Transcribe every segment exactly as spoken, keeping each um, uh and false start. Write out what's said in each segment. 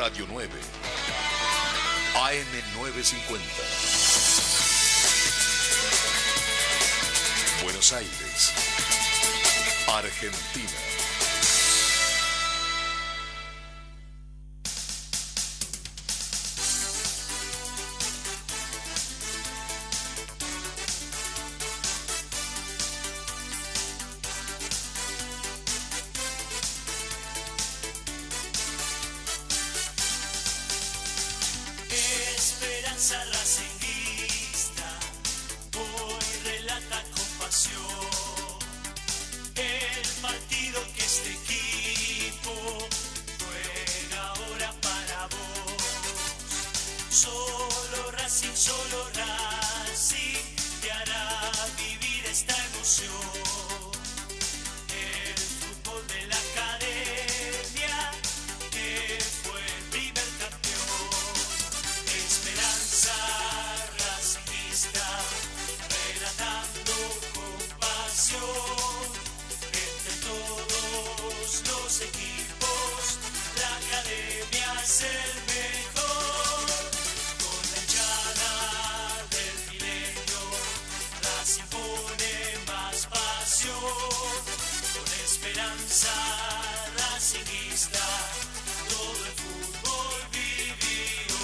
Radio nueve, A M novecientos cincuenta. Buenos Aires, Argentina. Esperanza racinguista, hoy relata con pasión el partido que este equipo juega ahora para vos. Solo Racing, solo Racing te hará vivir esta emoción. El fútbol de la academia que fue el primer campeón. Esperanza racinguista, relatando con pasión, entre todos los equipos, la academia es el mejor. Con la hinchada del milenio, Racing pone más pasión. Con esperanza racinguista, todo el fútbol vivió.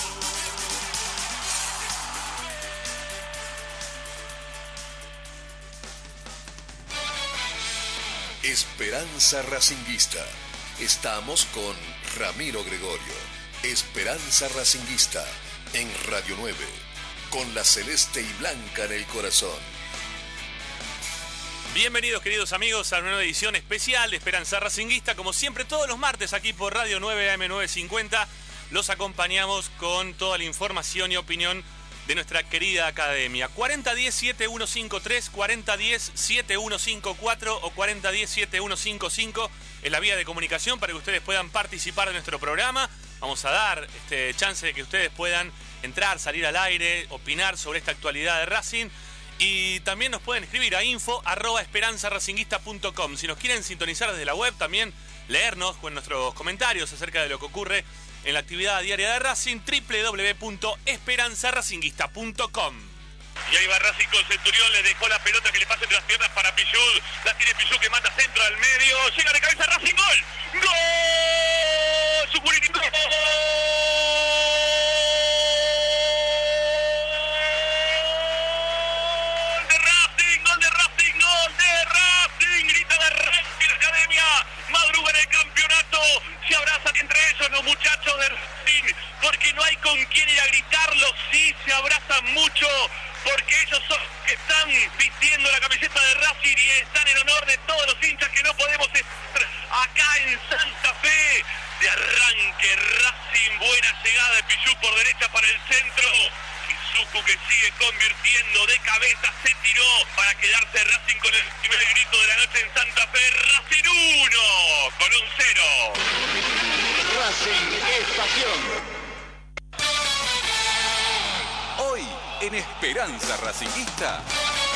Esperanza racinguista. Estamos con Ramiro Gregorio. Esperanza racinguista en Radio nueve, con la celeste y blanca en el corazón. Bienvenidos, queridos amigos, a una nueva edición especial de Esperanza Racinguista. Como siempre, todos los martes aquí por Radio nueve A M novecientos cincuenta los acompañamos con toda la información y opinión de nuestra querida academia. cuarenta diez, setenta y uno cincuenta y tres, cuarenta diez, setenta y uno cincuenta y cuatro o cuarenta diez, setenta y uno cincuenta y cinco es la vía de comunicación para que ustedes puedan participar de nuestro programa. Vamos a dar este chance de que ustedes puedan entrar, salir al aire, opinar sobre esta actualidad de Racing. Y también nos pueden escribir a info arroba esperanza racinguista punto com. Si nos quieren sintonizar desde la web, también leernos con nuestros comentarios acerca de lo que ocurre en la actividad diaria de Racing, doble u doble u doble u punto esperanza racinguista punto com. Y ahí va Racing con Centurión, le dejó la pelota que le pasa entre las piernas para Pichud. La tiene Pichud que manda centro al medio. Llega de cabeza Racing, gol. ¡Gol! Suculini, gol. De Racing, gol de Racing, gol de Racing. Grita la Racing, la academia. Madruga en el campeonato. Se abrazan entre ellos los muchachos de Racing, porque no hay con quién ir a gritarlo. Sí, se abrazan mucho, porque ellos son los que están vistiendo la camiseta de Racing y están en honor de todos los hinchas que no podemos estar acá en Santa Fe. De arranque Racing, buena llegada de Pichú por derecha para el centro. Izuku que sigue convirtiendo de cabeza, se tiró para quedarse Racing con el primer grito de la noche en Santa Fe. Racing uno, con un cero. Racing es pasión. Hoy en Esperanza Racinguista.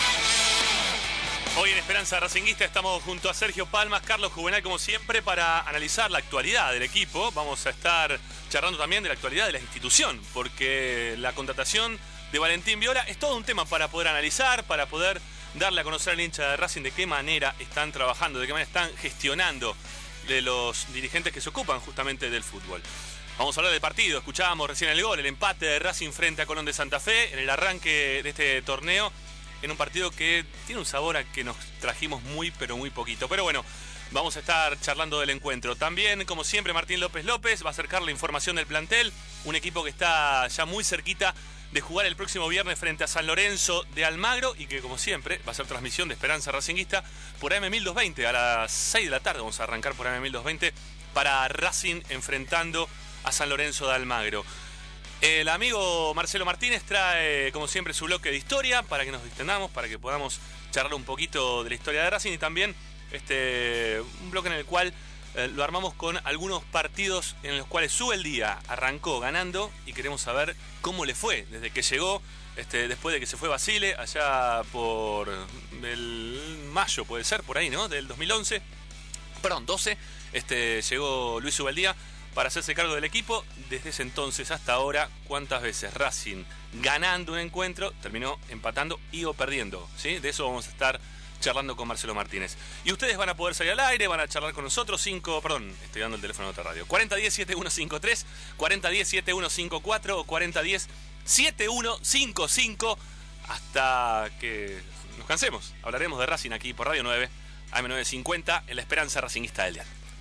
Hoy en Esperanza Racinguista estamos junto a Sergio Palmas, Carlos Juvenal, como siempre, para analizar la actualidad del equipo. Vamos a estar charlando también de la actualidad de la institución, porque la contratación de Valentín Viola es todo un tema para poder analizar, para poder darle a conocer al hincha de Racing de qué manera están trabajando, de qué manera están gestionando de los dirigentes que se ocupan justamente del fútbol. Vamos a hablar del partido. Escuchábamos recién el gol, el empate de Racing frente a Colón de Santa Fe en el arranque de este torneo, en un partido que tiene un sabor a que nos trajimos muy pero muy poquito. Pero bueno, vamos a estar charlando del encuentro. También, como siempre, Martín López López va a acercar la información del plantel, un equipo que está ya muy cerquita de jugar el próximo viernes frente a San Lorenzo de Almagro y que, como siempre, va a ser transmisión de Esperanza Racinguista por A M mil doscientos veinte a las seis de la tarde. Vamos a arrancar por A M mil doscientos veinte para Racing enfrentando a San Lorenzo de Almagro. El amigo Marcelo Martínez trae, como siempre, su bloque de historia para que nos distendamos, para que podamos charlar un poquito de la historia de Racing y también este, un bloque en el cual eh, lo armamos con algunos partidos en los cuales sube el día, arrancó ganando y queremos saber cómo le fue desde que llegó, este, después de que se fue Basile, allá por el mayo, puede ser, por ahí, ¿no? Del dos mil once, perdón, doce, este, llegó Luis Ubeldía para hacerse cargo del equipo. Desde ese entonces hasta ahora, ¿cuántas veces Racing, ganando un encuentro, terminó empatando y o perdiendo? ¿Sí? De eso vamos a estar charlando con Marcelo Martínez. Y ustedes van a poder salir al aire, van a charlar con nosotros. cinco, perdón, estoy dando el teléfono de otra radio. cuarenta diez, setenta y uno cincuenta y tres, cuarenta diez, setenta y uno cincuenta y cuatro o cuarenta diez, setenta y uno cincuenta y cinco. Hasta que nos cansemos. Hablaremos de Racing aquí por Radio nueve, A M novecientos cincuenta, en la Esperanza Racingista del día.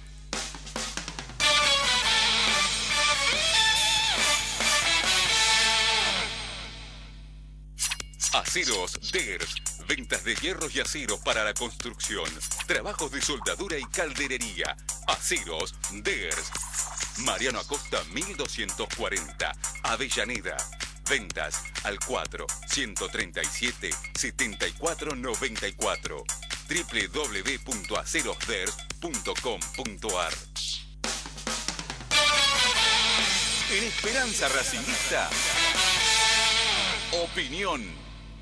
Aceros Ders. Ventas de hierros y aceros para la construcción. Trabajos de soldadura y calderería. Aceros Ders. Mariano Acosta mil doscientos cuarenta. Avellaneda. Ventas al cuatro, ciento treinta y siete, setenta y cuatro noventa y cuatro. doble u doble u doble u punto aceros ders punto com punto ar. En Esperanza Racingista, opinión.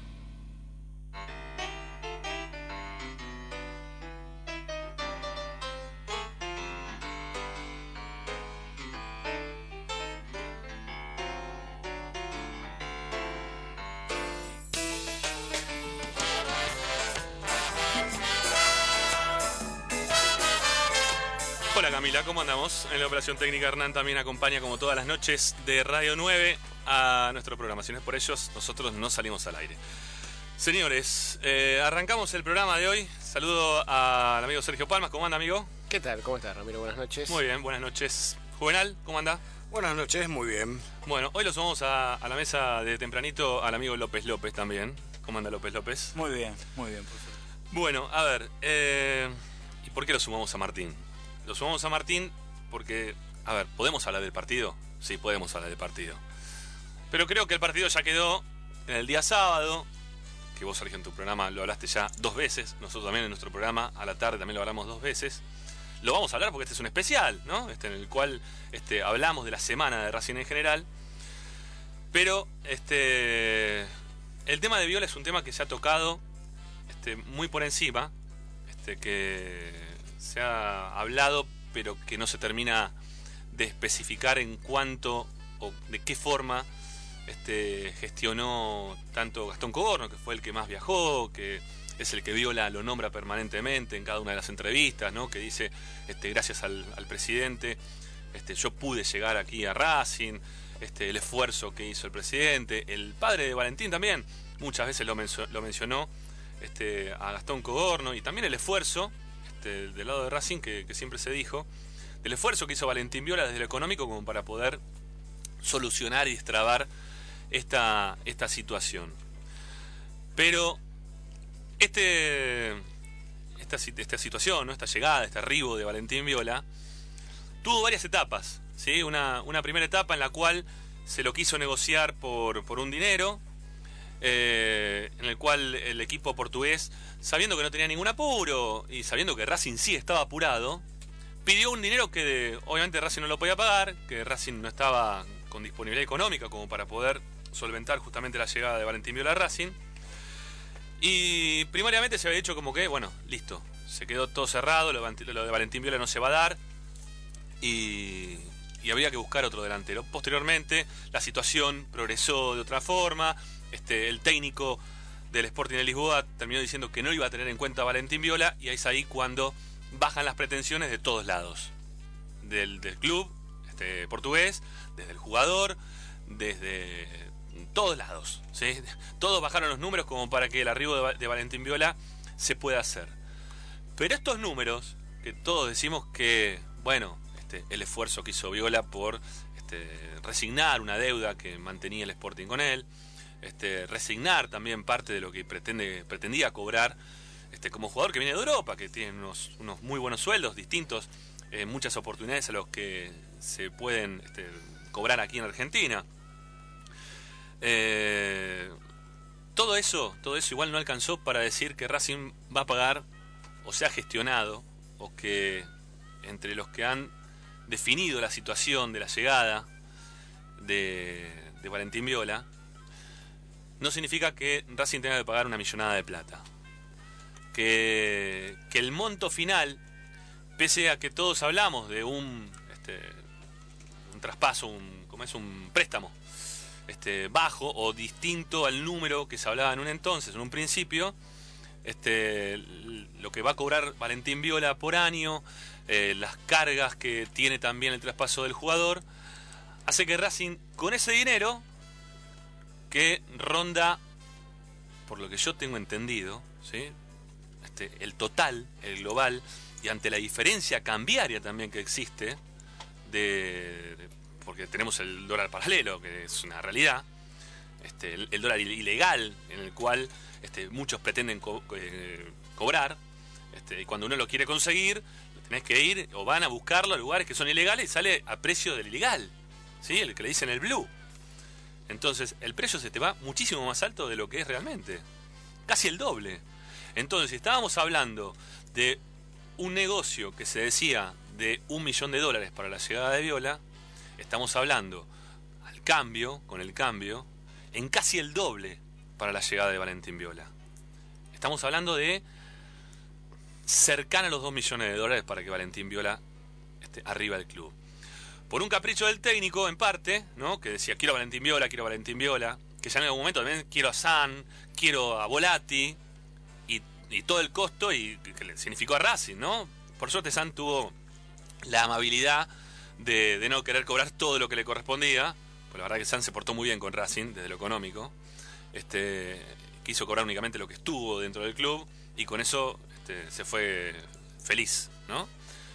Hola Camila, ¿cómo andamos? En la operación técnica Hernán también acompaña como todas las noches de Radio nueve a nuestro programa. Si no es por ellos, nosotros no salimos al aire. Señores, eh, arrancamos el programa de hoy. Saludo al amigo Sergio Palmas. ¿Cómo anda, amigo? ¿Qué tal? ¿Cómo estás, Ramiro? Buenas noches. Muy bien, buenas noches. Juvenal, ¿cómo anda? Buenas noches, muy bien. Bueno, hoy lo sumamos a, a la mesa de tempranito al amigo López López también. ¿Cómo anda López López? Muy bien, muy bien, por favor. Bueno, a ver, eh, ¿y por qué lo sumamos a Martín? Lo sumamos a Martín porque, a ver, ¿podemos hablar del partido? Sí, podemos hablar del partido. Pero creo que el partido ya quedó en el día sábado, que vos, Sergio, en tu programa lo hablaste ya dos veces. Nosotros también en nuestro programa, a la tarde también lo hablamos dos veces. Lo vamos a hablar porque este es un especial, ¿no? Este, en el cual este, hablamos de la semana de Racing en general. Pero este, el tema de Viola es un tema que se ha tocado este, muy por encima, este, que se ha hablado, pero que no se termina de especificar en cuánto o de qué forma este, gestionó tanto Gastón Cogorno, que fue el que más viajó, que es el que Viola lo nombra permanentemente en cada una de las entrevistas, ¿no? Que dice, este, gracias al, al presidente, este, yo pude llegar aquí a Racing, este, el esfuerzo que hizo el presidente. El padre de Valentín también muchas veces lo, mencio, lo mencionó este, a Gastón Cogorno, y también el esfuerzo del lado de Racing, que, que siempre se dijo, del esfuerzo que hizo Valentín Viola desde lo económico como para poder solucionar y destrabar esta, esta situación. Pero este, esta, esta situación, ¿no? Esta llegada, este arribo de Valentín Viola tuvo varias etapas, ¿sí? Una, una primera etapa en la cual se lo quiso negociar por, por un dinero, eh, en el cual el equipo portugués, sabiendo que no tenía ningún apuro y sabiendo que Racing sí estaba apurado, pidió un dinero que de, obviamente Racing no lo podía pagar, que Racing no estaba con disponibilidad económica como para poder solventar justamente la llegada de Valentín Viola a Racing. Y primariamente se había dicho como que, bueno, listo, se quedó todo cerrado, lo de Valentín Viola no se va a dar y, y había que buscar otro delantero. Posteriormente la situación progresó de otra forma. Este, el técnico del Sporting de Lisboa terminó diciendo que no iba a tener en cuenta a Valentín Viola, y es ahí cuando bajan las pretensiones de todos lados, del, del club este, portugués, desde el jugador, desde todos lados, ¿sí? Todos bajaron los números como para que el arribo de, de Valentín Viola se pueda hacer. Pero estos números, que todos decimos que, bueno, este, el esfuerzo que hizo Viola por este, resignar una deuda que mantenía el Sporting con él, Este, resignar también parte de lo que pretende, pretendía cobrar este, como jugador que viene de Europa, que tiene unos, unos muy buenos sueldos distintos, eh, muchas oportunidades a los que se pueden este, cobrar aquí en Argentina. Eh, todo eso, todo eso igual no alcanzó para decir que Racing va a pagar, o se ha gestionado, o que entre los que han definido la situación de la llegada de, de Valentín Viola, no significa que Racing tenga que pagar una millonada de plata. Que, que el monto final, pese a que todos hablamos de un este, traspaso, un, como es un préstamo este, bajo o distinto al número que se hablaba en un entonces, en un principio, este, lo que va a cobrar Valentín Viola por año, eh, las cargas que tiene también el traspaso del jugador, hace que Racing, con ese dinero, que ronda, por lo que yo tengo entendido, ¿sí? este, el total, el global, y ante la diferencia cambiaria también que existe, de, de, porque tenemos el dólar paralelo, que es una realidad, este, el, el dólar ilegal, en el cual este, muchos pretenden co eh, cobrar, este, y cuando uno lo quiere conseguir, tenés que ir, o van a buscarlo a lugares que son ilegales, y sale a precio del ilegal, ¿sí? El que le dicen el blue. Entonces, el precio se te va muchísimo más alto de lo que es realmente. Casi el doble. Entonces, si estábamos hablando de un negocio que se decía de un millón de dólares para la llegada de Viola, estamos hablando, al cambio, con el cambio, en casi el doble para la llegada de Valentín Viola. Estamos hablando de cercano a los dos millones de dólares para que Valentín Viola esté arriba del club. Por un capricho del técnico, en parte, ¿no? Que decía, quiero a Valentín Viola, quiero a Valentín Viola, que ya en algún momento también quiero a San, quiero a Volati, y, y todo el costo, y que le significó a Racing, ¿no? Por suerte San tuvo la amabilidad de, de no querer cobrar todo lo que le correspondía, pues la verdad que San se portó muy bien con Racing, desde lo económico, este, quiso cobrar únicamente lo que estuvo dentro del club, y con eso este, se fue feliz, ¿no?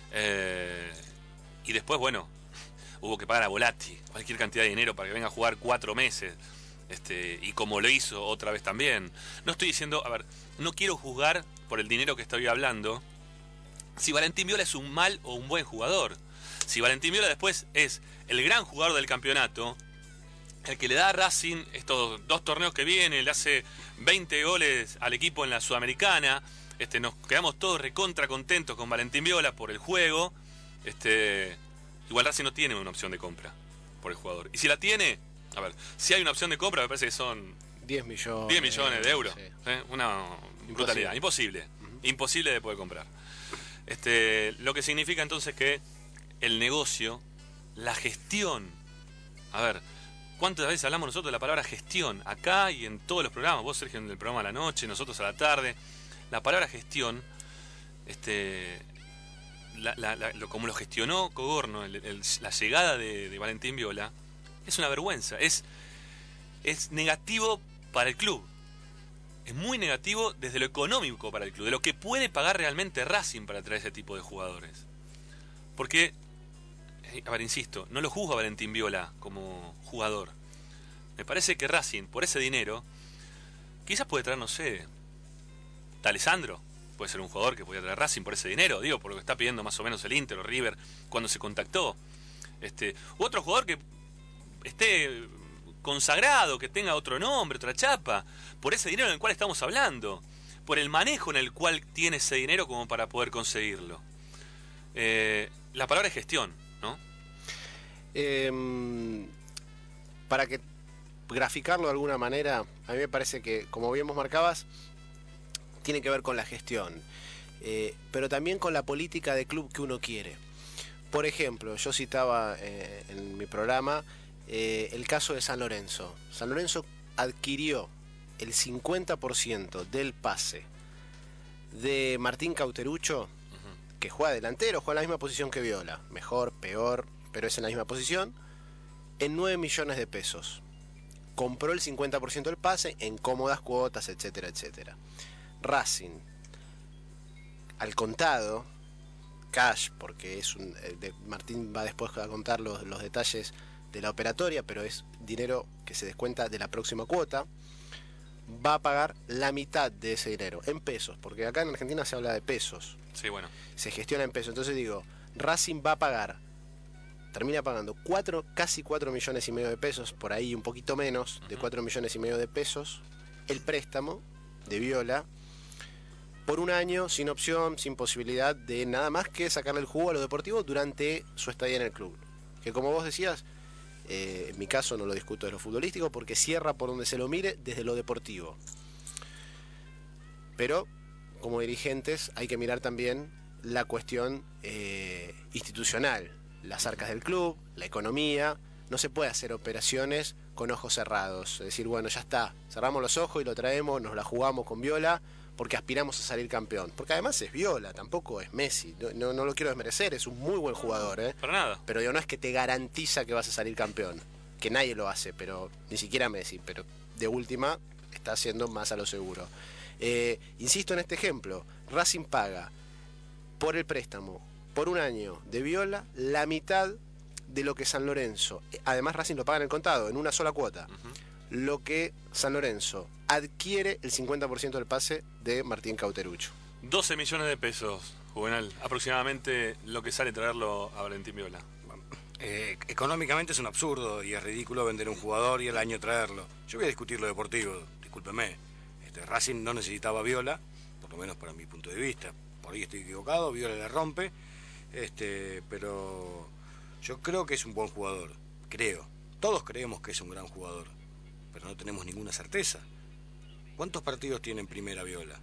Eh, y después, bueno, hubo que pagar a Volati cualquier cantidad de dinero para que venga a jugar cuatro meses. Este, y como lo hizo otra vez también. No estoy diciendo, a ver, no quiero juzgar por el dinero que estoy hablando si Valentín Viola es un mal o un buen jugador. Si Valentín Viola después es el gran jugador del campeonato, el que le da a Racing estos dos torneos que vienen, le hace veinte goles al equipo en la Sudamericana, este, nos quedamos todos recontra contentos con Valentín Viola por el juego, este... Igual Racing no tiene una opción de compra por el jugador. Y si la tiene, a ver, si hay una opción de compra, me parece que son diez millones, diez millones de euros. Sí. ¿eh? Una brutalidad. Imposible. Uh-huh. Imposible de poder comprar. Este, lo que significa entonces que el negocio, la gestión. A ver, ¿cuántas veces hablamos nosotros de la palabra gestión? Acá y en todos los programas. Vos, Sergio, en el programa a la noche, nosotros a la tarde. La palabra gestión, este... La, la, la, lo, como lo gestionó Cogorno, el, el, la llegada de, de Valentín Viola, es una vergüenza. Es, es negativo para el club. Es muy negativo desde lo económico para el club, de lo que puede pagar realmente Racing para traer ese tipo de jugadores. Porque, a ver, insisto, no lo juzgo a Valentín Viola como jugador. Me parece que Racing, por ese dinero, quizás puede traer, no sé, D'Alessandro. Puede ser un jugador que podía traer Racing por ese dinero, digo, por lo que está pidiendo más o menos el Inter o River cuando se contactó. Este, u otro jugador que esté consagrado, que tenga otro nombre, otra chapa, por ese dinero en el cual estamos hablando, por el manejo en el cual tiene ese dinero como para poder conseguirlo. Eh, la palabra es gestión, ¿no? Eh, para que graficarlo de alguna manera, a mí me parece que, como bien vos marcabas, tiene que ver con la gestión, eh, pero también con la política de club que uno quiere. Por ejemplo, yo citaba eh, en mi programa eh, el caso de San Lorenzo. San Lorenzo adquirió el cincuenta por ciento del pase de Martín Cauterucho, uh-huh. que juega delantero, juega en la misma posición que Viola, mejor, peor, pero es en la misma posición, en nueve millones de pesos. Compró el cincuenta por ciento del pase en cómodas cuotas, etcétera, etcétera. Racing, al contado, cash, porque es un, de, Martín va después a contar los, los detalles de la operatoria, pero es dinero que se descuenta de la próxima cuota, va a pagar la mitad de ese dinero, en pesos, porque acá en Argentina se habla de pesos. Sí, bueno. Se gestiona en pesos, entonces digo, Racing va a pagar, termina pagando cuatro, casi cuatro millones y medio de pesos, por ahí un poquito menos, uh-huh. de cuatro millones y medio de pesos, el préstamo de Viola, por un año, sin opción, sin posibilidad de nada más que sacarle el jugo a lo deportivo durante su estadía en el club. Que como vos decías, eh, en mi caso no lo discuto de lo futbolístico, porque cierra por donde se lo mire desde lo deportivo. Pero, como dirigentes, hay que mirar también la cuestión eh, institucional. las arcas del club, la economía. No se puede hacer operaciones con ojos cerrados. Es decir, bueno, ya está, cerramos los ojos y lo traemos, nos la jugamos con Viola porque aspiramos a salir campeón. Porque además es Viola, tampoco es Messi. No, no, no lo quiero desmerecer, es un muy buen jugador, ¿eh? Para nada. Pero digo, no es que te garantiza que vas a salir campeón. Que nadie lo hace, pero ni siquiera Messi. Pero de última está haciendo más a lo seguro. Eh, insisto en este ejemplo. Racing paga por el préstamo, por un año de Viola, la mitad de lo que San Lorenzo, además Racing lo paga en el contado, en una sola cuota, uh-huh. Lo que San Lorenzo adquiere el cincuenta por ciento del pase de Martín Cauterucho. doce millones de pesos, Juvenal, aproximadamente lo que sale traerlo a Valentín Viola. Eh, económicamente es un absurdo y es ridículo vender un jugador y al año traerlo. Yo voy a discutir lo deportivo, discúlpeme. Este, Racing no necesitaba Viola, por lo menos para mi punto de vista. Por ahí estoy equivocado, Viola le rompe, este, pero yo creo que es un buen jugador, creo. Todos creemos que es un gran jugador, pero no tenemos ninguna certeza. ¿Cuántos partidos tiene en primera Viola?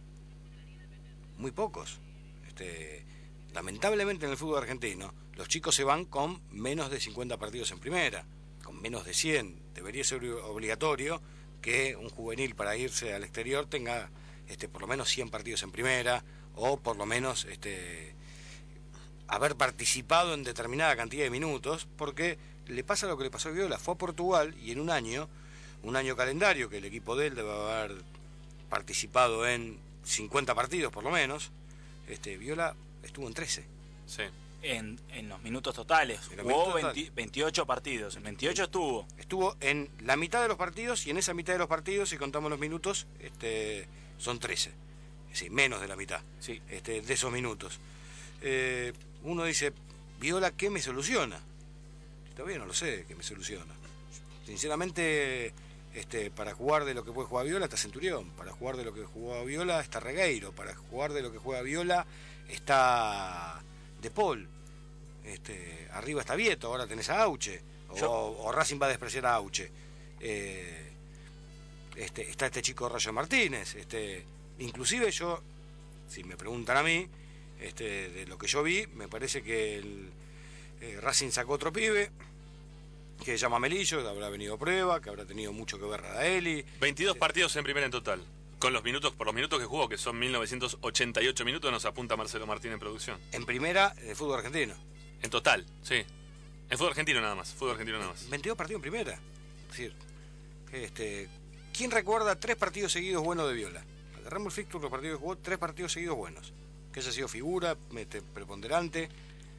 Muy pocos. Este, lamentablemente en el fútbol argentino, los chicos se van con menos de cincuenta partidos en primera, con menos de cien. Debería ser obligatorio que un juvenil para irse al exterior tenga este, por lo menos cien partidos en primera, o por lo menos este, haber participado en determinada cantidad de minutos, porque le pasa lo que le pasó a Viola. Fue a Portugal y en un año, un año calendario, que el equipo de él debe haber participado en cincuenta partidos por lo menos, este, Viola estuvo en trece. Sí. En, en los minutos totales. En los Jugó minutos veinte, totales. veintiocho partidos. En veintiocho estuvo. Estuvo en la mitad de los partidos, y en esa mitad de los partidos, si contamos los minutos, este, son trece. Es decir, menos de la mitad, Sí. este, de esos minutos. Eh, uno dice, Viola, ¿qué me soluciona? Todavía no lo sé, ¿qué me soluciona? Sinceramente, este, para jugar de lo que puede jugar Viola está Centurión, para jugar de lo que jugó Viola está Regueiro, para jugar de lo que juega Viola está De Paul, este, arriba está Vieto, ahora tenés a Auche, o, Yo... o Racing va a despreciar a Auche. Eh, este, está este chico Rayo Martínez, este, inclusive yo, si me preguntan a mí, este, de lo que yo vi, me parece que el eh, Racing sacó otro pibe que se llama Melillo, que habrá venido a prueba, que habrá tenido mucho que ver Radaeli. veintidós este, partidos en primera en total. Con los minutos, por los minutos que jugó, que son mil novecientos ochenta y ocho minutos, nos apunta Marcelo Martín en producción. En primera de fútbol argentino. En total, sí. En fútbol argentino nada más. Fútbol argentino nada más. veintidós partidos en primera. Es decir, este, ¿quién recuerda tres partidos seguidos buenos de Viola? Agarramos el fixture, los partidos que jugó, tres partidos seguidos buenos. Que haya sido figura, este, preponderante.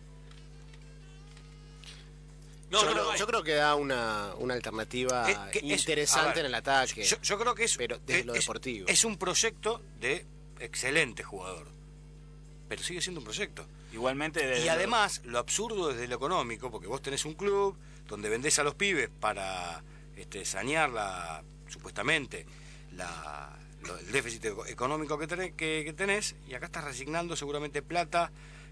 No, yo, no, creo, no, yo creo que da una, una alternativa Eh, que es- interesante a ver, en el ataque. Yo, yo creo que es, Pero desde es- lo deportivo. Es un proyecto de excelente jugador. Pero sigue siendo un proyecto. Igualmente desde Y además, lo absurdo desde lo económico, porque vos tenés un club donde vendés a los pibes para este, sanear la, supuestamente la, lo- el déficit eco- económico que tenés, que, que tenés, y acá estás resignando seguramente plata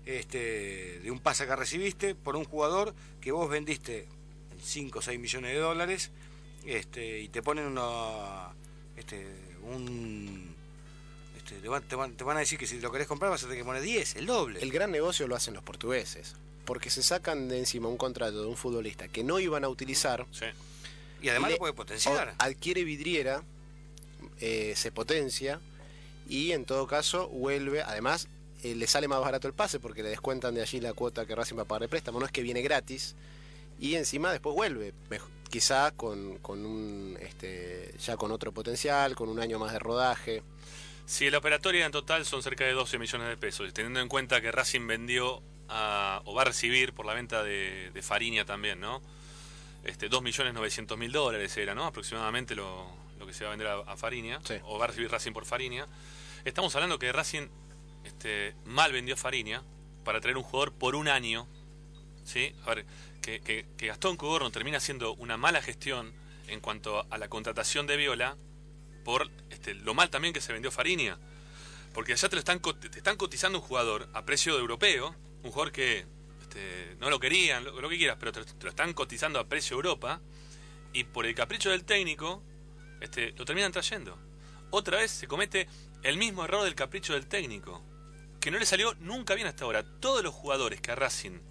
este, de un pase que recibiste por un jugador que vos vendiste en cinco o seis millones de dólares, este, y te ponen una, este, un... Este, te, van, te, van, te van a decir que si lo querés comprar vas a tener que poner diez, el doble. El gran negocio lo hacen los portugueses, porque se sacan de encima un contrato de un futbolista que no iban a utilizar. Sí. Y además le- lo puede potenciar. o adquiere vidriera, eh, se potencia y en todo caso vuelve, además eh, le sale más barato el pase porque le descuentan de allí la cuota que Racing va a pagar de préstamo, no es que viene gratis, y encima después vuelve, mej- quizá con, con un este, ya con otro potencial, con un año más de rodaje. Si la operatoria en total son cerca de doce millones de pesos, y teniendo en cuenta que Racing vendió a, o va a recibir por la venta de, de Fariña también, ¿no? Este, dos millones novecientos mil dólares era, ¿no? Aproximadamente lo, lo que se va a vender a, a Fariña, Sí. o va a recibir Racing por Fariña. Estamos hablando que Racing este, mal vendió a Fariña para traer un jugador por un año, ¿sí? A ver, que, que, que Gastón Cogorno termina haciendo una mala gestión en cuanto a la contratación de Viola, por este, lo mal también que se vendió Fariña, porque allá te lo están te están cotizando un jugador a precio de europeo, un jugador que este, no lo querían, lo, lo que quieras, pero te, te lo están cotizando a precio Europa, y por el capricho del técnico este, lo terminan trayendo. Otra vez se comete el mismo error del capricho del técnico, que no le salió nunca bien hasta ahora. Todos los jugadores que a Racing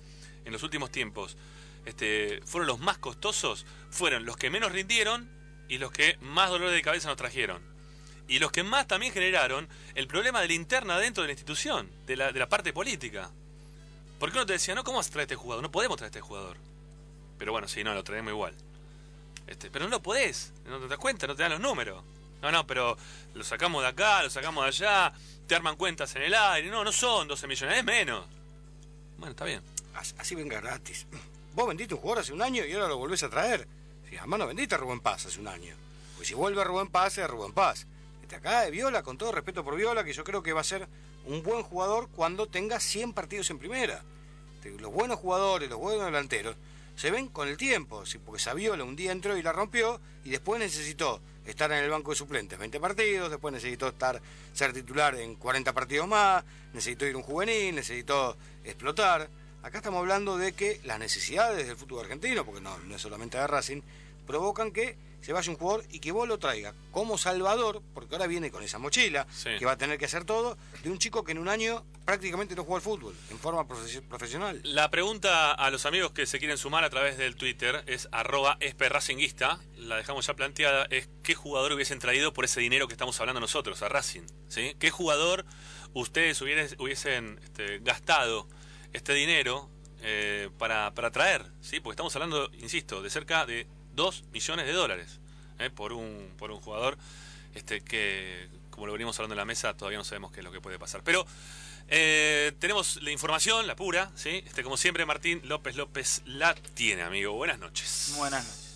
en los últimos tiempos este, fueron los más costosos, fueron los que menos rindieron y los que más dolor de cabeza nos trajeron. Y los que más también generaron el problema de la interna dentro de la institución, de la, de la parte política. Porque uno te decía, no, ¿cómo vas a traer este jugador? No podemos traer este jugador. Pero bueno, sí, no, lo traemos igual. Este, pero no lo podés, no te das cuenta, no te dan los números. No, no, pero lo sacamos de acá, lo sacamos de allá, te arman cuentas en el aire. No, no son doce millones, es menos. Bueno, está bien. Así venga gratis. Vos vendiste un jugador hace un año y ahora lo volvés a traer. Si además no vendiste a Rubén Paz hace un año. Pues si vuelve a Rubén Paz, es a Rubén Paz. Este acá de Viola, con todo respeto por Viola, que yo creo que va a ser un buen jugador cuando tenga cien partidos en primera. Los buenos jugadores, los buenos delanteros, se ven con el tiempo, porque Saviola un día entró y la rompió y después necesitó estar en el banco de suplentes veinte partidos, después necesitó estar ser titular en cuarenta partidos más, necesitó ir a un juvenil, necesitó explotar. Acá estamos hablando de que las necesidades del fútbol argentino, porque no, no es solamente de Racing, provocan que se vaya un jugador y que vos lo traiga como salvador, porque ahora viene con esa mochila, sí, que va a tener que hacer todo, de un chico que en un año prácticamente no jugó al fútbol, en forma profe- profesional. La pregunta a los amigos que se quieren sumar a través del Twitter es arroba esperracinguista, la dejamos ya planteada, es ¿qué jugador hubiesen traído por ese dinero que estamos hablando nosotros, a Racing? ¿Sí? ¿Qué jugador ustedes hubiesen, hubiesen este, gastado este dinero eh, para, para traer? ¿Sí? Porque estamos hablando, insisto, de cerca de dos millones de dólares ¿eh? por un por un jugador este que, como lo venimos hablando en la mesa, todavía no sabemos qué es lo que puede pasar. Pero eh, tenemos la información, la pura, ¿sí? Este, como siempre, Martín López López la tiene, amigo. Buenas noches. Buenas noches.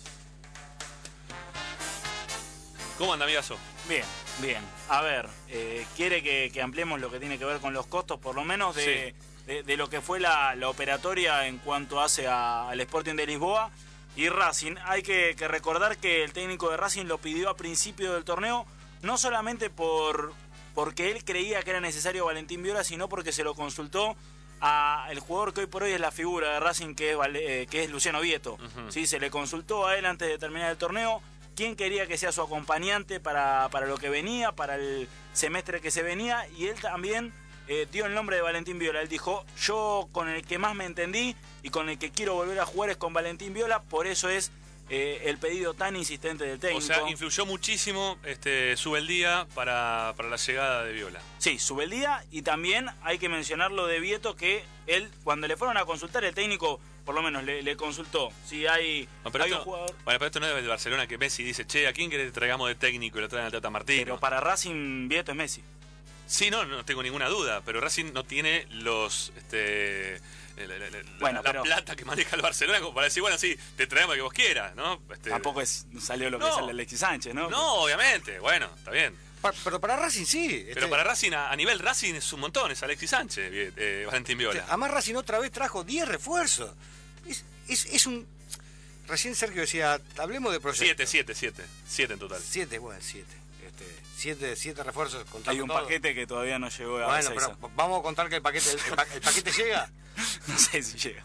¿Cómo anda, amigazo? Bien, bien. A ver, eh, quiere que, que ampliemos lo que tiene que ver con los costos, por lo menos de, Sí. de, de lo que fue la, la operatoria en cuanto hace a- al Sporting de Lisboa y Racing. Hay que, que recordar que el técnico de Racing lo pidió a principio del torneo, no solamente por porque él creía que era necesario Valentín Viola, sino porque se lo consultó a el jugador que hoy por hoy es la figura de Racing, que es, Vale- eh, que es Luciano Vieto. Ujú. ¿Sí? Se le consultó a él antes de terminar el torneo quién quería que sea su acompañante para, para lo que venía, para el semestre que se venía, y él también eh, dio el nombre de Valentín Viola. Él dijo, yo con el que más me entendí y con el que quiero volver a jugar es con Valentín Viola, por eso es eh, el pedido tan insistente del técnico. O sea, influyó muchísimo este Subeldía para, para la llegada de Viola. Sí, Subeldía, y también hay que mencionar lo de Vieto, que él, cuando le fueron a consultar, el técnico por lo menos le, le consultó si hay, No, pero hay esto, un jugador. Bueno, pero esto no es del Barcelona, que Messi dice, che, ¿a quién querés que traigamos de técnico y lo traen al Tata Martino? Pero para Racing, Vieto es Messi. Sí, no, no tengo ninguna duda, pero Racing no tiene los este la, la- la- Bueno, la pero- plata que maneja el Barcelona como para decir, bueno, sí, te traemos lo que vos quieras, ¿no? Este, Tampoco es, salió lo que No. sale Alexis Sánchez, ¿no? No, obviamente, bueno, está bien. Pa- pero para Racing sí. Pero este, para Racing, a, a nivel Racing es un montón, es Alexis Sánchez, eh, eh, Valentín Viola. Además Racing otra vez trajo diez refuerzos. Es, es, es un... Recién Sergio decía, hablemos de proyectos. Siete, siete, siete. Siete en total. Siete, bueno, siete. Este, siete, siete refuerzos contando Hay un todo. paquete que todavía no llegó a Bueno, Ezeiza. pero vamos a contar que el paquete, el, pa- el paquete llega. No sé si llega.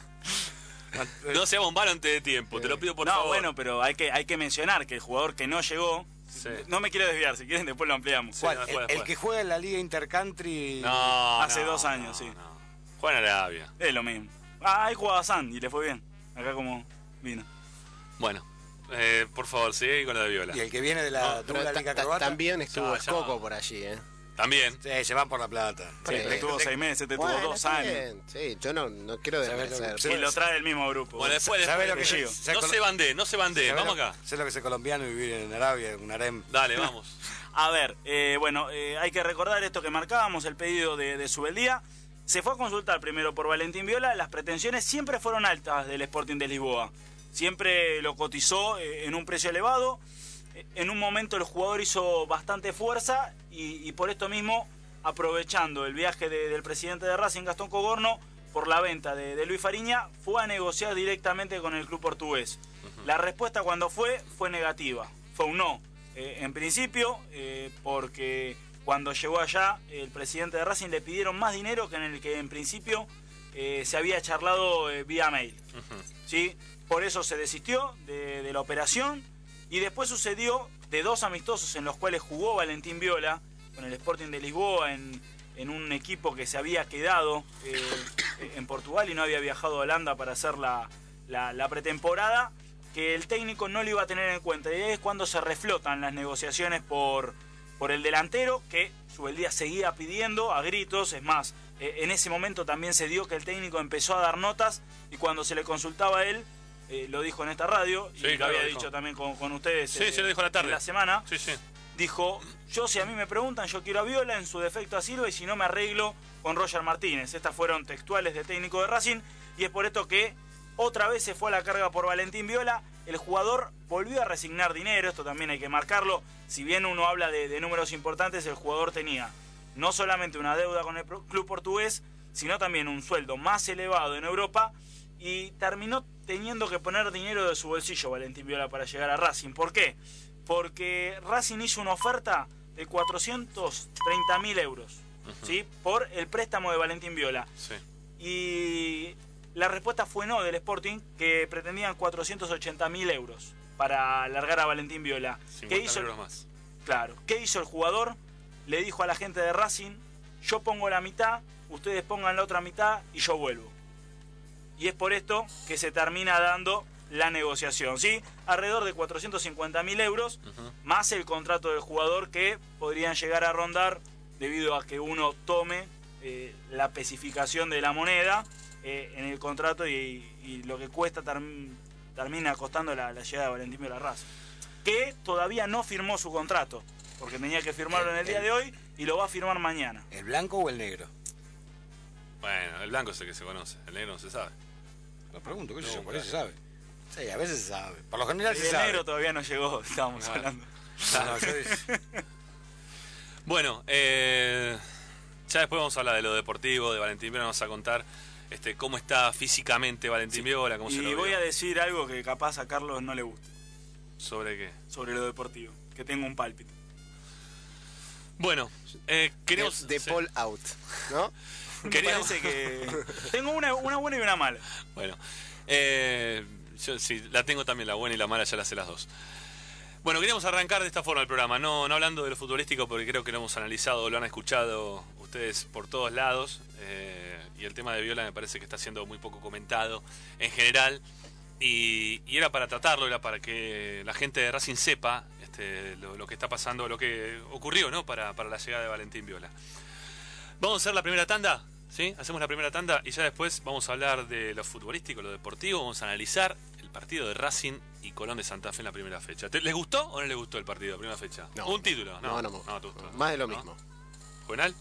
No sea bombaro antes de tiempo, te lo pido por no, favor. bueno, pero hay que, hay que mencionar que el jugador que no llegó, Sí. no me quiero desviar, si quieren después lo ampliamos. ¿Cuál? no, el, después, el después. que juega en la Liga Intercountry. No, Hace no, dos años, no, sí. no. Juan Arabia. Es lo mismo. Ah, ahí jugaba San y le fue bien. Acá como vino. Bueno, eh, por favor, sigue con la de Viola. Y el que viene de la Pero dupla ta- Liga ta- Croata. también estuvo Ya, ya. Escoco por allí, ¿eh? También. Sí, se van por la plata. Sí, Sí. te tuvo seis meses, te tuvo Bueno, dos está años. bien. Sí, yo no, no quiero ¿Sabes lo que- desmerecer. Y lo trae el mismo grupo. Bueno, después, ¿Sabe después. lo que Gio. se- No se- se bandeen, no se bandeen. ¿Sabe Vamos lo- acá. Sé lo que es el colombiano vivir en Arabia, en un harem. Dale, vamos. A ver, eh, bueno, eh, hay que recordar esto que marcábamos, el pedido de, de Subeldía. Se fue a consultar primero por Valentín Viola. Las pretensiones siempre fueron altas del Sporting de Lisboa. Siempre lo cotizó eh, en un precio elevado. Eh, En un momento el jugador hizo bastante fuerza y, y por esto mismo, aprovechando el viaje de- del presidente de Racing, Gastón Cogorno, por la venta de, de Luis Fariña, fue a negociar directamente con el club portugués. La respuesta cuando fue, fue negativa. Fue un no. Eh, en principio, eh, porque cuando llegó allá, el presidente de Racing le pidieron más dinero que en el que en principio eh, se había charlado eh, vía mail. ¿Sí? Por eso se desistió de, de la operación y después sucedió de dos amistosos en los cuales jugó Valentín Viola con el Sporting de Lisboa en, en un equipo que se había quedado eh, en Portugal y no había viajado a Holanda para hacer la, la, la pretemporada, que el técnico no lo iba a tener en cuenta. Y es cuando se reflotan las negociaciones por, por el delantero, que Subeldía seguía pidiendo a gritos. Es más, eh, en ese momento también se dio que el técnico empezó a dar notas, y cuando se le consultaba a él, eh, lo dijo en esta radio, sí, y claro, lo había dijo. dicho también con, con ustedes sí, eh, sí, lo dijo a la tarde. en la semana. Sí, sí. Dijo, yo si a mí me preguntan, yo quiero a Viola, en su defecto a Silva, y si no me arreglo con Roger Martínez. Estas fueron textuales de técnico de Racing, y es por esto que otra vez se fue a la carga por Valentín Viola. El jugador volvió a resignar dinero, esto también hay que marcarlo. Si bien uno habla de, de números importantes, el jugador tenía no solamente una deuda con el club portugués, sino también un sueldo más elevado en Europa, y terminó teniendo que poner dinero de su bolsillo Valentín Viola para llegar a Racing. ¿Por qué? Porque Racing hizo una oferta de cuatrocientos treinta mil euros, uh-huh. ¿sí? Por el préstamo de Valentín Viola. Sí. Y la respuesta fue no del Sporting, que pretendían cuatrocientos ochenta mil euros para largar a Valentín Viola. ¿Qué hizo? Euros más. Claro. ¿Qué hizo el jugador? Le dijo a la gente de Racing, yo pongo la mitad, ustedes pongan la otra mitad y yo vuelvo. Y es por esto que se termina dando la negociación, ¿sí? Alrededor de cuatrocientos cincuenta mil euros, uh-huh. más el contrato del jugador, que podrían llegar a rondar, debido a que uno tome eh, la especificación de la moneda eh, en el contrato, y, y lo que cuesta term, termina costando la, la llegada de Valentín Viola a Racing, que todavía no firmó su contrato, porque tenía que firmarlo el, en el día el, de hoy, y lo va a firmar mañana. ¿El blanco o el negro? Bueno, el blanco es el que se conoce, el negro no se sabe. Lo pregunto, ¿qué no, sé yo? Por claro. eso se sabe. Sí, a veces se sabe. Por lo general el se sabe. El negro todavía no llegó, estábamos claro. hablando. Claro. No, yo... Bueno, eh, ya después vamos a hablar de lo deportivo, de Valentín Viola, vamos a contar este, cómo está físicamente Valentín sí. Viola, cómo y se lo Y voy vio. a decir algo que capaz a Carlos no le guste. ¿Sobre qué? Sobre lo deportivo, que tengo un pálpito. Bueno, eh, queremos... De, de sí. Paul out, ¿no? Queríamos... Me parece que tengo una, una buena y una mala. Bueno, eh, yo sí, la tengo también, la buena y la mala, ya las sé las dos. Bueno, queríamos arrancar de esta forma el programa, no, no hablando de lo futbolístico, porque creo que lo hemos analizado, lo han escuchado ustedes por todos lados, eh, y el tema de Viola me parece que está siendo muy poco comentado en general, y, y era para tratarlo, era para que la gente de Racing sepa este, lo, lo que está pasando, lo que ocurrió, ¿no? para, para la llegada de Valentín Viola. Vamos a hacer la primera tanda. ¿Sí? Hacemos la primera tanda y ya después vamos a hablar de lo futbolístico, lo deportivo. Vamos a analizar el partido de Racing y Colón de Santa Fe en la primera fecha. ¿Les gustó o no les gustó el partido de la primera fecha? No. Un título. No, no, no, no, te gustó. Más de lo ¿No? mismo. ¿Juvenal?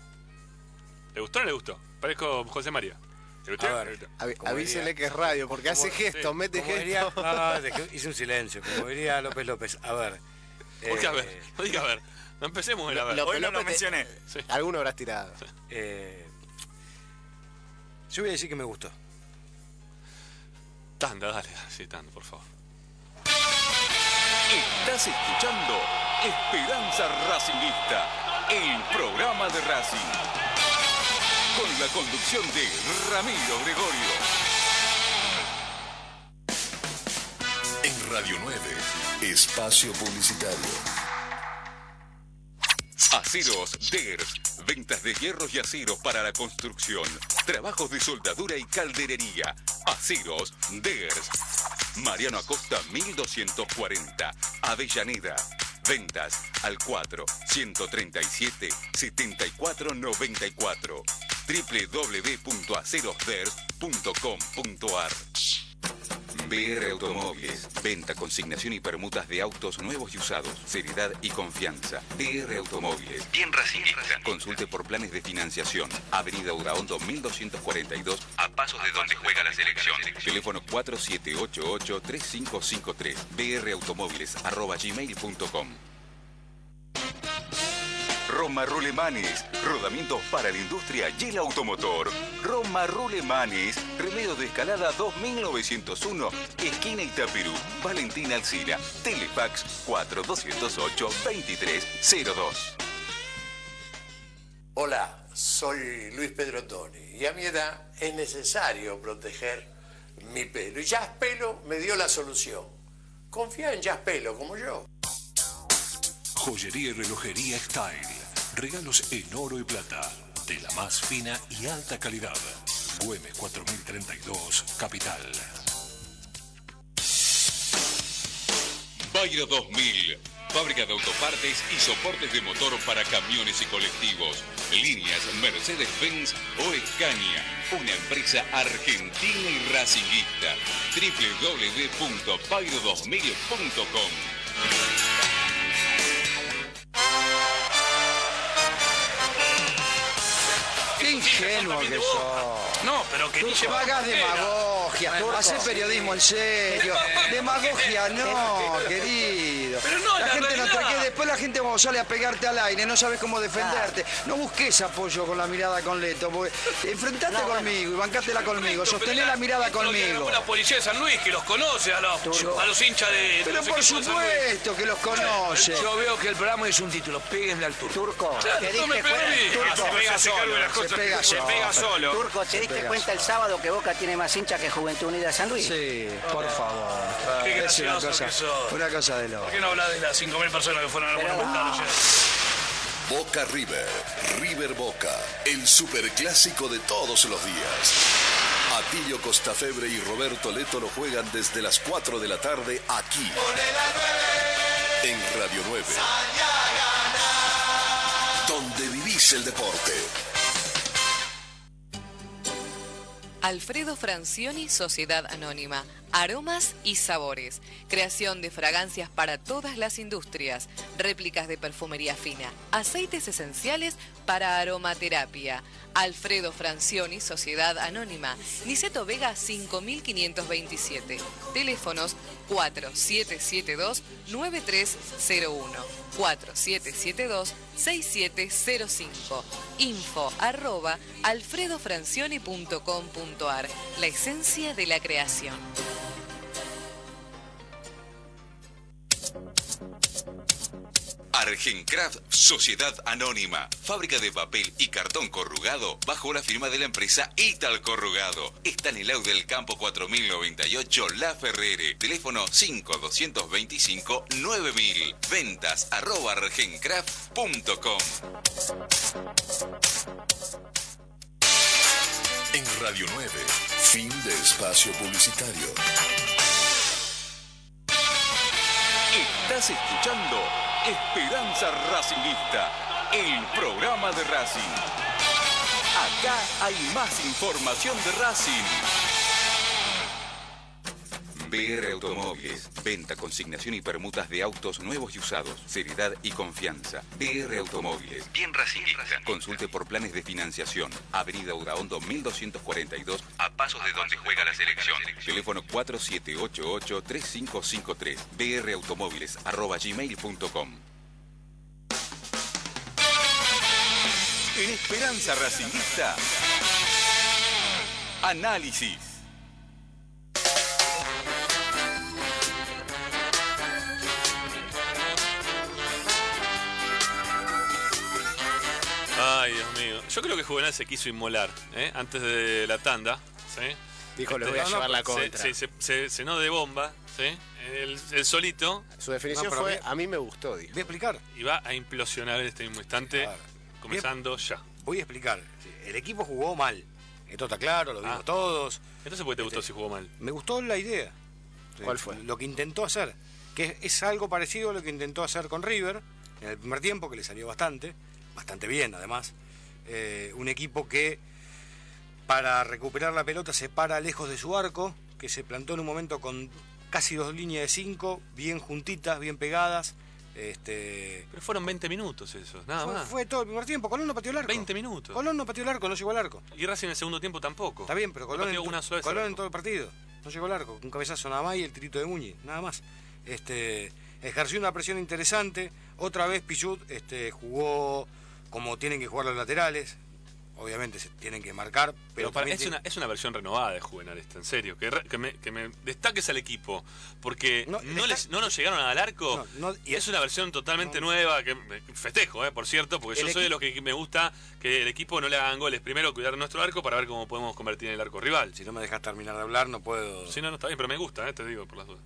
¿Le gustó o no le gustó? Parezco José María. ¿Le gustó? A ver, Avi- como avísele diría- que es radio, porque como- hace gestos, sí, mete Como gestos. diría, no, no, dejé- hice un silencio. Como diría López López. A ver. ¿Por qué a eh, ver? No diga a ver. No empecemos en a ver. Lo- Hoy no lo López te- mencioné. Sí. Alguno habrás tirado. eh, yo voy a decir que me gustó. Tanda, dale, dale, sí, tanda, por favor. Estás escuchando Esperanza Racingista, el programa de Racing. Con la conducción de Ramiro Gregorio. En Radio nueve, espacio publicitario. Aceros Ders, ventas de hierros y aceros para la construcción, trabajos de soldadura y calderería. Aceros Ders, Mariano Acosta mil doscientos cuarenta, Avellaneda. Ventas al cuatro, ciento treinta y siete, setenta y cuatro noventa y cuatro, doble u doble u doble u punto aceros ders punto com punto ar. B R Automóviles, venta, consignación y permutas de autos nuevos y usados, seriedad y confianza. B R Automóviles, bien racingista. Consulte por planes de financiación. Avenida Udaondo mil doscientos cuarenta y dos, a pasos de donde juega la selección. Teléfono cuatro siete ocho ocho, tres cinco cinco tres, brautomóviles arroba gmail punto com. Roma Rulemanes, rodamientos para la industria y el automotor. Roma Rulemanes, Remedio de Escalada dos mil novecientos uno, esquina Itapirú, Valentín Alsina, Telefax cuatro doscientos ocho, veintitrés cero dos. Hola, soy Luis Pedro Toni y a mi edad es necesario proteger mi pelo. Y Jazz Pelo me dio la solución. Confía en Jazz Pelo como yo. Joyería y relojería Style. Regalos en oro y plata, de la más fina y alta calidad. Güemes cuatro mil treinta y dos, Capital. Bayro dos mil, fábrica de autopartes y soportes de motor para camiones y colectivos. Líneas Mercedes-Benz o Scania. Una empresa argentina y racinguista. doble u doble u doble u punto bayro dos mil punto com. Qué ingenuo que sos. No, pero que ni Turco, hagas demagogia, hace periodismo en serio. Demagogia no, querido. Pero no, la la gente no te, realidad. que después la gente cuando sale a pegarte al aire, no sabes cómo defenderte. No busques apoyo con la mirada con Leto, porque enfrentate No, bueno. conmigo y bancátela conmigo, Perfecto, sostené pero la mirada esto lo que conmigo. habló la policía de San Luis, que los conoce a los, Turco. a los hinchas de, de Pero los por equipos de San Luis. supuesto que los conoce. Yo veo que el programa es un título, péguenle al turco. Turco, Claro, te no me diste pegué. cuenta. Ah, se pega solo, las cosas se pega que- se solo. pega solo. Turco, ¿te diste pega cuenta el sábado que Boca tiene más hinchas que Juventud Unida San Luis? Sí, por favor. Qué Es una gracioso cosa, que sos. una cosa de loco. ¿Por qué no hablas de las cinco mil personas que fueron a la Monumental ayer? Boca River, River Boca, el superclásico de todos los días. Atilio Costafebre y Roberto Leto lo juegan desde las cuatro de la tarde aquí, en Radio nueve, donde vivís el deporte. Alfredo Francioni, Sociedad Anónima. Aromas y sabores. Creación de fragancias para todas las industrias. Réplicas de perfumería fina. Aceites esenciales para aromaterapia. Alfredo Francioni, Sociedad Anónima. Niceto Vega cinco mil quinientos veintisiete. Teléfonos cuatro siete siete dos nueve tres cero uno. cuatro siete siete dos seis siete cero cinco. Info arroba alfredofrancioni punto com punto ar. La esencia de la creación. Argencraft Sociedad Anónima, fábrica de papel y cartón corrugado bajo la firma de la empresa Ital Corrugado. Está en el Au del Campo cuatro mil noventa y ocho La Ferrere. Teléfono cinco dos dos cinco nueve mil. Ventas arroba argencraft punto com. En Radio nueve, fin de espacio publicitario. Estás escuchando Esperanza Racingista, el programa de Racing. Acá hay más información de Racing. B R Automóviles, venta, consignación y permutas de autos nuevos y usados, seriedad y confianza. B R Automóviles, bien racinguista. Consulte por planes de financiación. Avenida Udaondo mil doscientos cuarenta y dos, a pasos de donde juega la selección. Teléfono cuatro siete ocho ocho tres cinco cinco tres. brautomóviles arroba gmail punto com. En Esperanza Racingista, análisis. Ay, Dios mío. Yo creo que Juvenal se quiso inmolar, ¿eh? Antes de la tanda, ¿sí? Dijo, les Este, voy a no, llevar no, la se- contra. Se, se, se cenó de bomba, ¿sí? El, el solito. Su definición No, pero fue, bien. a mí me gustó, dijo. Voy a explicar. Y va a implosionar en este mismo instante, Claro. comenzando ya. Voy a explicar. El equipo jugó mal. Esto está claro, lo vimos Ah. todos. Entonces, ¿por qué te gustó si jugó mal? Me gustó la idea. ¿Cuál fue? Lo que intentó hacer. Que es, es algo parecido a lo que intentó hacer con River en el primer tiempo, que le salió bastante. Bastante bien, además. Eh, un equipo que para recuperar la pelota se para lejos de su arco, que se plantó en un momento con casi dos líneas de cinco, bien juntitas, bien pegadas. Este, Pero fueron veinte minutos esos, nada fue, más. fue todo el primer tiempo. Colón no pateó el arco. veinte minutos. Colón no pateó el arco, no llegó al arco. Y Racing en el segundo tiempo tampoco. Está bien, pero No Colón, pateó en, una sola vez al Colón arco. en todo el partido. No llegó al arco. Un cabezazo nada más y el tirito de Muñiz, nada más. Este, ejerció una presión interesante. Otra vez Pichut este, jugó como tienen que jugar los laterales. Obviamente se tienen que marcar, pero, Pero para- también es, tiene- una, es una versión renovada de Juvenal esta, en serio. Que, re- que, me, que me destaques al equipo. Porque No, no, destac- les, no nos llegaron al arco. No, no, y es una versión totalmente nueva. Que me- festejo, eh, por cierto. Porque El yo soy de equi- los que me gusta que el equipo no le hagan goles. Primero cuidar nuestro arco para ver cómo podemos convertir en el arco rival. Si no me dejas terminar de hablar, no puedo. Sí, no, no, está bien, pero me gusta, eh, te digo, por las dudas.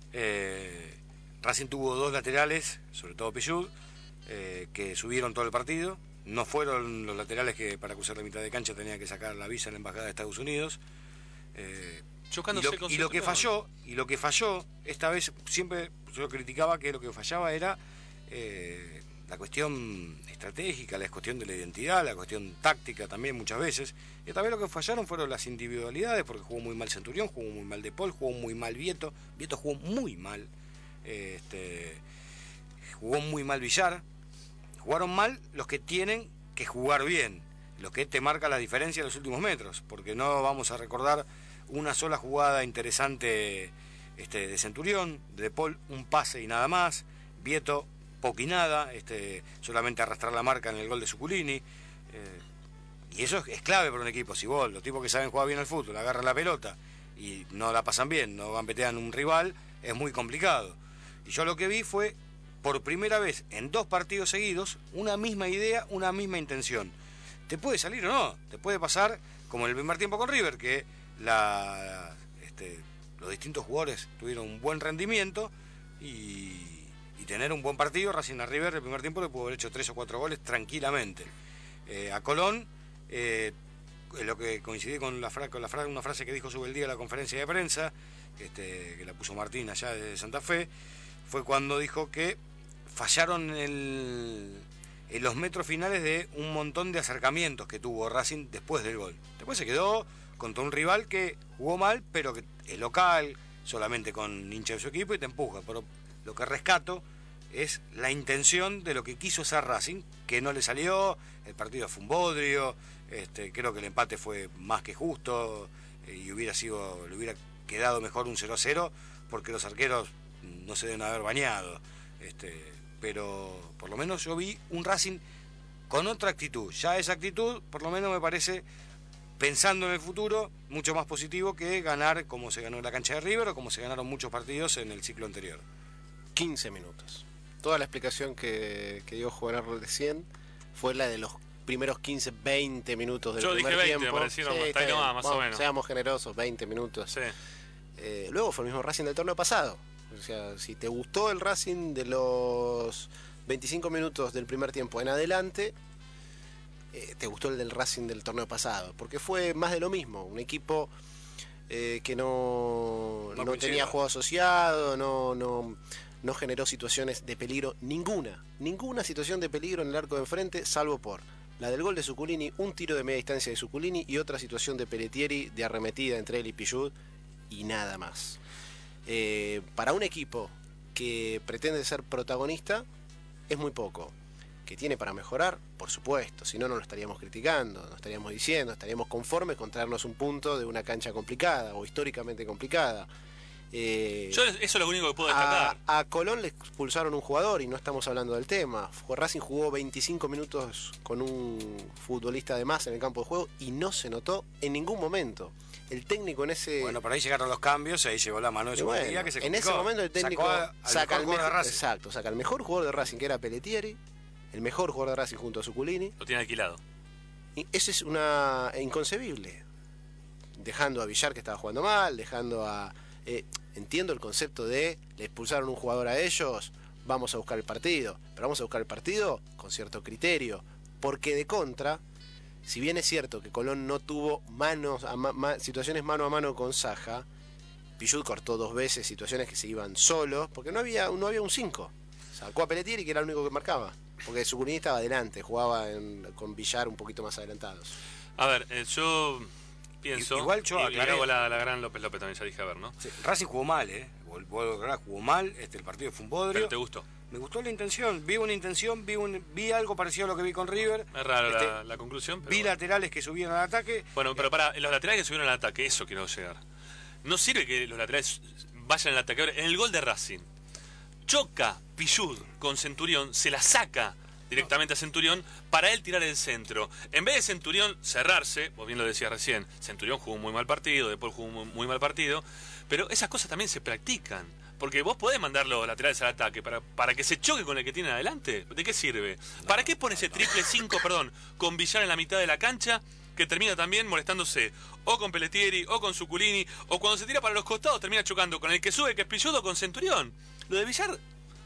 Eh, Racing tuvo dos laterales, sobre todo Pichut, eh, que subieron todo el partido. no fueron los laterales que para cruzar la mitad de cancha tenían que sacar la visa en la embajada de Estados Unidos. Eh, y, lo, y lo que falló, y lo que falló, esta vez siempre yo criticaba que lo que fallaba era eh, la cuestión estratégica, la cuestión de la identidad, la cuestión táctica también muchas veces. Y esta vez lo que fallaron fueron las individualidades, porque jugó muy mal Centurión, jugó muy mal De Paul, jugó muy mal Vieto. Vieto jugó muy mal. Este, jugó muy mal Villar. Jugaron mal los que tienen que jugar bien, los que te marca la diferencia en los últimos metros, porque no vamos a recordar una sola jugada interesante este, de Centurión, de Paul un pase y nada más, Vieto poco y nada, este, solamente arrastrar la marca en el gol de Zuculini, eh, y eso es, es clave para un equipo. Si vos, los tipos que saben jugar bien al fútbol, agarran la pelota y no la pasan bien, no gambetean un rival, es muy complicado. Y yo lo que vi fue, por primera vez en dos partidos seguidos, una misma idea, una misma intención. Te puede salir o no, te puede pasar como en el primer tiempo con River, que la, este, los distintos jugadores tuvieron un buen rendimiento y, y tener un buen partido. Racing a River el primer tiempo le pudo haber hecho tres o cuatro goles tranquilamente. Eh, a Colón, eh, lo que coincidí con, la, con la fra una frase que dijo Subeldía en la conferencia de prensa, este, que la puso Martín allá de Santa Fe, fue cuando dijo que fallaron el, en los metros finales de un montón de acercamientos que tuvo Racing después del gol. Después se quedó contra un rival que jugó mal, pero que es local, solamente con hincha de su equipo y te empuja. Pero lo que rescato es la intención de lo que quiso hacer Racing, que no le salió. El partido fue un bodrio, este, creo que el empate fue más que justo eh, y hubiera sido, le hubiera quedado mejor un cero a cero, porque los arqueros no se deben haber bañado. Este, pero por lo menos yo vi un Racing con otra actitud. Ya esa actitud, por lo menos me parece, pensando en el futuro, mucho más positivo que ganar como se ganó en la cancha de River o como se ganaron muchos partidos en el ciclo anterior. quince minutos. Toda la explicación que, que dio Juan recién fue la de los primeros quince, veinte minutos del Yo primer dije veinte, tiempo. me parecieron Sí, hasta ahí está nomás, bien. más Vamos, o menos. Seamos generosos, veinte minutos. Sí. Eh, luego fue el mismo Racing del torneo pasado. O sea, si te gustó el Racing de los veinticinco minutos del primer tiempo en adelante, eh, te gustó el del Racing del torneo pasado, porque fue más de lo mismo. Un equipo eh, que no, No no coincido. tenía juego asociado, no, no, no generó situaciones de peligro, ninguna, ninguna situación de peligro en el arco de enfrente, salvo por la del gol de Zuculini, un tiro de media distancia de Zuculini y otra situación de Pelletieri de arremetida entre él y Pichud, y nada más. Eh, para un equipo que pretende ser protagonista es muy poco. Que tiene para mejorar, por supuesto, si no, no lo estaríamos criticando, no estaríamos diciendo, estaríamos conformes con traernos un punto de una cancha complicada o históricamente complicada. Eh, Yo eso es lo único que puedo destacar. a, a Colón le expulsaron un jugador y no estamos hablando del tema. Racing jugó veinticinco minutos con un futbolista de más en el campo de juego y no se notó en ningún momento. El técnico en ese... Bueno, por ahí llegaron los cambios, ahí llegó la mano de su bueno, que se en complicó. ese momento el técnico Sacó a- al saca, mejor el jugador mejor, de Racing. exacto, saca el mejor jugador de Racing, que era Pelletieri, el mejor jugador de Racing junto a Zuculini. Lo tiene alquilado. Y eso es una inconcebible. Dejando a Villar, que estaba jugando mal, dejando a... eh, entiendo el concepto de le expulsaron un jugador a ellos, vamos a buscar el partido, pero vamos a buscar el partido con cierto criterio, porque de contra, si bien es cierto que Colón no tuvo manos a ma- ma- situaciones mano a mano con Saja, Pichud cortó dos veces situaciones que se iban solos, porque no había, no había un cinco. Sacó a Pelletieri, que era el único que marcaba, porque Zuculini estaba adelante, jugaba en- con Villar un poquito más adelantados. A ver, eh, yo pienso... Igual yo y- y aclaré. hago la, la gran López López también, ya dije, a ver, ¿no? Sí, Racing jugó mal, ¿eh? Vol- vuelvo a aclarar, jugó mal, este, el partido fue un bodrio. Pero te gustó. Me gustó la intención, vi una intención, vi, un, vi algo parecido a lo que vi con River. Es raro Este, la, la conclusión, pero vi bueno. laterales que subían al ataque. Bueno, pero para los laterales que subieron al ataque, eso quiero llegar. No sirve que los laterales vayan al ataque. En el gol de Racing, choca Pichud con Centurión, se la saca directamente a Centurión para él tirar el centro. En vez de Centurión cerrarse, vos bien lo decías recién, Centurión jugó un muy mal partido, después jugó un muy, muy mal partido, pero esas cosas también se practican. Porque vos podés mandar los laterales al ataque para, para que se choque con el que tienen adelante. ¿De qué sirve? ¿Para qué pone ese triple cinco, perdón, con Villar en la mitad de la cancha, que termina también molestándose o con Pelletieri o con Zuculini, o cuando se tira para los costados termina chocando con el que sube, que es Pichud, o con Centurión? Lo de Villar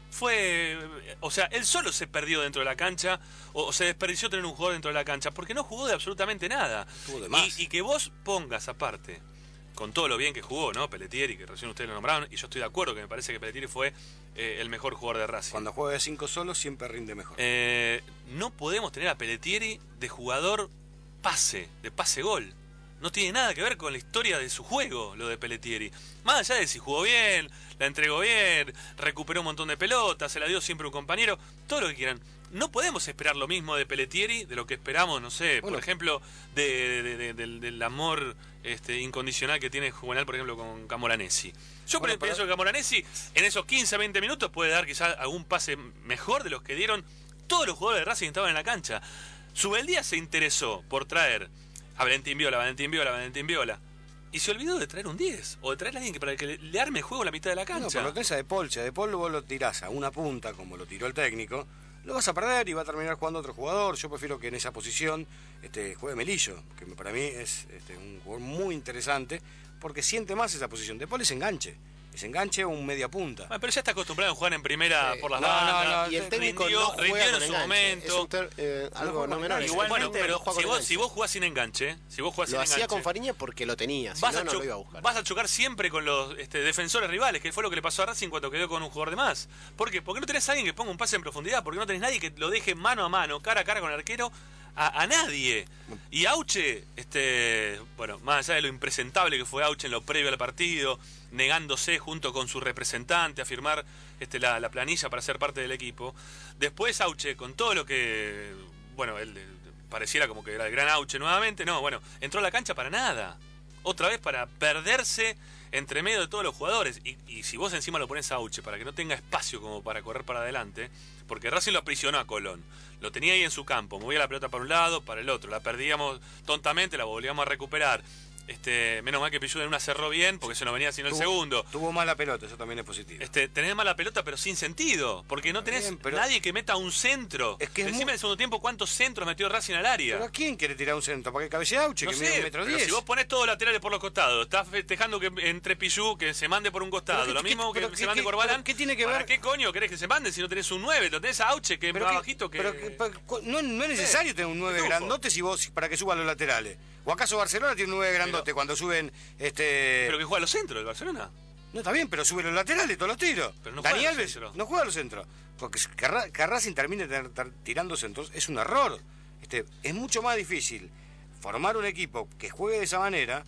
fue, o sea, él solo se perdió dentro de la cancha o, o se desperdició tener un jugador dentro de la cancha porque no jugó de absolutamente nada. Tuvo de más. Y, y que vos pongas aparte, con todo lo bien que jugó, ¿no? Pelletieri, que recién ustedes lo nombraron, y yo estoy de acuerdo que me parece que Pelletieri fue eh, el mejor jugador de Racing. Cuando juega de cinco solo siempre rinde mejor. Eh, no podemos tener a Pelletieri de jugador pase, de pase-gol. No tiene nada que ver con la historia de su juego, lo de Pelletieri. Más allá de si jugó bien, la entregó bien, recuperó un montón de pelotas, se la dio siempre un compañero, todo lo que quieran. No podemos esperar lo mismo de Pelletieri, de lo que esperamos, no sé, bueno, por ejemplo, de, de, de, del, del amor este, incondicional que tiene Juvenal, por ejemplo, con Camoranesi. Yo bueno, pienso pero... que Camoranesi en esos quince a veinte minutos puede dar quizás algún pase mejor de los que dieron todos los jugadores de Racing que estaban en la cancha. Subeldía se interesó por traer a Valentín Viola, Valentín Viola, Valentín Viola. Y se olvidó de traer un diez. O de traer a alguien que para que le, le arme juego la mitad de la cancha. No, pero lo tenés a De Paul. Si a De Paul vos lo tirás a una punta, como lo tiró el técnico, lo vas a perder y va a terminar jugando otro jugador. Yo prefiero que en esa posición este, juegue Melillo, que para mí es este, un jugador muy interesante, porque siente más esa posición. De Paul es enganche. Es enganche o un media punta. Bueno, pero ya está acostumbrado a jugar en primera Sí. por las No, bandas. no, no, y el técnico rindió, no juega rindió en con su enganche. momento. Es un ter- eh, algo no menor. Igualmente, bueno, pero no juega si con vos, enganche. si vos jugás sin enganche, si vos jugás Lo sin hacía enganche, con Fariña porque lo tenía, si vas, no, a no cho- lo iba a buscar. vas a chocar siempre con los este, defensores rivales, que fue lo que le pasó a Racing cuando quedó con un jugador de más. ¿Por qué? Porque no tenés a alguien que ponga un pase en profundidad, porque no tenés nadie que lo deje mano a mano, cara a cara con el arquero, a, a nadie. Y Auche, este, bueno, más allá de lo impresentable que fue Auche en lo previo al partido, negándose junto con su representante a firmar este, la, la planilla para ser parte del equipo, después Auche, con todo lo que, bueno, él, él pareciera como que era el gran Auche nuevamente, no, bueno, entró a la cancha para nada. Otra vez para perderse entre medio de todos los jugadores. Y, y si vos encima lo pones a Auche para que no tenga espacio como para correr para adelante, porque Racing lo aprisionó a Colón. Lo tenía ahí en su campo, movía la pelota para un lado, para el otro. La perdíamos tontamente, la volvíamos a recuperar. Este, menos mal que Pichu en una cerró bien, porque se nos venía sino el Tuvo- segundo. Tuvo mala pelota, eso también es positivo. Este, tenés mala pelota, pero sin sentido, porque no tenés Bien, pero- nadie que meta un centro. Es que es Encima muy- del segundo tiempo, ¿cuántos centros metió Racing al área? ¿Pero a quién quiere tirar un centro? ¿Para que cabecee Auche, No que sé, mide un metro pero diez? si vos ponés todos los laterales por los costados, estás festejando que entre Pichu que se mande por un costado, Pero lo qué- mismo qué- que pero se qué- mande qué- Corbalán. pero qué tiene que ¿Para ver? qué coño querés que se manden si no tenés un nueve? Lo tenés a Auche, que es Pero más que- bajito que... pero que- pero cu- no, no es necesario tener un nueve Pitufo. grandote si vos para que suban los laterales. ¿O acaso Barcelona tiene un nueve grandote cuando suben este Pero que juega a los centros del Barcelona. No, está bien, pero sube los laterales todos los tiros. Pero no Dani juega a los Alves centros. no juega a los centros. Porque que Ra- que Racing termine ter- ter- tirando centros es un error. Este, es mucho más difícil formar un equipo que juegue de esa manera,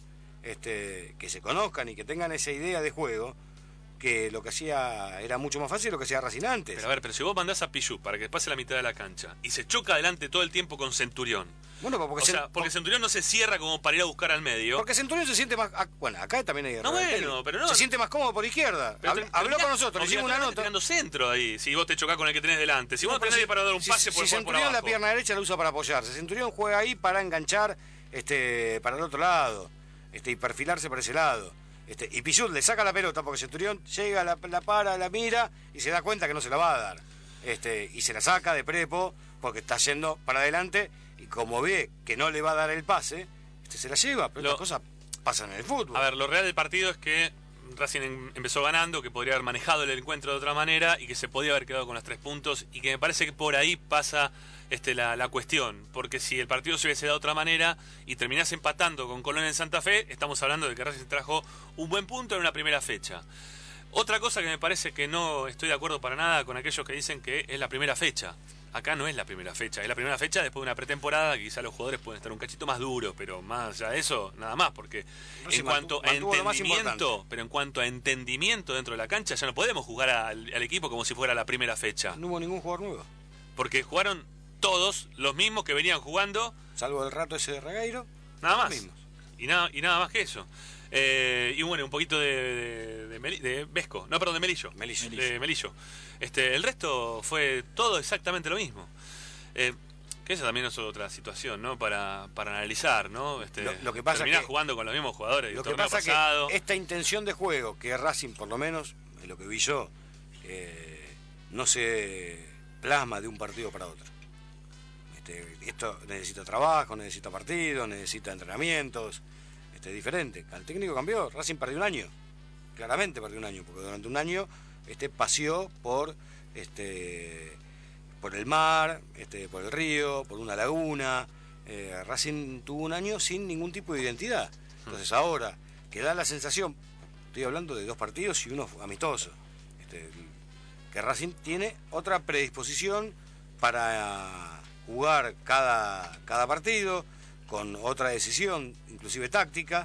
este, que se conozcan y que tengan esa idea de juego, que lo que hacía era mucho más fácil lo que hacía Racing antes. Pero a ver, pero si vos mandás a Pichu para que pase la mitad de la cancha y se choca adelante todo el tiempo con Centurión. Bueno, pues porque o se- sea, porque Centurión no se cierra como para ir a buscar al medio. Porque Centurión se siente más... ah, Bueno, acá también hay No, error bueno, técnico. pero no- Se siente más cómodo por izquierda. Pero Habl- te- habló terminás con nosotros, le hicimos una obligatoriamente nota. tirando centro ahí, si vos te chocás con el que tenés delante. Si vos no, tenés nadie para dar un si- pase si, por, si por, por Centurión la abajo. pierna derecha la usa para apoyarse. Centurión juega ahí para enganchar este, para el otro lado este, y perfilarse por ese lado. Este, y Pichut le saca la pelota porque Centurión llega, la, la para, la mira y se da cuenta que no se la va a dar. Este, y se la saca de prepo porque está yendo para adelante y como ve que no le va a dar el pase, este, se la lleva. Pero Lo- estas cosas pasan en el fútbol. A ver, lo real del partido es que Racing em- empezó ganando, que podría haber manejado el encuentro de otra manera y que se podía haber quedado con los tres puntos y que me parece que por ahí pasa este, la, la cuestión, porque si el partido se hubiese dado de otra manera y terminás empatando con Colón en Santa Fe, estamos hablando de que Racing trajo un buen punto en una primera fecha. Otra cosa que me parece que no estoy de acuerdo para nada con aquellos que dicen que es la primera fecha. Acá no es la primera fecha, es la primera fecha después de una pretemporada que quizá los jugadores pueden estar un cachito más duros, pero más allá de eso, nada más, porque Racing en cuanto mantuvo- mantuvo a lo más entendimiento, importante. pero en cuanto a entendimiento dentro de la cancha, ya no podemos jugar al, al equipo como si fuera la primera fecha. No hubo ningún jugador nuevo. Porque jugaron todos los mismos que venían jugando, Salvo el rato ese de Regueiro. nada los más. mismos. Y nada, y nada más que eso. Eh, y bueno, un poquito de, de, de, Meli- de Vesco, no, perdón, de Melillo. Melillo. De Melillo. Este, el resto fue todo exactamente lo mismo. Eh, que esa también es otra situación, ¿no? Para, para analizar, ¿no? Este, Lo- lo que pasa terminás que- jugando con los mismos jugadores. del Lo que torneo pasa pasado. que esta intención de juego que Racing, por lo menos, en lo que vi yo, eh, no se plasma de un partido para otro. Este, esto necesita trabajo, necesita partidos, necesita entrenamientos, este, es diferente. El técnico cambió, Racing perdió un año, claramente perdió un año, porque durante un año este, paseó por este, por el mar, este, por el río, por una laguna. Eh, Racing tuvo un año sin ningún tipo de identidad. Entonces ahora, que da la sensación, estoy hablando de dos partidos y uno amistoso, este, que Racing tiene otra predisposición para jugar cada, cada partido, con otra decisión, inclusive táctica,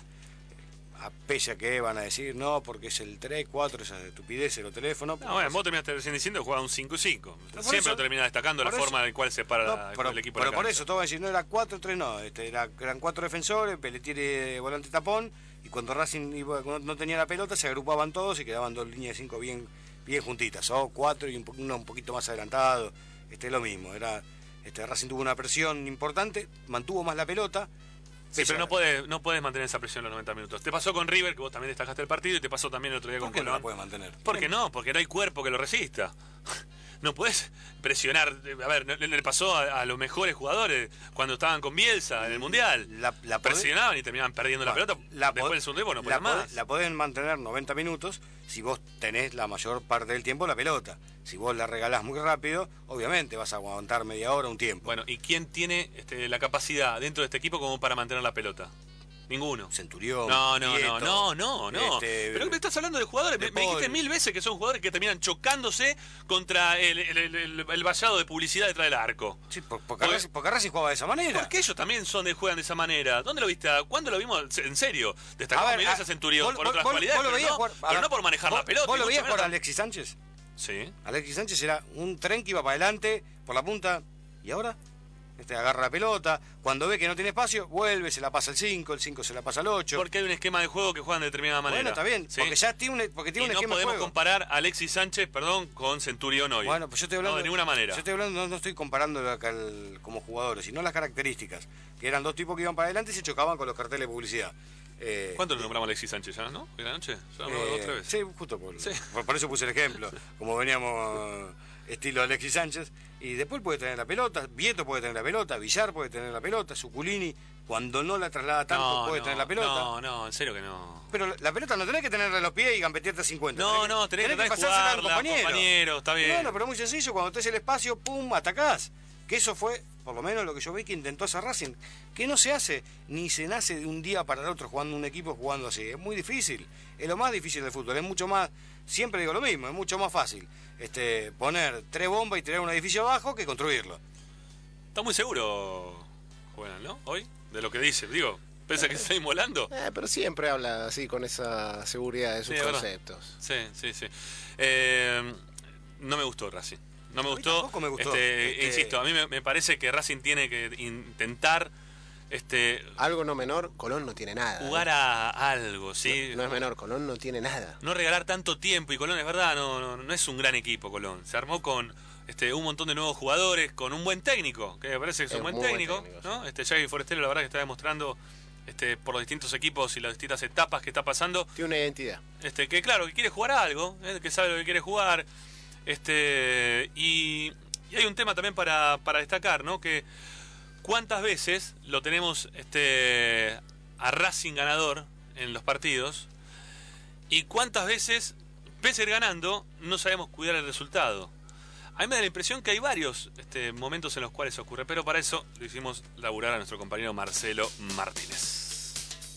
a pese a que van a decir no, porque es el tres, cuatro, esa estupidez de los teléfonos. No, bueno, vos terminaste recién diciendo que jugaba un cinco cinco. Siempre eso, lo termina destacando la eso, forma en la cual se para no, la, pero, el equipo. Pero de la por cancha. eso, todo va a decir, no era cuatro tres, no, este, era, eran cuatro defensores, Pelletier volante tapón, y cuando Racing iba, cuando no tenía la pelota se agrupaban todos y quedaban dos líneas de cinco bien, bien juntitas, o cuatro y un, uno un poquito más adelantado, este, lo mismo, era, este, Racing tuvo una presión importante, mantuvo más la pelota. Sí, pero no puedes, no puedes mantener esa presión los noventa minutos. Te pasó con River, que vos también destacaste el partido, y te pasó también el otro día con ¿Por qué Colón. no la puedes mantener? ¿Por qué no? Porque no hay cuerpo que lo resista. No puedes presionar. A ver, le, le pasó a, a los mejores jugadores cuando estaban con Bielsa en el Mundial. La, la Presionaban y terminaban perdiendo la pelota. La Después del segundo tiempo no podían la más. podés- La podés mantener noventa minutos si vos tenés la mayor parte del tiempo la pelota. Si vos la regalás muy rápido, obviamente vas a aguantar media hora, un tiempo. Bueno, ¿y quién tiene este, la capacidad dentro de este equipo como para mantener la pelota? Ninguno. Centurión. No, no, Prieto, no, no, no, no. este, Pero me estás hablando de jugadores. Me, me dijiste mil veces que son jugadores que terminan chocándose contra el, el, el, el- el vallado de publicidad detrás del arco. Sí, por- porque, Racing, porque Racing jugaba de esa manera. Porque ellos también son de, juegan de esa manera. ¿Dónde lo viste? ¿Cuándo lo vimos? En serio. Destacamos A ver, mil veces a- a Centurión vos- por vos- otras vos- cualidades, vos lo pero, veías no, jugar- a pero ver, no por manejar vos- la pelota. ¿Vos y lo mucho veías menos por tan- Alexis Sánchez? Sí. Alexis Sánchez era un tren que iba para adelante, por la punta, y ahora este, agarra la pelota, cuando ve que no tiene espacio, vuelve, se la pasa al cinco, el cinco se la pasa al ocho. Porque hay un esquema de juego que juegan de determinada manera. Bueno, está bien, ¿sí? porque ya tiene un, porque tiene Y un no esquema de podemos juego. comparar a Alexis Sánchez, perdón, con Centurión hoy. Bueno, pues yo estoy hablando No, de ninguna manera. Yo estoy hablando, no, no estoy comparando acá el- como jugadores, sino las características, que eran dos tipos que iban para adelante y se chocaban con los carteles de publicidad. Eh, ¿Cuánto le nombramos a Alexis Sánchez ya, no? ¿Hoy la noche? ¿Ya lo nombramos eh, dos tres veces? Sí, justo por, Sí. por, por eso puse el ejemplo. Como veníamos estilo Alexis Sánchez, y después puede tener la pelota, Vieto puede tener la pelota, Villar puede tener la pelota, Suculini, cuando no la traslada tanto, No, puede no, tener la pelota. No, no, en serio que no. Pero la, la pelota no tenés que tenerla en los pies y gambetearte a cincuenta. No, tenés no, tenés que tratar de pasársela al jugarla, compañero, está bien. Bueno, pero muy sencillo, cuando tenés el espacio, pum, atacás. Que eso fue, por lo menos, lo que yo vi que intentó hacer Racing. Que no se hace, ni se nace de un día para el otro jugando un equipo jugando así. Es muy difícil. Es lo más difícil del fútbol. Es mucho más, siempre digo lo mismo, es mucho más fácil este, poner tres bombas y tirar un edificio abajo que construirlo. Está muy seguro, Juvenal, ¿no? Hoy, de lo que dice. Digo, ¿piensa que se está inmolando? Eh, pero siempre habla así, con esa seguridad de sus Sí, es verdad. conceptos. Sí, sí, sí. Eh, no me gustó Racing. No me A mí gustó. tampoco me gustó. Este, Este- Insisto, a mí me, me parece que Racing tiene que intentar este, Algo no menor, Colón no tiene nada. jugar ¿eh? a algo, ¿sí? No, no es menor, Colón no tiene nada. No regalar tanto tiempo. Y Colón, es verdad, no, no, no es un gran equipo, Colón. Se armó con este, un montón de nuevos jugadores, con un buen técnico, que me parece que es, Es un buen muy buen técnico. técnico, ¿no? Este Xavi Forestero, la verdad que está demostrando este, por los distintos equipos y las distintas etapas que está pasando. Tiene una identidad. Este, que claro, que quiere jugar a algo, ¿eh? Que sabe lo que quiere jugar. Este, y, y hay un tema también para, para destacar, ¿no? Que cuántas veces lo tenemos este, a Racing ganador en los partidos y cuántas veces, pese a ir ganando, no sabemos cuidar el resultado. A mí me da la impresión que hay varios este, momentos en los cuales ocurre, pero para eso lo hicimos laburar a nuestro compañero Marcelo Martínez.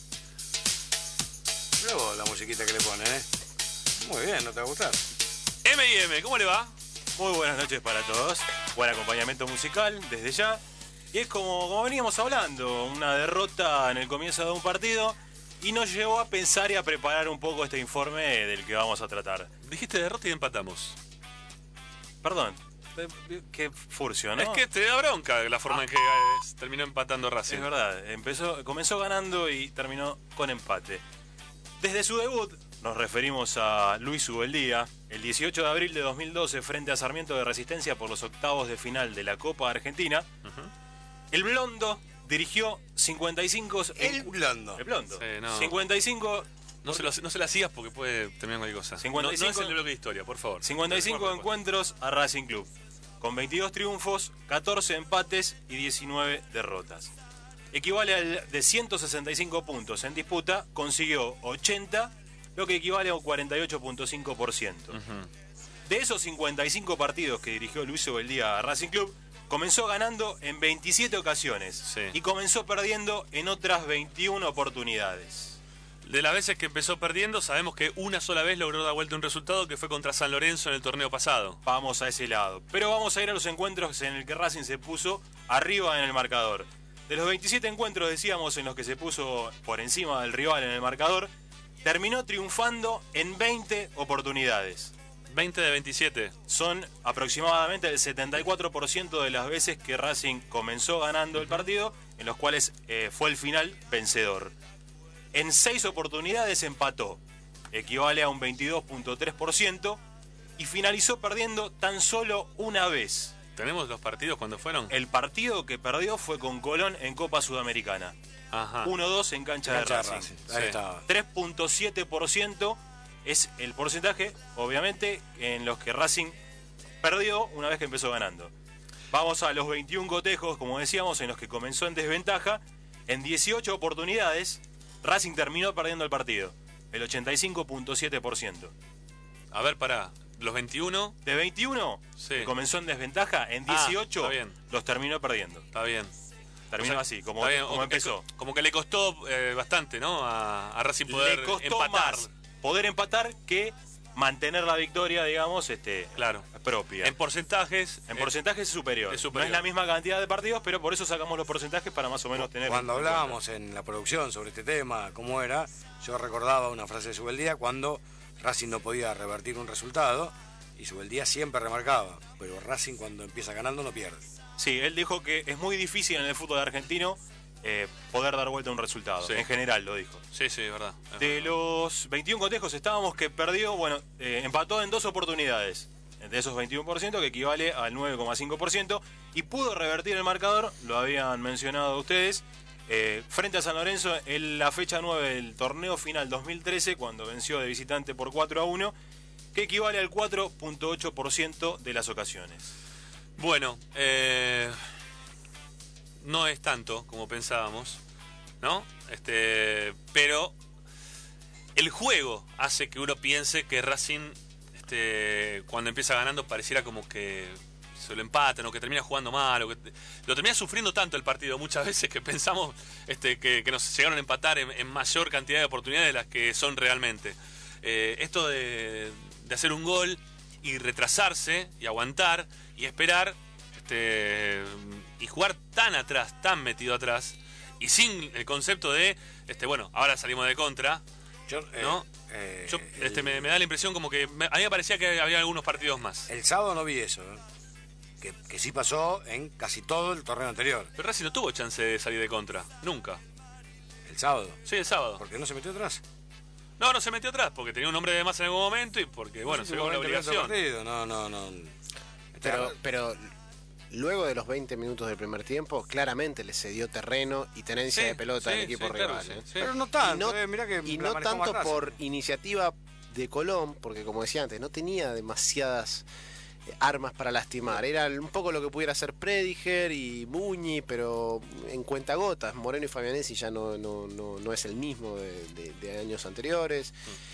Luego la musiquita que le ponen, ¿eh? Muy bien, ¿no te va a gustar? M y M, ¿cómo le va? Muy buenas noches para todos. Buen acompañamiento musical desde ya. Y es como, como veníamos hablando, una derrota en el comienzo de un partido y nos llevó a pensar y a preparar un poco este informe del que vamos a tratar. Dijiste derrota y empatamos. Perdón, eh, qué furcio, ¿no? Es que te da bronca la forma Ah. en que eh, terminó empatando Racing. Es verdad, empezó, comenzó ganando y terminó con empate. Desde su debut nos referimos a Luis Ubeldía, el dieciocho de abril de dos mil doce frente a Sarmiento de Resistencia por los octavos de final de la Copa Argentina. Uh-huh. El blondo dirigió cincuenta y cinco... El blondo. El blondo. Sí, no. cincuenta y cinco... No se, lo, no se la sigas porque puede terminar cualquier cosa. cincuenta y cinco, no, no es el bloque de historia, por favor. cincuenta y cinco Por favor. encuentros a Racing Club, con veintidós triunfos, catorce empates y diecinueve derrotas. Equivale al de ciento sesenta y cinco puntos en disputa, consiguió ochenta, lo que equivale a un cuarenta y ocho punto cinco por ciento. Uh-huh. De esos cincuenta y cinco partidos que dirigió Luis Obeldía a Racing Club, comenzó ganando en veintisiete ocasiones Sí. y comenzó perdiendo en otras veintiuna oportunidades. De las veces que empezó perdiendo, sabemos que una sola vez logró dar vuelta un resultado, que fue contra San Lorenzo en el torneo pasado. Vamos a ese lado. Pero vamos a ir a los encuentros en el que Racing se puso arriba en el marcador. De los veintisiete encuentros, decíamos, en los que se puso por encima del rival en el marcador, terminó triunfando en veinte oportunidades. veinte de veintisiete. Son aproximadamente el setenta y cuatro por ciento de las veces que Racing comenzó ganando el partido, en los cuales eh, fue el final vencedor. En seis oportunidades empató, equivale a un veintidós punto tres por ciento, y finalizó perdiendo tan solo una vez. ¿Tenemos los partidos cuándo fueron? El partido que perdió fue con Colón en Copa Sudamericana. Ajá. uno dos en cancha, Cancha de de Racing. Racing, ahí está. tres punto siete por ciento es el porcentaje, obviamente, en los que Racing perdió una vez que empezó ganando. Vamos a los veintiún cotejos, como decíamos, en los que comenzó en desventaja. En dieciocho oportunidades, Racing terminó perdiendo el partido, el ochenta y cinco punto siete por ciento. A ver, pará, los veintiuno. De veintiuno, Sí. que comenzó en desventaja, en Ah, dieciocho está bien. los terminó perdiendo. Está bien. Terminó O sea, así, como, está bien, como o- empezó. es Como que le costó eh, bastante, ¿no? A, a Racing poder Le costó empatar. más poder empatar que mantener la victoria, digamos, este, Claro. propia. En porcentajes. En eh, porcentaje es superior. es superior. No es la misma cantidad de partidos, pero por eso sacamos los porcentajes para más o menos tener... Cuando en cuenta. hablábamos en la producción sobre este tema, cómo era, yo recordaba una frase de Subeldía cuando Racing no podía revertir un resultado y Subeldía siempre remarcaba, pero Racing cuando empieza ganando no pierde. Sí, él dijo que es muy difícil en el fútbol argentino eh, poder dar vuelta a un resultado. Sí. En general lo dijo. Sí, sí, es verdad. es De verdad. los veintiún cotejos estábamos que perdió, bueno, eh, empató en dos oportunidades. De esos veintiuno por ciento, que equivale al nueve coma cinco por ciento, y pudo revertir el marcador, lo habían mencionado ustedes, eh, frente a San Lorenzo en la fecha nueve del torneo final dos mil trece, cuando venció de visitante por cuatro a uno, que equivale al cuatro punto ocho por ciento de las ocasiones. Bueno, eh, no es tanto como pensábamos, ¿no? Este, pero el juego hace que uno piense que Racing, este, cuando empieza ganando, pareciera como que se lo empatan o que termina jugando mal, o que lo termina sufriendo tanto el partido muchas veces que pensamos este, que, que nos llegaron a empatar en, en mayor cantidad de oportunidades de las que son realmente. Eh, esto de, de hacer un gol y retrasarse y aguantar y esperar este, y jugar tan atrás, tan metido atrás y sin el concepto de, este, bueno, ahora salimos de contra, Yo, eh, ¿no? eh, Yo, este, me, me da la impresión como que me- a mí me parecía que había algunos partidos más. El sábado no vi eso, ¿eh? que, que sí pasó en casi todo el torneo anterior. Pero Racing no tuvo chance de salir de contra, nunca. El sábado. Sí, el sábado. ¿Por qué no se metió atrás? No, no se metió atrás porque tenía un hombre de más en algún momento y porque, bueno, se vio con la obligación. Partido. No, no, no. Pero, pero luego de los veinte minutos del primer tiempo, claramente le cedió terreno y tenencia Sí, de pelota sí, al equipo sí, claro, rival. sí, ¿eh? sí. Pero no tanto, Y no, eh, mirá que y la no manejó más tanto Racing. por iniciativa de Colón, porque como decía antes, no tenía demasiadas eh, armas para lastimar. Era un poco lo que pudiera hacer Prediger y Muñi, pero en cuentagotas. Moreno y Fabianesi ya no, no, no, no es el mismo de, de- de años anteriores.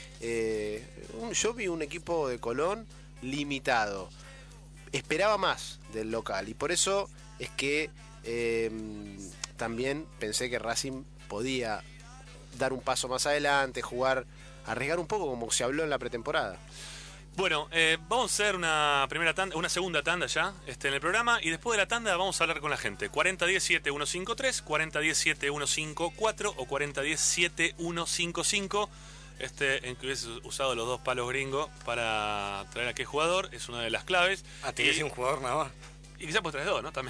Eh, un- yo vi un equipo de Colón limitado. Esperaba más del local y por eso es que eh, también pensé que Racing podía dar un paso más adelante, jugar, arriesgar un poco como se habló en la pretemporada. Bueno, eh, vamos a hacer una primera tanda, una segunda tanda ya este, en el programa y después de la tanda vamos a hablar con la gente. cuarenta diez siete uno cinco tres, cuarenta diez siete uno cinco cuatro o cuarenta diez siete uno cinco cinco. Este, en que hubiese usado los dos palos gringos para traer a qué jugador, es una de las claves. Ah, te decía un jugador nada más. Y quizás pues traes dos, ¿no? También.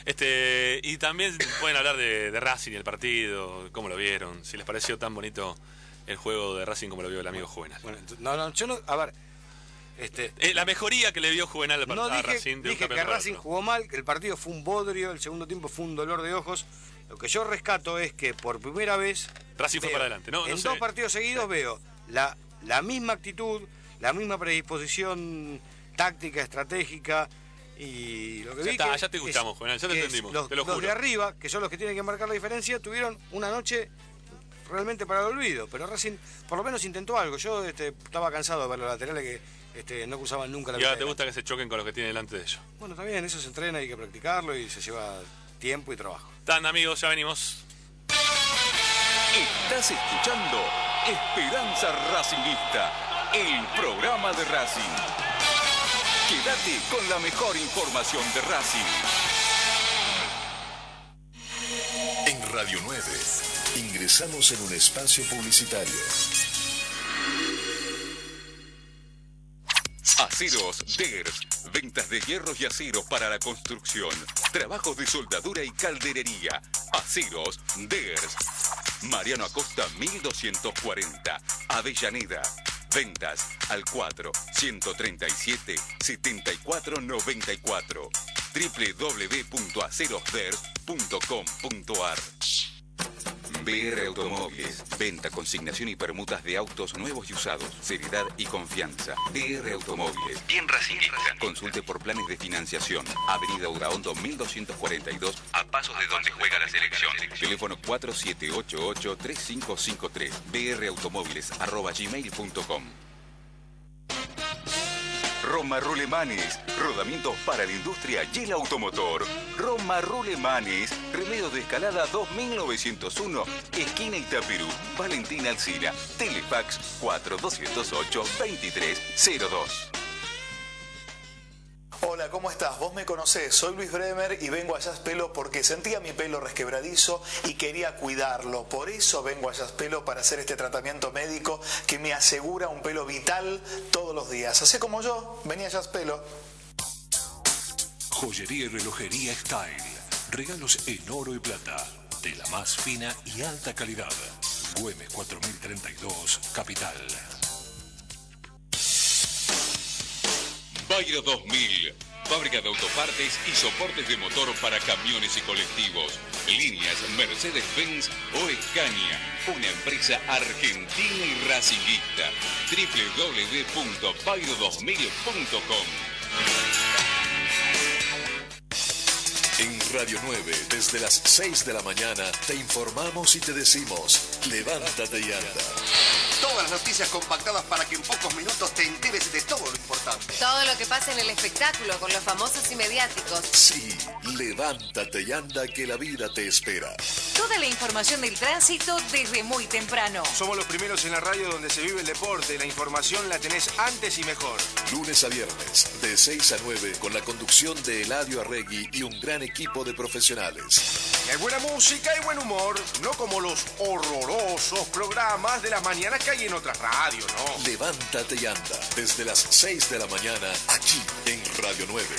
Este, y también pueden hablar de, de Racing y el partido, cómo lo vieron, si les pareció tan bonito el juego de Racing como lo vio el amigo Juvenal. Bueno, ent- no, no, yo no. A ver. Este, Eh, la mejoría que le vio Juvenal al no partido a dije, Racing de un dije que campeonato al Racing otro. jugó mal, que el partido fue un bodrio, el segundo tiempo fue un dolor de ojos. Lo que yo rescato es que por primera vez. Racing fue veo- para adelante, ¿no? En No sé. dos partidos seguidos veo la, la misma actitud, la misma predisposición táctica, estratégica. Y lo que Ya vi está, que ya te es- escuchamos, Juvenal, ya te que es entendimos, Los, te lo los juro. de arriba, que son los que tienen que marcar la diferencia, tuvieron una noche realmente para el olvido, pero Racing por lo menos intentó algo. Yo este, estaba cansado de ver los laterales que este, no cruzaban nunca la Y ahora mitad te de gusta que se choquen con los que tienen delante de ellos. Bueno, está bien, eso se entrena, hay que practicarlo y se lleva tiempo y trabajo. Tan amigos, ya venimos. Estás escuchando Esperanza Racingista, el programa de Racing. Quédate con la mejor información de Racing. En Radio nueve ingresamos en un espacio publicitario. Aceros Ders, ventas de hierros y aceros para la construcción, trabajos de soldadura y calderería. Aceros Ders, Mariano Acosta mil doscientos cuarenta, Avellaneda. Ventas al cuatro, ciento treinta y siete, setenta y cuatro noventa y cuatro, doble u doble u doble u punto aceros ders punto com punto ar. B R Automóviles, venta, consignación y permutas de autos nuevos y usados, seriedad y confianza. B R Automóviles, bien racingista. Consulte por planes de financiación. Avenida Udaondo mil doscientos cuarenta y dos, a pasos de donde juega la selección. Teléfono cuatro siete ocho ocho, tres cinco cinco tres, brautomóviles arroba gmail punto com. Roma Rulemanes, rodamientos para la industria y el automotor. Roma Rulemanes, Remedio de Escalada dos mil novecientos uno, esquina Itaperú, Valentín Alsina, Telefax cuatro doscientos ocho, veintitrés cero dos. Hola, ¿cómo estás? Vos me conocés, soy Luis Bremer y vengo a Yaspelo porque sentía mi pelo resquebradizo y quería cuidarlo. Por eso vengo a Yaspelo para hacer este tratamiento médico que me asegura un pelo vital todos los días. Hacé como yo, vení a Yaspelo. Joyería y relojería Style. Regalos en oro y plata. De la más fina y alta calidad. Güemes cuatro mil treinta y dos, Capital. Bayro dos mil, fábrica de autopartes y soportes de motor para camiones y colectivos. Líneas Mercedes-Benz o Scania, una empresa argentina y racinguista. doble u doble u doble u punto bayro dos mil punto com. En Radio nueve, desde las seis de la mañana, te informamos y te decimos, levántate y anda. Todas las noticias compactadas para que en pocos minutos te enteres de todo lo importante. Todo lo que pasa en el espectáculo con los famosos y mediáticos. Sí, levántate y anda que la vida te espera. Toda la información del tránsito desde muy temprano. Somos los primeros en la radio donde se vive el deporte. La información la tenés antes y mejor. Lunes a viernes, de seis a nueve, con la conducción de Eladio Arregui y un gran equipo de profesionales. Y hay buena música y buen humor, no como los horrorosos programas de las mañanas que hay en otras radios, ¿no? Levántate y anda, desde las seis de la mañana, aquí en Radio nueve.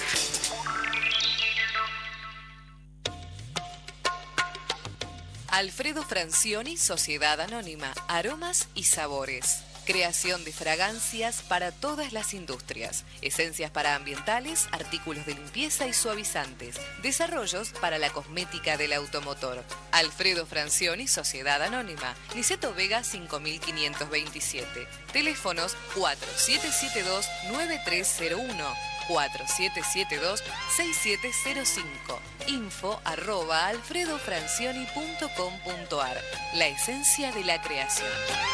Alfredo Francioni, Sociedad Anónima, Aromas y Sabores. Creación de fragancias para todas las industrias. Esencias para ambientales, artículos de limpieza y suavizantes. Desarrollos para la cosmética del automotor. Alfredo Francioni, Sociedad Anónima. Niceto Vega cinco mil quinientos veintisiete. Teléfonos cuatro siete siete dos, nueve tres cero uno. cuatro siete siete dos, seis siete cero cinco. Info arroba alfredofrancioni punto com punto ar. La esencia de la creación.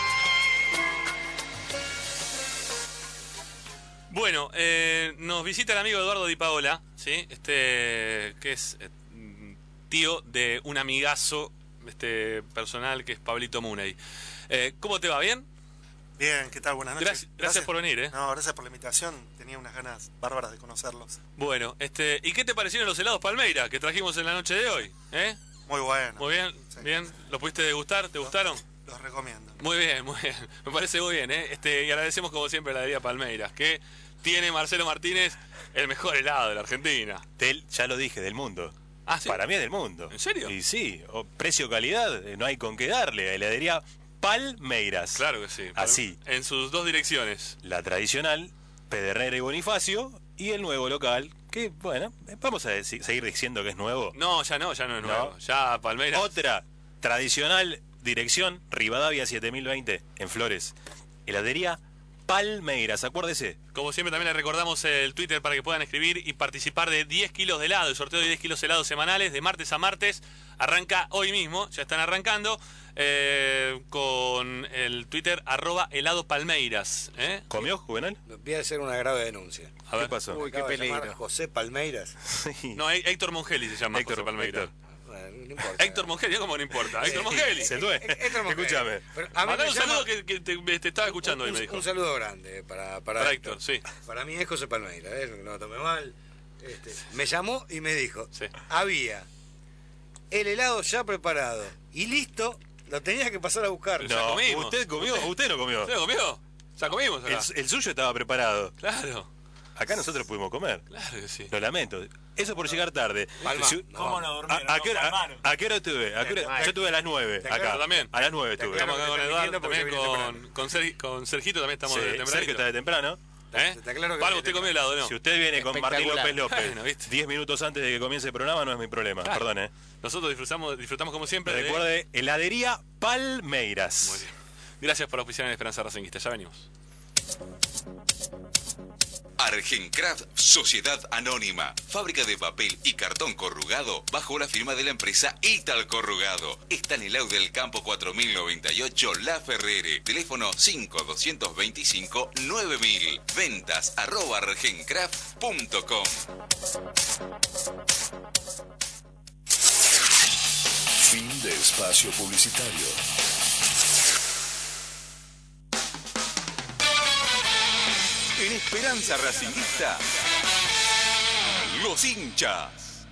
Bueno, eh, nos visita el amigo Eduardo Di Paola, ¿sí? Este, que es eh, tío de un amigazo este, personal que es Pablito Muney. Eh, ¿Cómo te va? ¿Bien? Bien, ¿qué tal? Buenas noches. Gracias, gracias, gracias por venir, ¿eh? No, gracias por la invitación. Tenía unas ganas bárbaras de conocerlos. Bueno, este, ¿y qué te parecieron los helados Palmeira que trajimos en la noche de hoy? ¿Eh? Muy bueno. Muy bien, sí. Bien. ¿Los pudiste degustar? ¿Te los, gustaron? Los recomiendo. Muy bien, muy bien. Me parece muy bien, ¿eh? Este, y agradecemos como siempre a la heladería Palmeiras, que tiene Marcelo Martínez el mejor helado de la Argentina. Del, ya lo dije, del mundo. Ah, ¿sí? Para mí es del mundo. ¿En serio? Y sí, precio-calidad, no hay con qué darle. Heladería Palmeiras. Claro que sí. Así. En sus dos direcciones. La tradicional, Pedernera y Bonifacio, y el nuevo local, que, bueno, vamos a decir, seguir diciendo que es nuevo. No, ya no, ya no es ¿No? nuevo. Ya Palmeiras. Otra, tradicional dirección, Rivadavia siete mil veinte, en Flores. Heladería Palmeiras, acuérdese. Como siempre también les recordamos el Twitter para que puedan escribir y participar de diez kilos de helado, el sorteo de diez kilos de helado semanales de martes a martes. Arranca hoy mismo, ya están arrancando, eh, con el Twitter arroba helado Palmeiras. ¿eh? ¿Comió, Juvenal? Voy a hacer una grave denuncia. A ver. ¿Qué pasó? Uy, qué peligro. José Palmeiras. No, Héctor Mongeli se llama Héctor, José Palmeiras. Héctor. Bueno, no importa. Héctor Mongeli, ¿cómo no importa? Héctor Mongeli. Se due. Héctor Mongeli. Escúchame. Pero a mí Mandá me un llama- saludo que, que te, te estaba escuchando un, hoy, me dijo. un saludo grande para, para, Para Héctor. Héctor, sí. Para mí es José Palmeiras, ¿eh? No lo tomé mal. Este, me llamó y me dijo, Sí. había el helado ya preparado y listo, lo tenías que pasar a buscar. Ya No, comimos. usted comió, usted no comió. ¿Usted lo comió? ¿Ya comimos acá? El, el suyo estaba preparado. Claro, Acá nosotros pudimos comer. claro que sí. Lo lamento. Eso por llegar tarde. Palma. Si- ¿Cómo no durmieron? ¿A, a qué hora, palmaron. a- a qué hora estuve? ¿A qué hora- Te- yo estuve a las nueve te acá. aclaro también. A las nueve Te estuve. aclaro Estamos acá que con está Eduardo, mintiendo porque también viene con, temprano. con, Sergi- con Sergito también estamos Sí, de Sergio tempranito. está de temprano. ¿Eh? Te aclaro que Pablo, viene ¿usted comió temprano. helado, no? Si usted viene con Martín Espectacular. López López Bueno, ¿viste? diez minutos antes de que comience el programa, no es mi problema. Claro. Perdón, ¿eh? Nosotros disfrutamos, disfrutamos como siempre. de- Recuerde, heladería Palmeiras. Muy bien. Gracias por auspiciar en Esperanza Racinguista. Ya venimos. Argencraft Sociedad Anónima, fábrica de papel y cartón corrugado bajo la firma de la empresa Ital Corrugado. Está en el Au del Campo cuatro mil noventa y ocho La Ferrere. Teléfono cinco dos dos cinco nueve mil. Ventas arroba argencraft punto com. Fin de espacio publicitario. En Esperanza Racinguista, los hinchas.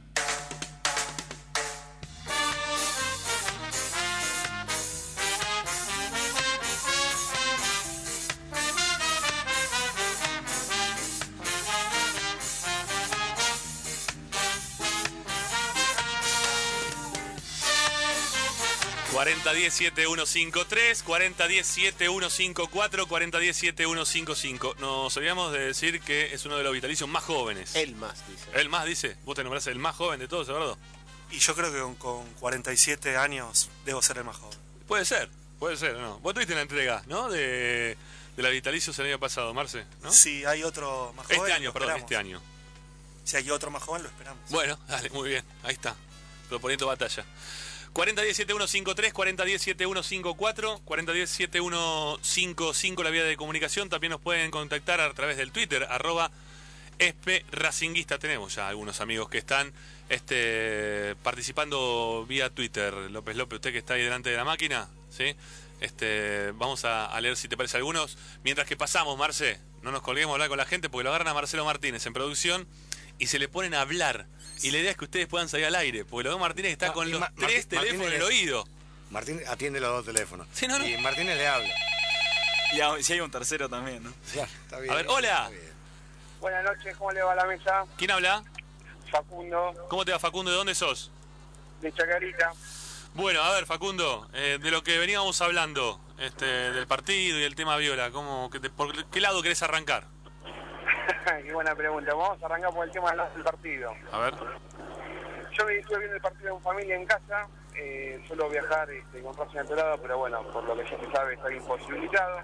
cuarenta diez siete uno cinco tres, cuarenta diez siete uno cinco cuatro, cuarenta diez siete uno cinco cinco. Nos olvidamos de decir que es uno de los vitalicios más jóvenes. El más, dice. ¿El más, dice? ¿Vos te nombrás el más joven de todos, Eduardo? Y yo creo que con, con cuarenta y siete años debo ser el más joven. Puede ser, puede ser, ¿no? Vos tuviste la entrega, ¿no? De, de la vitalicios el año pasado, Marce, ¿no? Si hay otro más joven, Este año, lo perdón, esperamos. este año. Si hay otro más joven, lo esperamos. Bueno, dale, muy bien, ahí está. Proponiendo batalla. cuarenta diez siete uno cinco tres, cuarenta diez siete uno cinco cuatro, cuarenta diez siete uno cinco cinco la vía de comunicación. También nos pueden contactar a través del Twitter, arroba Espe Racinguista. Tenemos ya algunos amigos que están este, participando vía Twitter. López López, usted que está ahí delante de la máquina, ¿sí? Este, vamos a, a leer si te parece algunos. Mientras que pasamos, Marce, no nos colguemos a hablar con la gente porque lo agarran a Marcelo Martínez en producción y se le ponen a hablar. Y la idea es que ustedes puedan salir al aire, porque lo veo Martínez está Ah, con y los Ma- tres Martín- teléfonos en el Martínez- oído. Martín atiende los dos teléfonos. Sí, no, no. Y Martínez le habla. Y a- si hay un tercero también, ¿no? Ya, está bien. A ver, hola. está bien. Buenas noches, ¿cómo le va a la mesa? ¿Quién habla? Facundo, ¿Cómo te va, Facundo? ¿De dónde sos? de Chacarita. Bueno, a ver, Facundo, eh, de lo que veníamos hablando, este, del partido y el tema Viola, ¿cómo, que te- ¿por qué lado querés arrancar? Qué buena pregunta. Vamos a arrancar por el tema del partido. A ver. Yo estuve viendo el partido en familia en casa. Eh, suelo viajar este, con Racing Atorado, pero bueno, por lo que ya se sabe, estoy imposibilitado.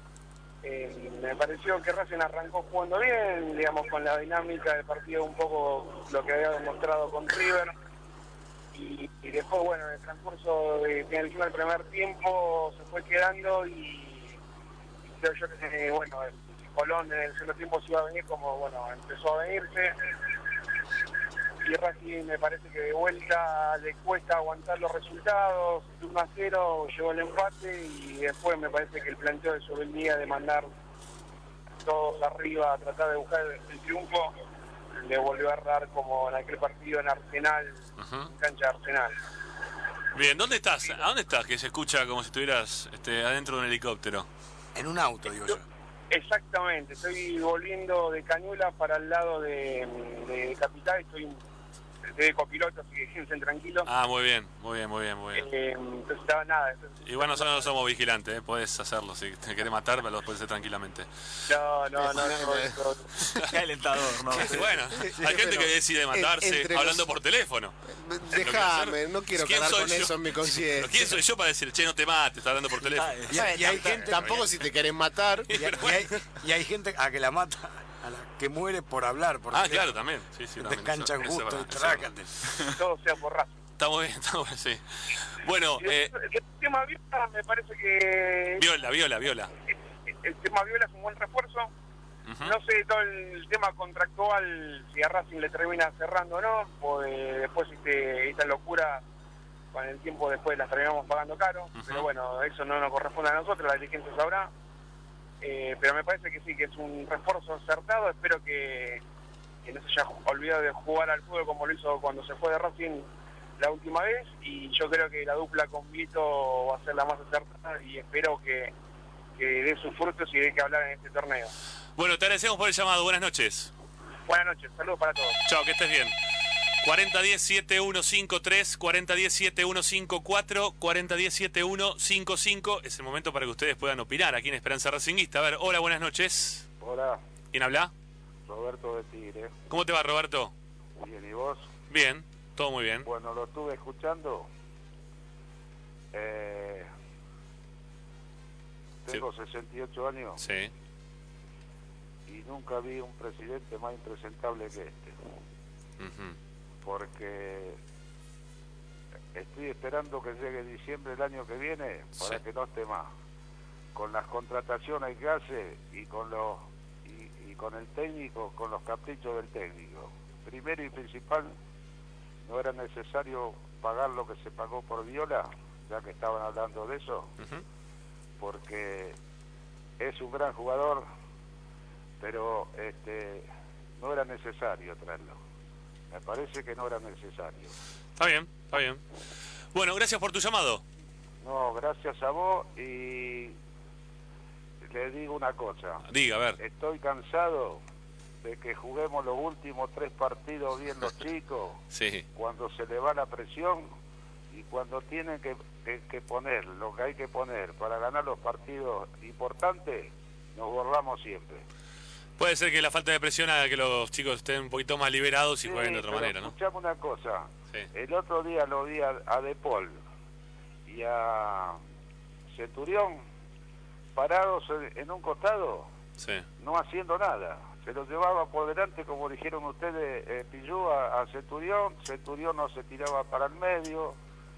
Eh, me pareció que Racing arrancó jugando bien, digamos, con la dinámica del partido, un poco lo que había demostrado con River. Y, y después, bueno, en el transcurso de finalizar el primer tiempo se fue quedando y creo yo que, eh, bueno, el Colón en el segundo tiempo se iba a venir como, bueno, empezó a venirse. Y Racing me parece que de vuelta le cuesta aguantar los resultados, uno a cero llegó el empate y después me parece que el planteo de Sobeldía de mandar todos arriba a tratar de buscar el triunfo le volvió a dar como en aquel partido en Arsenal, en cancha de Arsenal. Bien, ¿dónde estás? ¿A dónde estás? Que se escucha como si estuvieras este, adentro de un helicóptero. En un auto, digo yo. Exactamente, estoy volviendo de Cañuelas para el lado de, de Capital, estoy estoy de copiloto, así que quédense tranquilos. Ah, muy bien, muy bien, muy bien, muy bien. Eh, entonces estaba nada. Entonces, Igual nosotros no somos vigilantes, ¿eh? Podés hacerlo, si te querés matar, lo podés hacer tranquilamente. no, no, no, no, no. Qué alentador, ¿no? Bueno, hay gente que decide matarse entre hablando los- por teléfono. Déjame, no quiero ¿Quién cargar soy con yo? eso en mi conciencia. ¿Pero quién soy yo para decir, che, no te mates, estás hablando por teléfono? Y, hay- y hay gente, Tampoco si te querés matar. y, hay, y hay- y hay gente a que la mata, a la que muere por hablar. Por Ah, teléfono. claro, también. Sí, sí, Te también. enganchan Eso- eso justo es y verdad, eso es trácate. Todo sea por raza. Está muy bien, está muy bien, sí. Bueno, eh, El tema Viola me parece que Viola, Viola, Viola. el tema Viola es un buen refuerzo. Ujú. No sé todo el tema contractual, si a Racing le termina cerrando o no, pues después este, esta locura con el tiempo después las terminamos pagando caro, Ujú. pero bueno, eso no nos corresponde a nosotros, la dirigencia sabrá. Eh, pero me parece que sí, que es un refuerzo acertado. Espero que, que no se haya olvidado de jugar al fútbol como lo hizo cuando se fue de Racing la última vez, y yo creo que la dupla con Vito va a ser la más acertada y espero que, que dé sus frutos y dé que hablar en este torneo. Bueno, te agradecemos por el llamado. Buenas noches. Buenas noches, saludos para todos. Chao, que estés bien. cuarenta diez, setenta y uno cincuenta y tres, cuarenta diez, setenta y uno cincuenta y cuatro, cuarenta diez, setenta y uno cincuenta y cinco. Es el momento para que ustedes puedan opinar aquí en Esperanza Racinguista. A ver, hola, buenas noches. Hola, ¿Quién habla? Roberto de Tigre. ¿Cómo te va, Roberto? Bien, ¿y vos? Bien, todo muy bien. Bueno, lo estuve escuchando. Eh, tengo sesenta y ocho años Sí. y nunca vi un presidente más impresentable que este. Ujú. Porque estoy esperando que llegue diciembre del año que viene para Sí. que no esté más. Con las contrataciones que hace y con los y, y con el técnico, con los caprichos del técnico. Primero y principal, no era necesario pagar lo que se pagó por Viola, ya que estaban hablando de eso, Ujú. porque es un gran jugador, pero este no era necesario traerlo. Me parece que no era necesario. Está bien, está bien. Bueno, gracias por tu llamado. No, gracias a vos, y le digo una cosa. Diga, a ver. Estoy cansado de que juguemos los últimos tres partidos bien los chicos, Sí. cuando se le va la presión y cuando tienen que, que, que poner lo que hay que poner para ganar los partidos importantes, nos borramos siempre. Puede ser que la falta de presión haga que los chicos estén un poquito más liberados y jueguen de otra pero manera, ¿no? escuchame una cosa. Sí. El otro día lo vi a, a De Paul y a Centurión parados en, en un costado, Sí. no haciendo nada. Se lo llevaba por delante, como dijeron ustedes, eh, Pillú a, a Centurión. Centurión no se tiraba para el medio.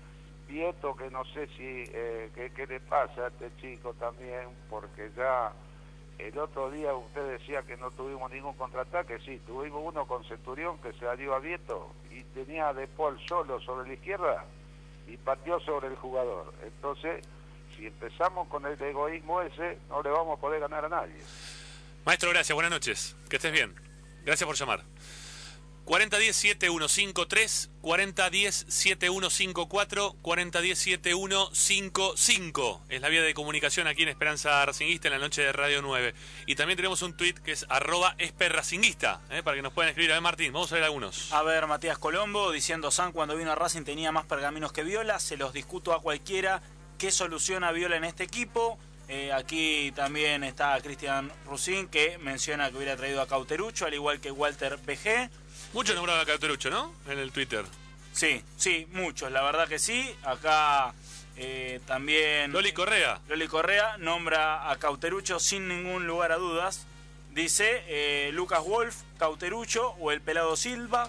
Vieto, que no sé si eh, qué, qué le pasa a este chico también, porque ya el otro día usted decía que no tuvimos ningún contraataque. Sí, tuvimos uno con Centurión que se dio a Vieto y tenía a De Paul solo sobre la izquierda y pateó sobre el jugador. Entonces, si empezamos con el egoísmo ese, no le vamos a poder ganar a nadie. Maestro, gracias, buenas noches. Que estés bien. Gracias por llamar. cuarenta diez, setenta y uno cincuenta y tres, cuarenta diez, setenta y uno cincuenta y cuatro, cuarenta diez, setenta y uno cincuenta y cinco. Es la vía de comunicación aquí en Esperanza Racinguista en la noche de Radio nueve. Y también tenemos un tuit que es arroba esperracinguista, ¿eh? Para que nos puedan escribir. A ver, Martín, vamos a ver algunos. A ver, Matías Colombo diciendo: San cuando vino a Racing tenía más pergaminos que Viola. Se los discuto a cualquiera. ¿Qué soluciona Viola en este equipo? Eh, aquí también está Cristian Rusín, que menciona que hubiera traído a Cauterucho, al igual que Walter P G. Mucho nombrado a Cauterucho, ¿no? En el Twitter. Sí, sí, muchos, la verdad que sí. Acá eh, también... Loli Correa. Loli Correa nombra a Cauterucho sin ningún lugar a dudas. Dice eh, Lucas Wolf, Cauterucho o el Pelado Silva.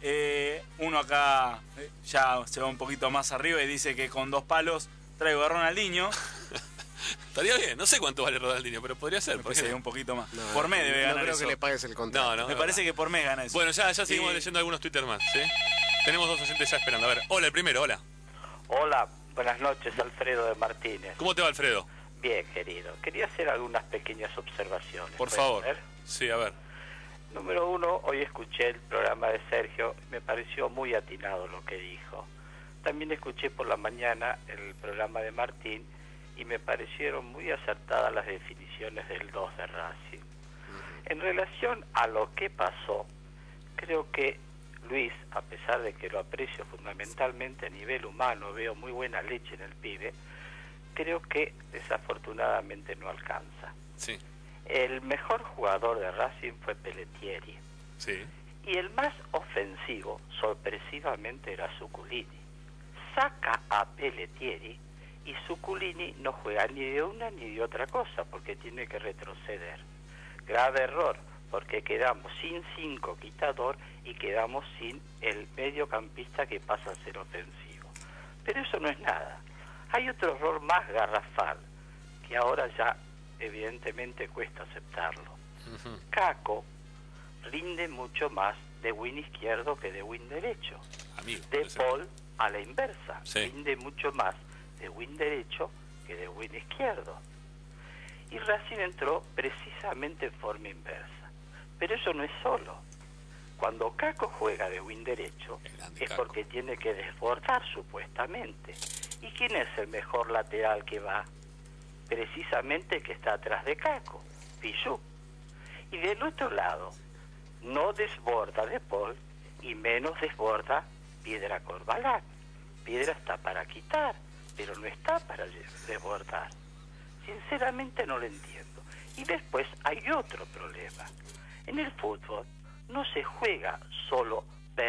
Eh, uno acá eh, ya se va un poquito más arriba y dice que con dos palos traigo a Ronaldinho. Estaría bien, no sé cuánto vale Ronaldinho, pero podría ser. Me ¿por qué parece no? un poquito más. No, por mes debe no ganar creo eso. que le pagues el contrato. No, no. Me es parece verdad. que por mes gana eso. Bueno, ya, ya seguimos Sí. leyendo algunos Twitter más, ¿sí? Tenemos dos oyentes ya esperando. A ver, hola, el primero, hola. Hola, buenas noches, Alfredo de Martínez. ¿Cómo te va, Alfredo? Bien, querido. Quería hacer algunas pequeñas observaciones. Por ¿Puede favor. ser? Sí, a ver. Número uno, hoy escuché el programa de Sergio, me pareció muy atinado lo que dijo. También escuché por la mañana el programa de Martín y me parecieron muy acertadas las definiciones del dos de Racing. En relación a lo que pasó, creo que Luis, a pesar de que lo aprecio fundamentalmente a nivel humano, veo muy buena leche en el pibe, creo que desafortunadamente no alcanza. Sí. El mejor jugador de Racing fue Pelletieri. Sí. Y el más ofensivo, sorpresivamente, era Zuculini. Saca a Pelletieri y Zuculini no juega ni de una ni de otra cosa porque tiene que retroceder. Grave error, porque quedamos sin cinco quitador y quedamos sin el mediocampista que pasa a ser ofensivo. Pero eso no es nada. Hay otro error más garrafal, que ahora ya evidentemente cuesta aceptarlo. Uh-huh. Caco rinde mucho más de win izquierdo que de win derecho. Amigo, de Paul a la inversa, sí. Rinde mucho más de win derecho que de win izquierdo. Y Racing entró precisamente en forma inversa. Pero eso no es solo. Cuando Caco juega de win derecho es Caco. porque tiene que desbordar supuestamente. ¿Y quién es el mejor lateral que va? Precisamente el que está atrás de Caco, Pichu. Y del otro lado, no desborda De Paul y menos desborda Piedra Corbalán. Piedra está para quitar, pero no está para desbordar. Sinceramente no lo entiendo. Y después hay otro problema. En el fútbol no se juega solo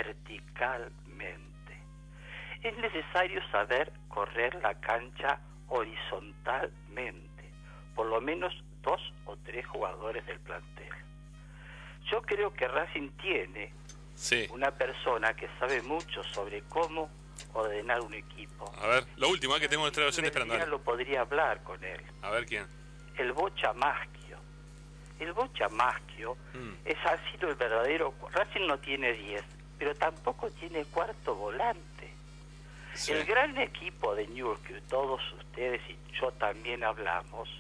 verticalmente. Es necesario saber correr la cancha horizontalmente. Por lo menos dos o tres jugadores del plantel. Yo creo que Racing tiene sí. una persona que sabe mucho sobre cómo ordenar un equipo. A ver, lo último, ¿eh? que tengo nuestra versión esperando. Ya lo podría hablar con él. A ver quién. El Bocha Maschio. El Bocha Maschio mm. es, ha sido el verdadero... Racing no tiene diez, pero tampoco tiene cuarto volante. Sí. El gran equipo de Newell's, que todos ustedes y yo también hablamos,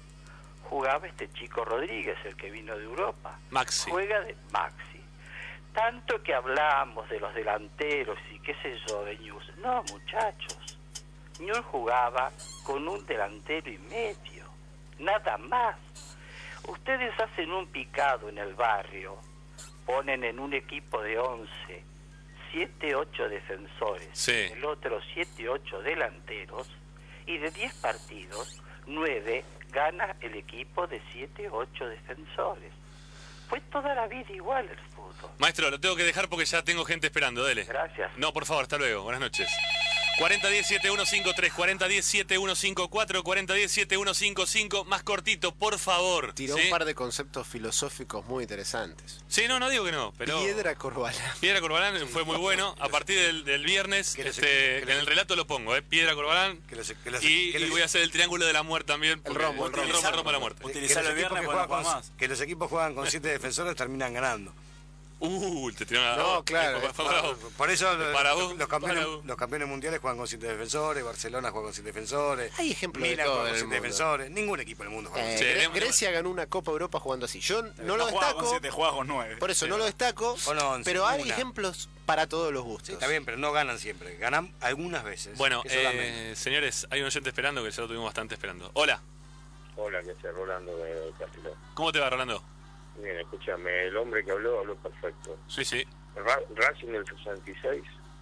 jugaba este chico Rodríguez, el que vino de Europa. Maxi. Juega de Maxi. Tanto que hablamos de los delanteros y qué sé yo de Newell's. No, muchachos. Newell's jugaba con un delantero y medio. Nada más. Ustedes hacen un picado en el barrio, ponen en un equipo de once, siete, ocho defensores, sí. el otro siete, ocho delanteros, y de diez partidos, nueve gana el equipo de siete, ocho defensores. Fue toda la vida igual el fútbol. Maestro, lo tengo que dejar porque ya tengo gente esperando, dele. Gracias. No, por favor, hasta luego, buenas noches. cuarenta diez, setenta y uno cincuenta y tres, cuarenta diez, setenta y uno cincuenta y cuatro, cuarenta diez, setenta y uno cincuenta y cinco, más cortito, por favor. Tiró ¿sí? un par de conceptos filosóficos muy interesantes. Sí, no, no digo que no, pero... Piedra Corbalán. Piedra Corbalán fue muy bueno. A partir del, del viernes, Que los- este, que los- en el relato lo pongo, ¿eh? Piedra Corbalán. Que los- que los- y, que los- y voy a hacer el triángulo de la muerte también. porque- rombo, el el rombo, el rombo de la muerte. Que los Utilizarlo el equipos viernes que para no juegan jugar con- más. Que los equipos juegan con siete defensores terminan ganando. Uh, te tiraron a... No, claro. Fue- fue bravo. Por eso los, Para vos, los campeones, para vos. los campeones mundiales juegan con siete defensores, Barcelona juega con siete defensores, Hay ejemplos de Milan todo juega en con el siete mundo. defensores, ningún equipo del mundo juega con Eh, siete. Sí, Gre- hemos- Grecia ganó una Copa Europa jugando así. Yo no lo juega con destaco, siete, juega con nueve. por eso Sí. no lo destaco, Con once, pero hay una. ejemplos para todos los gustos. Sí, está bien, pero no ganan siempre, ganan algunas veces. Bueno, que solamente. eh, señores, hay un oyente esperando que ya lo tuvimos bastante esperando. Hola, Hola, que sea Rolando de Castellón. ¿cómo te va, Rolando? Bien, escúchame, el hombre que habló, habló perfecto. Sí, sí. Ra- Racing del sesenta y seis,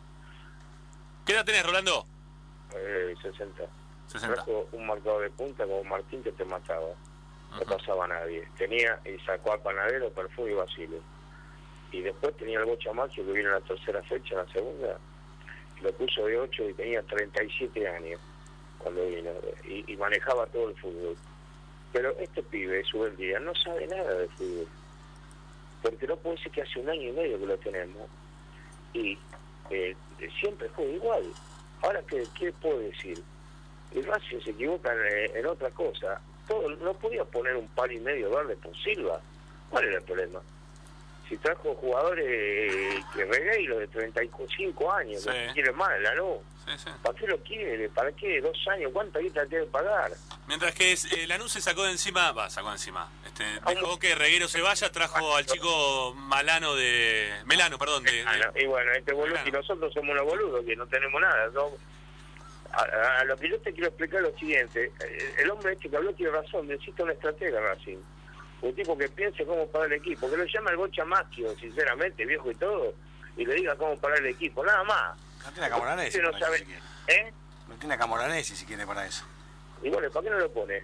¿Qué edad tenés, Rolando? eh, sesenta. sesenta. Trajo un marcador de punta como Martín que te mataba. No pasaba a nadie. Tenía y sacó a Panadero, Perfún y Basile. Y después tenía el Bocha Macho que vino en la tercera fecha, en la segunda. Lo puso de ocho y tenía treinta y siete años cuando vino. Y, y manejaba todo el fútbol. Pero este pibe, Subeldía, no sabe nada de fútbol. Porque no puede ser que hace un año y medio que lo tenemos. Y eh, siempre juega igual. Ahora, ¿qué, qué puedo decir? El Racing se equivoca en, en otra cosa. Todo, no podía poner un par y medio verde por Silva. ¿Cuál era el problema? Si trajo jugadores eh, que Regueiro de treinta y cinco años, Sí. no quiere más, la no. Sí, sí. ¿Para qué lo quiere? ¿Para qué? Dos años, ¿cuánta guita tiene que pagar? Mientras que eh, Lanús se sacó de encima, va, sacó de encima. Este, dejó que Reguero se vaya, trajo al chico Malano de... Melano, perdón, de... de- Ah, no, y bueno, este boludo, Claro. y nosotros somos unos boludos que no tenemos nada. ¿no? A, a- a lo que yo te quiero explicar es lo siguiente. El, el hombre este que habló tiene razón, necesita una estratega Racing. Un tipo que piense cómo pagar el equipo, que lo llama el Bocha Maschio, sinceramente, viejo y todo. y le diga cómo parar el equipo, nada más. No tiene a Camoranesi. No, sabe, si ¿eh? no tiene a Camoranesi si quiere para eso. Y bueno, ¿para qué no lo pone?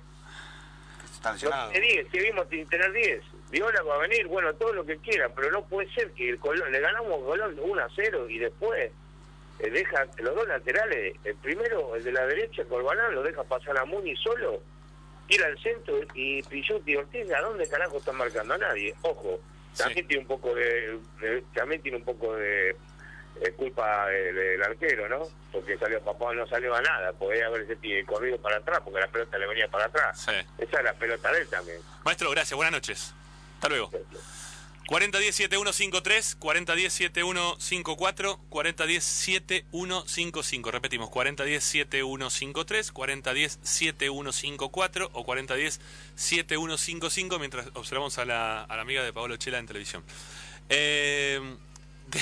Está lesionado. No, diez, si vimos sin tener diez. Viola va a venir, bueno, todo lo que quiera, pero no puede ser que el Colón, le ganamos a Colón uno a cero y después eh, deja los dos laterales, el primero, el de la derecha, Corbalán, lo deja pasar a Muni solo, tira al centro y Pilluti y Ortiz, ¿a dónde carajo están marcando? A nadie. Ojo, también sí. tiene un poco de, de también tiene un poco de eh, culpa del, del arquero, ¿no? Porque salió papá, no salió a nada, podía haberse corrido para atrás porque la pelota le venía para atrás. Sí. Esa es la pelota de él también. Maestro, gracias, buenas noches. Hasta luego. cuarenta diez setenta y uno cincuenta y tres, cuarenta diez setenta y uno cincuenta y cuatro, cuarenta diez setenta y uno cincuenta y cinco. Repetimos, cuarenta diez setenta y uno cincuenta y tres, cuarenta diez setenta y uno cincuenta y cuatro o cuarenta diez setenta y uno cincuenta y cinco mientras observamos a la, a la amiga de Paolo Chela en televisión. Eh, de,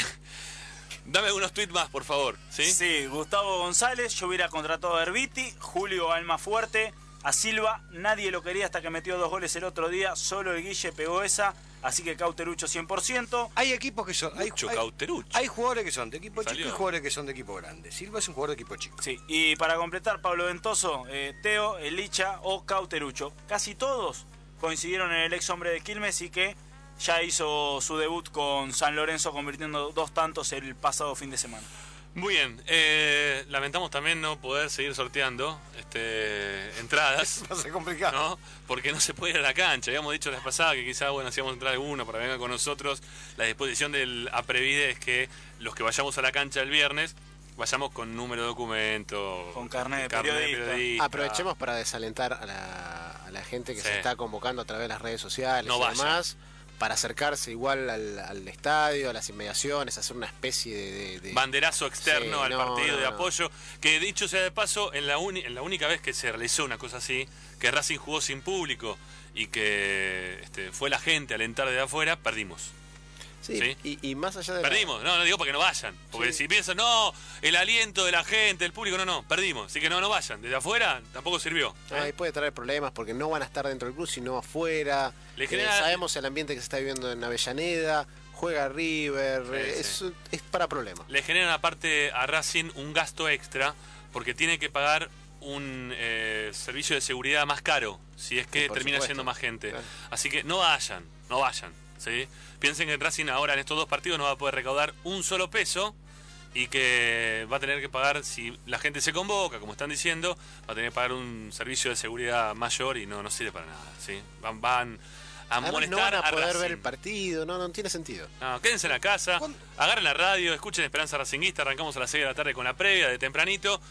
dame unos tweets más, por favor. ¿Sí? Sí, Gustavo González, yo hubiera contratado a Herbiti, Julio Almafuerte, a Silva, nadie lo quería hasta que metió dos goles el otro día, solo el Guille pegó esa, así que Cauterucho cien por ciento. Hay equipos que son... Hay, Mucho hay, Cauterucho. Hay jugadores que son de equipo Salió. chico y jugadores que son de equipo grande. Silva es un jugador de equipo chico. Sí, y para completar, Pablo Ventoso, eh, Teo, Elicha o Cauterucho. Casi todos coincidieron en el ex hombre de Quilmes y que ya hizo su debut con San Lorenzo convirtiendo dos tantos el pasado fin de semana. Muy bien, eh, lamentamos también no poder seguir sorteando este, entradas. Va a ser complicado. ¿No? Porque no se puede ir a la cancha. Habíamos dicho la vez pasada que quizás bueno, hacíamos entrar alguno para venir con nosotros. La disposición del APREVIDE es que los que vayamos a la cancha el viernes vayamos con número de documento, con carnet de carnet periodista. periodista. Aprovechemos para desalentar a la, a la gente que Sí. se está convocando a través de las redes sociales No y vaya. demás, para acercarse igual al, al estadio, a las inmediaciones, hacer una especie de... de- de- Banderazo externo Sí, al no, partido no, de no. apoyo, que dicho sea de paso, en la, uni- en la única vez que se realizó una cosa así, que Racing jugó sin público y que este, fue la gente a alentar de afuera, perdimos. Sí, ¿Sí? Y, y más allá de... la- Perdimos, no, no digo para que no vayan, porque Sí. si piensan, no, el aliento de la gente, el público, no, no, perdimos, así que no, no vayan, desde afuera tampoco sirvió. Ah, y puede traer problemas porque no van a estar dentro del club, sino afuera. Le Eh, genera- sabemos el ambiente que se está viviendo en Avellaneda, juega River, Sí, eh, sí. es, es para problemas. Le generan aparte a Racing un gasto extra porque tiene que pagar un eh, servicio de seguridad más caro si es que Sí, por termina supuesto. siendo más gente. Claro. Así que no vayan, no vayan. ¿sí? Piensen que Racing ahora en estos dos partidos no va a poder recaudar un solo peso y que va a tener que pagar, si la gente se convoca, como están diciendo, va a tener que pagar un servicio de seguridad mayor y no, no sirve para nada. ¿sí? Van, van a Además, no molestar van a poder Racing. ver el partido, no, no tiene sentido. No, quédense en la casa, agarren la radio, escuchen Esperanza Racinguista, arrancamos a las seis de la tarde con la previa de tempranito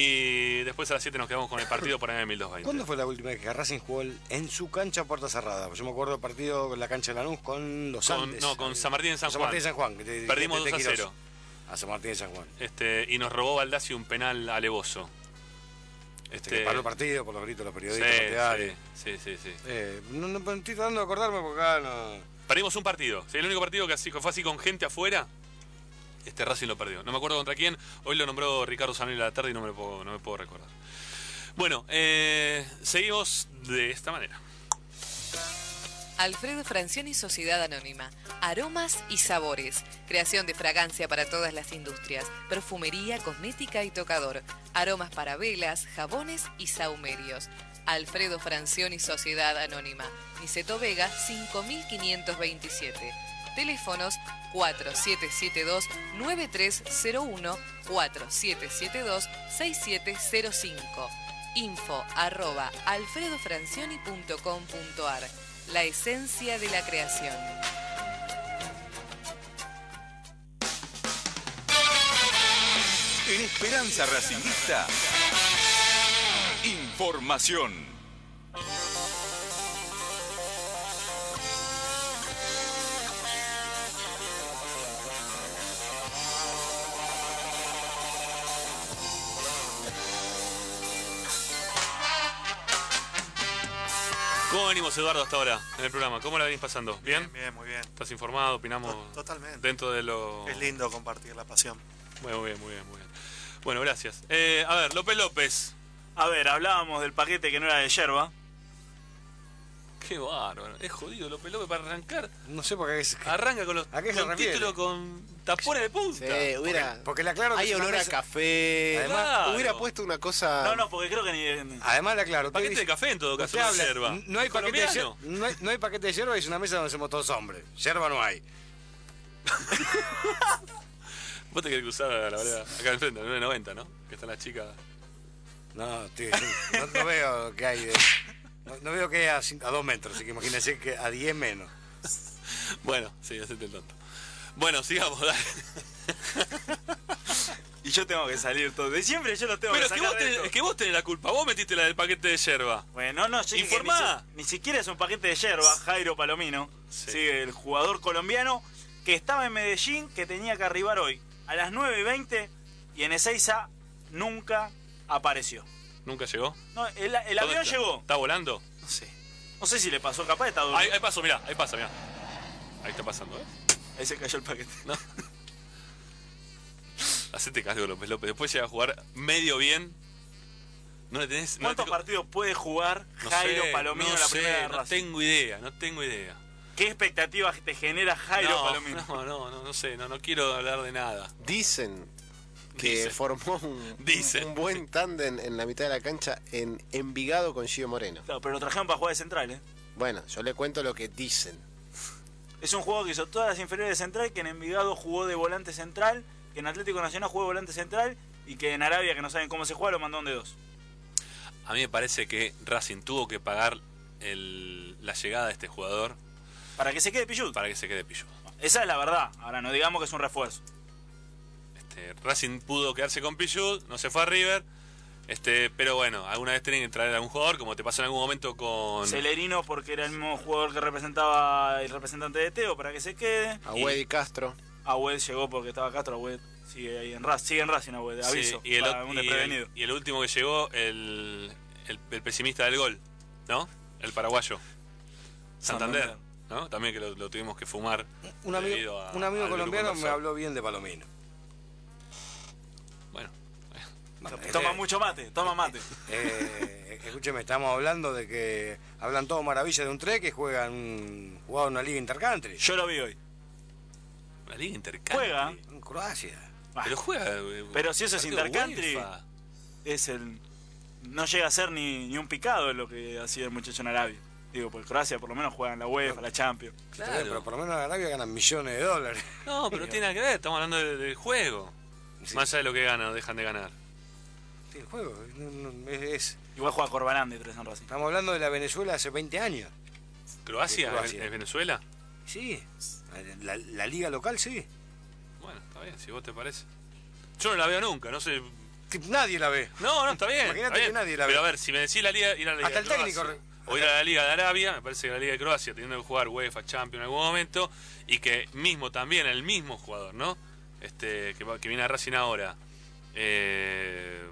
y después a las siete nos quedamos con el partido por M mil doscientos veinte. ¿Cuándo fue la última vez que Racing jugó el- en su cancha a puerta cerrada? Yo me acuerdo del partido en la cancha de Lanús con los Con- Andes. no, con San Martín en San San Juan. Martín en San Juan. que te- Perdimos que te- dos a te cero. A San Martín de San Juan. Este, y nos robó Baldassi un penal alevoso. Este, que paró el partido por los gritos de los periodistas Sí, partidarios. sí, sí, sí, sí. Eh, no, no, estoy tratando de acordarme porque acá no... Perdimos un partido. ¿sí? El único partido que así, fue así con gente afuera, este Racing lo perdió. No me acuerdo contra quién. Hoy lo nombró Ricardo Zanelli a la tarde y no me, lo puedo, no me puedo recordar. Bueno, eh, seguimos de esta manera. Alfredo Francioni Sociedad Anónima. Aromas y sabores. Creación de fragancia para todas las industrias. Perfumería, cosmética y tocador. Aromas para velas, jabones y sahumerios. Alfredo Francioni Sociedad Anónima. Niceto Vega cinco mil quinientos veintisiete. Teléfonos cuatro siete siete dos nueve tres cero uno, cuatro siete siete dos seis siete cero cinco. Info arroba alfredofrancioni punto com punto ar. La esencia de la creación. En Esperanza Racinguista, información. ¿Cómo venimos, Eduardo, hasta ahora en el programa? ¿Cómo la venís pasando? ¿Bien? Bien, bien, muy bien. ¿Estás informado? ¿Opinamos? To- Totalmente. Dentro de lo... Es lindo compartir la pasión. Muy bien, muy bien, muy bien. Bueno, gracias. Eh, a ver, López López. A ver, hablábamos del paquete que no era de yerba. Qué bárbaro. Es jodido López López para arrancar. No sé por qué es. Arranca con los ¿A qué se con refiere? título con tapones de punta. Sí, hubiera, Porque, porque le aclaro que hay es una olor a mesa- café. Además, Claro. Hubiera puesto una cosa. No, no, porque creo que ni... Además le aclaro. usted Paquete dice- de café en todo caso, usted no habla, yerba. No hay paquete de yerba, Colombiano. no hay, no hay paquete de yerba, es una mesa donde somos todos hombres. Yerba no hay. Vos te querés cruzar a la verdad. Acá enfrente, al nueve noventa, ¿no? Que están las chicas. No, tío, no, no veo que hay de- no, no veo que hay a, cin- a dos metros, así que imagínense que a diez menos. Bueno, sí, hacete el tonto. Bueno, sigamos, dale. Y yo tengo que salir todo. De siempre yo lo tengo Pero que es que, sacar vos de tenés, esto. es que vos tenés la culpa. Vos metiste la del paquete de yerba. Bueno, no, yo dije que Informá. Ni, si- ni siquiera es un paquete de yerba, Jairo Palomino. Sí. El jugador colombiano que estaba en Medellín, que tenía que arribar hoy a las nueve y veinte y en Ezeiza nunca apareció. ¿Nunca llegó? No, el, el ¿Dónde avión está? llegó. ¿Está volando? No sé. No sé si le pasó, capaz está durmiendo. Ahí, ahí pasó, mirá, ahí pasa, mirá. Ahí está pasando, ¿eh? Ahí se cayó el paquete. No. Hacete cargo, López López. Después llega a jugar medio bien. No le tenés. No ¿Cuántos le partidos puede jugar no Jairo sé, Palomino no en la sé, primera de no Racing? tengo idea, no tengo idea. ¿Qué expectativas te genera Jairo no, Palomino? No, no, no, no sé, no, no quiero hablar de nada. Dicen que Dicen. formó un, Dicen. un buen tándem en la mitad de la cancha en Envigado con Gio Moreno. Claro, pero lo trajeron para jugar de central, ¿eh? Bueno, yo le cuento lo que dicen. Es un jugador que hizo todas las inferiores de central, que en Envigado jugó de volante central, que en Atlético Nacional jugó de volante central y que en Arabia, que no saben cómo se juega, lo mandó de dos. A mí me parece que Racing tuvo que pagar el, la llegada de este jugador. Para que se quede Pichut. Para que se quede Pichut. Esa es la verdad. Ahora no digamos que es un refuerzo. Este, Racing pudo quedarse con Pichut, no se fue a River. Este, pero bueno, alguna vez tienen que traer a un jugador, como te pasó en algún momento con Celerino, porque era el mismo jugador que representaba el representante de Teo, para que se quede. Agüed y Castro. Agüed llegó porque estaba Castro, Agüed sigue ahí en Racing, sigue en Racing Agüed, Sí, aviso, y, el, para ot- un y, el, desprevenido. y el último que llegó, el, el, el pesimista del gol, ¿no? El paraguayo. Santander, Santander. ¿no? También que lo, lo tuvimos que fumar. Un amigo, debido a- un amigo al grupo colombiano me inversor. habló bien de Palomino. Bueno. Toma mucho mate, toma mate. Eh, escúcheme, estamos hablando de que hablan todo maravilla de un tres que juegan un, jugaba una liga intercountry. Yo lo vi hoy. Una liga intercountry. Juega. En Croacia. Pero juega. eh, Pero si eso es partido intercountry, UEFA. es el... No llega a ser ni, ni un picado lo que hacía el muchacho en Arabia. Digo, porque Croacia por lo menos juega en la UEFA, la Champions. Está bien, pero por lo menos en Arabia ganan millones de dólares. No, pero no tiene nada que ver, estamos hablando de- del juego. Sí. Más allá de lo que ganan o dejan de ganar. Sí, el juego no, no, es, es- Igual juega Corbalán de tres en Racing. Estamos hablando de la Venezuela hace veinte años. ¿Croacia? De Croacia. ¿Es Venezuela? Sí, la, la liga local sí. Bueno, está bien, si vos te parece. Yo no la veo nunca, no sé. Nadie la ve. No, no, está bien. Imagínate está bien. que nadie la ve. Pero a ver, si me decís la liga, ir a la liga Hasta el de Croacia, técnico. o ir a la liga de Arabia, me parece que la liga de Croacia, teniendo que jugar UEFA Champions en algún momento, y que mismo también, el mismo jugador, ¿no? Este, que, va- que viene a Racing ahora, eh,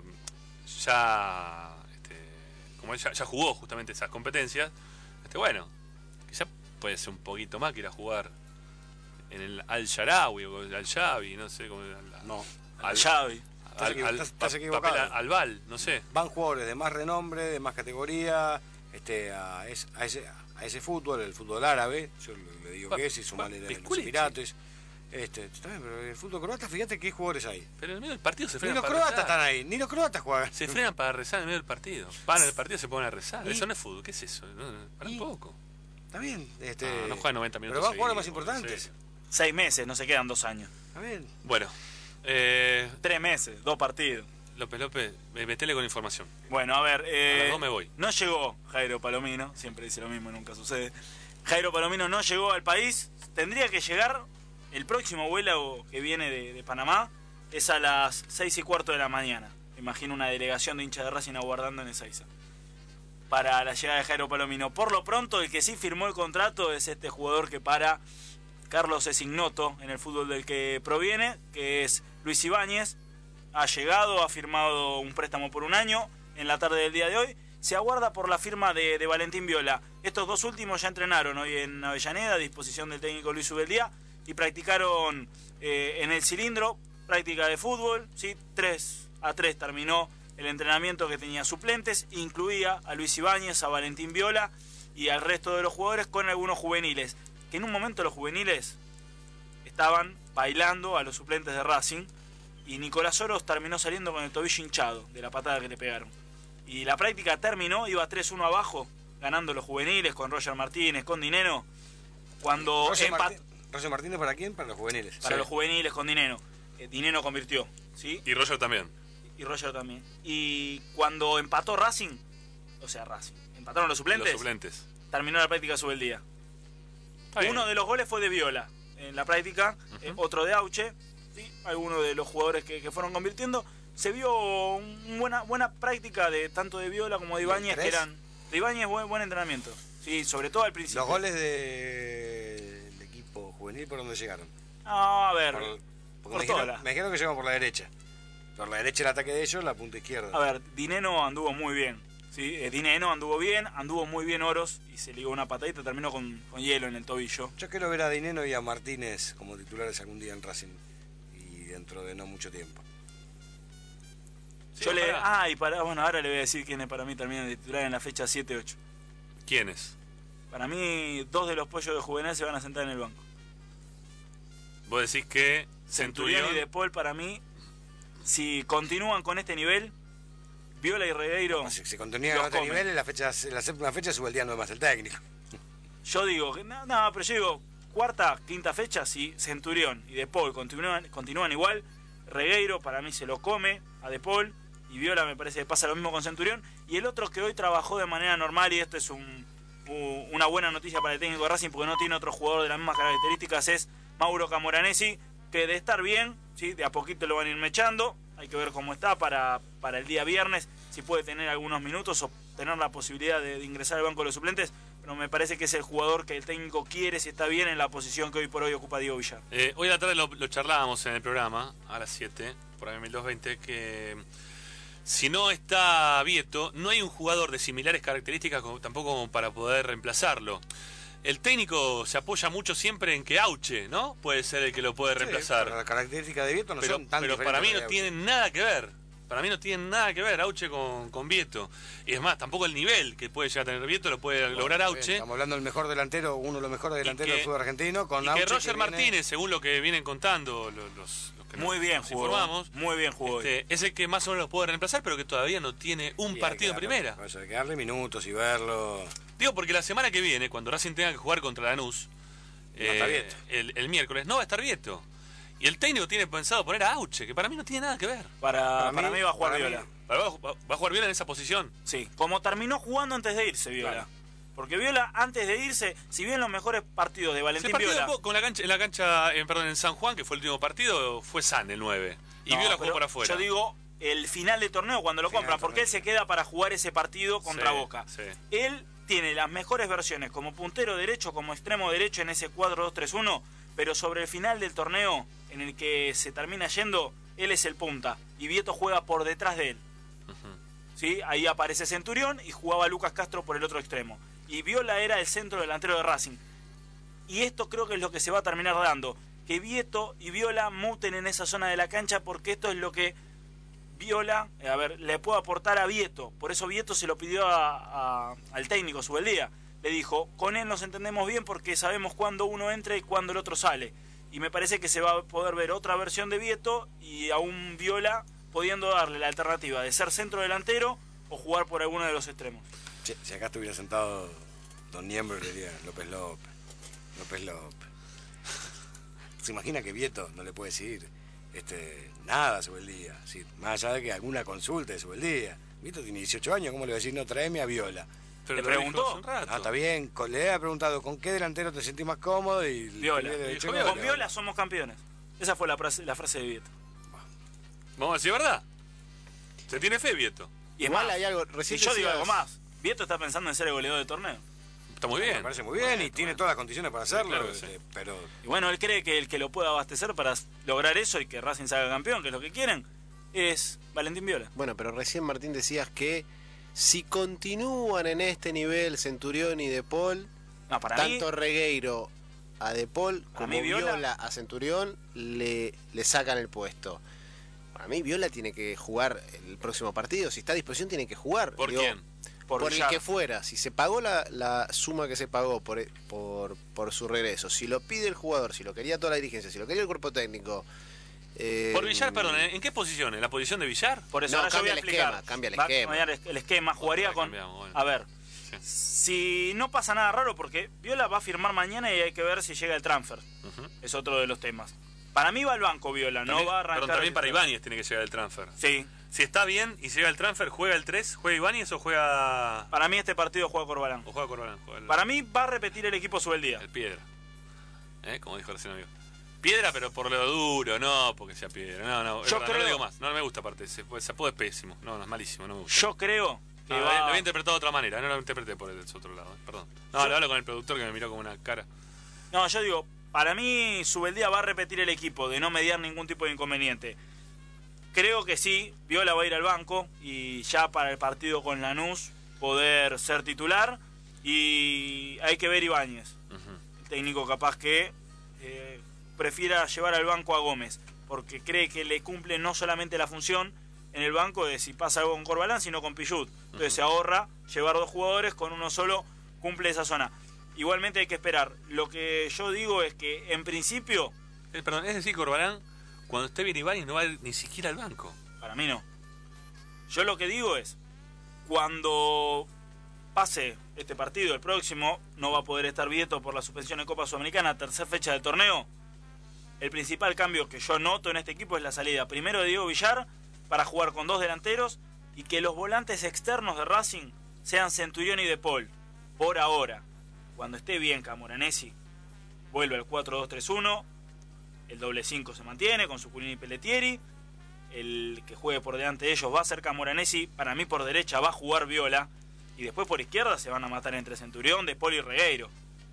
ya, este, como él ya, ya jugó justamente esas competencias, este, bueno, quizá puede ser un poquito más que ir a jugar en el Al-Sharawi o el Al-Shabi, no sé cómo. No, Al-Shabi. Estás Al, equivo- al- estás- estás pa- equivocado. papel al Val, no sé. Van jugadores de más renombre, de más categoría, este, a, es- a ese, a ese fútbol, el fútbol árabe, yo le, le digo Pa- que es, y sumarle pa- de los Pisculic, Emirates. Este, está bien, pero el fútbol croata, fíjate qué jugadores hay. Pero en el medio del partido se Ni frenan los para croatas rezar. están ahí, ni los croatas juegan. Se frenan para rezar en el medio del partido. Paran el partido y se ponen a rezar. ¿Y? Eso no es fútbol, ¿qué es eso? No, no, para un poco. Está bien, este, No, no juegan noventa minutos pero van jugadores más seguidos, importantes. sí. Seis meses, no se quedan dos años. Está bien. Bueno, eh, Tres meses, dos partidos. López López, me- metele con información. Bueno, a ver, eh, A las dos me voy. no llegó Jairo Palomino, siempre dice lo mismo, nunca sucede. Jairo Palomino no llegó al país, tendría que llegar el próximo vuelo que viene de, de Panamá, es a las seis y cuarto de la mañana. Imagino una delegación de hinchas de Racing aguardando en Ezeiza para la llegada de Jairo Palomino. Por lo pronto, el que sí firmó el contrato es este jugador que para Carlos es ignoto en el fútbol del que proviene, que es Luis Ibáñez. Ha llegado, ha firmado un préstamo por un año en la tarde del día de hoy. Se aguarda por la firma de, de Valentín Viola. Estos dos últimos ya entrenaron hoy en Avellaneda a disposición del técnico Luis Ubeldía y practicaron eh, en el cilindro, práctica de fútbol, ¿sí? tres a tres terminó el entrenamiento que tenía suplentes, incluía a Luis Ibáñez, a Valentín Viola y al resto de los jugadores con algunos juveniles, que en un momento los juveniles estaban bailando a los suplentes de Racing, y Nicolás Oros terminó saliendo con el tobillo hinchado de la patada que le pegaron. Y la práctica terminó, iba tres uno abajo, ganando los juveniles con Roger Martínez, con Dineno. Cuando Roger, empat... Martín, ¿Roger Martínez para quién? Para los juveniles. Para Sí. los juveniles con Dineno. Eh, Dineno convirtió, ¿sí? Y Roger también. Y Roger también. Y cuando empató Racing, o sea, Racing, empataron los suplentes. Los suplentes. Terminó la práctica sobre el día. Uno de los goles fue de Viola en la práctica, uh-huh. eh, otro de Auche, ¿sí? Algunos de los jugadores que, que fueron convirtiendo. Se vio una buena, buena práctica de tanto de Viola como de Ibáñez, que eran. De Ibáñez, buen, buen entrenamiento. Sí, sobre todo al principio. Los goles de... del equipo juvenil, ¿por dónde llegaron? Ah, a ver. Por, por me, dijeron, me dijeron que llegan por la derecha. Por la derecha el ataque de ellos, la punta izquierda. A ver, Dineno anduvo muy bien. ¿Sí? Eh, Dineno anduvo bien, anduvo muy bien Oros y se ligó una patadita, terminó con, con hielo en el tobillo. Yo quiero ver a Dineno y a Martínez como titulares algún día en Racing y dentro de no mucho tiempo. Sí, Yo le, ah, y para, bueno, ahora le voy a decir quiénes para mí terminan de titular en la fecha siete ocho. ¿Quiénes? Para mí, dos de los pollos de Juvenal se van a sentar en el banco. Vos decís que Centurión, Centurión y De Paul, para mí, si continúan con este nivel, Viola y Regueiro. No, si se continúan con este comen. nivel, en la, fecha, en la séptima fecha sube el día no es más el técnico. Yo digo, no, no, pero yo digo, cuarta, quinta fecha, si Centurión y De Paul continúan, continúan igual, Regueiro para mí se lo come a De Paul. Y Viola me parece que pasa lo mismo con Centurión. Y el otro que hoy trabajó de manera normal, y esto es un, un, una buena noticia para el técnico de Racing, porque no tiene otro jugador de las mismas características, es Mauro Camoranesi, que de estar bien, ¿sí? De a poquito lo van a ir mechando. Hay que ver cómo está para, para el día viernes, si puede tener algunos minutos o tener la posibilidad de, de ingresar al banco de los suplentes. Pero me parece que es el jugador que el técnico quiere si está bien en la posición que hoy por hoy ocupa Diego Villar. Eh, hoy a la tarde lo, lo charlábamos en el programa, a las siete, por ahí mil doscientos veinte, que... Si no está Vieto, no hay un jugador de similares características como, tampoco como para poder reemplazarlo. El técnico se apoya mucho siempre en que Auche, ¿no? Puede ser el que lo puede reemplazar. Sí, las características de Vieto no pero, son tan Pero para mí no tienen nada que ver. Para mí no tienen nada que ver Auche con, con Vieto. Y es más, tampoco el nivel que puede llegar a tener Vieto lo puede bueno, lograr Auche. Bien, estamos hablando del mejor delantero, uno de los mejores delanteros del fútbol argentino. Con y Auche que Roger que Martínez, viene... según lo que vienen contando los... los Muy bien nos jugó, informamos, muy bien jugó. Este, es el que más o menos lo puede reemplazar, pero que todavía no tiene un y partido en darle, primera. Por eso hay que darle minutos y verlo. Digo, porque la semana que viene, cuando Racing tenga que jugar contra Lanús, no eh, el, el miércoles, no va a estar Vieto. Y el técnico tiene pensado poner a Auche, que para mí no tiene nada que ver. Para, para, para mí, mí va a jugar Viola. Mí, para, ¿Va a jugar Viola en esa posición? Sí, como terminó jugando antes de irse Viola. Claro. Porque Viola, antes de irse, si bien los mejores partidos de Valentín partido Viola... Con la cancha, en la cancha, eh, perdón, en San Juan, que fue el último partido, fue San el nueve. Y no, Viola jugó por afuera. Yo digo el final de torneo cuando lo final compra, porque él se queda para jugar ese partido contra sí, Boca. Sí. Él tiene las mejores versiones como puntero derecho, como extremo derecho en ese cuatro dos tres uno, pero sobre el final del torneo, en el que se termina yendo, él es el punta. Y Vieto juega por detrás de él. Uh-huh. ¿Sí? Ahí aparece Centurión y jugaba Lucas Castro por el otro extremo. Y Viola era el centro delantero de Racing. Y esto creo que es lo que se va a terminar dando. Que Vieto y Viola muten en esa zona de la cancha, porque esto es lo que Viola, a ver, le puede aportar a Vieto. Por eso Vieto se lo pidió a, a, al técnico Subeldía. Le dijo, con él nos entendemos bien porque sabemos cuándo uno entra y cuándo el otro sale. Y me parece que se va a poder ver otra versión de Vieto y a un Viola pudiendo darle la alternativa de ser centro delantero o jugar por alguno de los extremos. Si, si acá estuviera sentado Don Niembro, le diría López López, López López. ¿Se imagina que Vieto no le puede decir este, nada sobre el día? ¿Sí? Más allá de que alguna consulta sobre el día. Vieto tiene dieciocho años, ¿cómo le va a decir no tráeme a Viola? Pero ¿te preguntó? Ah, está bien, le ha preguntado con qué delantero te sentís más cómodo y... Viola. Dijo, con Viola. Viola somos campeones. Esa fue la frase, la frase de Vieto. Vamos a decir verdad. Se tiene fe Vieto. Y igual hay algo... Y yo digo algo más. Vieto está pensando en ser el goleador del torneo. Está muy bien. Me parece muy bien bueno, y tiene bueno. todas las condiciones para hacerlo. Sí, claro sí. pero... Y bueno, él cree que el que lo pueda abastecer para lograr eso y que Racing salga campeón, que es lo que quieren, es Valentín Viola. Bueno, pero recién Martín decías que si continúan en este nivel Centurión y De Paul, no, para tanto mí, Regueiro a De Paul como mí, Viola, Viola a Centurión le, le sacan el puesto. Para mí Viola tiene que jugar el próximo partido. Si está a disposición tiene que jugar. ¿Por Digo, quién? por, por el Villar. que fuera, si se pagó la, la suma que se pagó por, por, por su regreso, si lo pide el jugador, si lo quería toda la dirigencia, si lo quería el cuerpo técnico. Eh, Por Villar, perdón, ¿en qué posición? ¿En la posición de Villar? Por eso No, ahora yo voy a cambia el explicar. esquema, cambia el Va a esquema. cambiar el esquema, jugaría Vale, con... cambiamos, bueno. A ver, Sí. si no pasa nada raro, porque Viola va a firmar mañana y hay que ver si llega el transfer. Ujú. Es otro de los temas. Para mí va al banco Viola, no También- va a arrancar... Perdón, también el para titular. Ibáñez tiene que llegar el transfer. Sí. Si está bien y llega el transfer, ¿juega el tres? ¿Juega Ibáñez o juega...? Para mí este partido juega Corbalán. ¿O juega Corbalán? Juega el, Para mí va a repetir el equipo Subeldía. el Piedra. ¿Eh? Como dijo recién amigo. Piedra, pero por lo duro, no porque sea Piedra. No, no, es Yo verdad, no creo- lo digo más. No, no me gusta aparte. Se, se apodo es pésimo. No, no, es malísimo, no me gusta. Yo creo que No, lo, va... lo había interpretado de otra manera, no lo interpreté por el otro lado, eh, perdón. No, Yo- lo hablo con el productor que me miró como una cara. No, yo digo, para mí Subeldía va a repetir el equipo, de no mediar ningún tipo de inconveniente. Creo que sí, Viola va a ir al banco y ya para el partido con Lanús poder ser titular. Y hay que ver Ibáñez, el técnico capaz que eh, prefiera llevar al banco a Gómez, porque cree que le cumple no solamente la función en el banco de si pasa algo con Corbalán, sino con Pillut. Entonces se ahorra llevar dos jugadores, con uno solo cumple esa zona. Igualmente hay que esperar. Lo que yo digo es que en principio... Eh, perdón, es decir, Corbalán, cuando esté bien Ibáñez no va a ir ni siquiera al banco. Para mí no. Yo lo que digo es, cuando pase este partido, el próximo, no va a poder estar Vieto por la suspensión de Copa Sudamericana, tercera fecha del torneo. El principal cambio que yo noto en este equipo es la salida primero de Diego Villar para jugar con dos delanteros y que los volantes externos de Racing sean Centurión y De Paul. Por ahora, cuando esté bien Camoranesi, vuelve al cuatro dos tres uno, el doble cinco se mantiene con Suculini y Pelletieri, el que juegue por delante de ellos va a ser Camoranesi, para mí por derecha va a jugar Viola, y después por izquierda se van a matar entre Centurión, De Paul y Regueiro.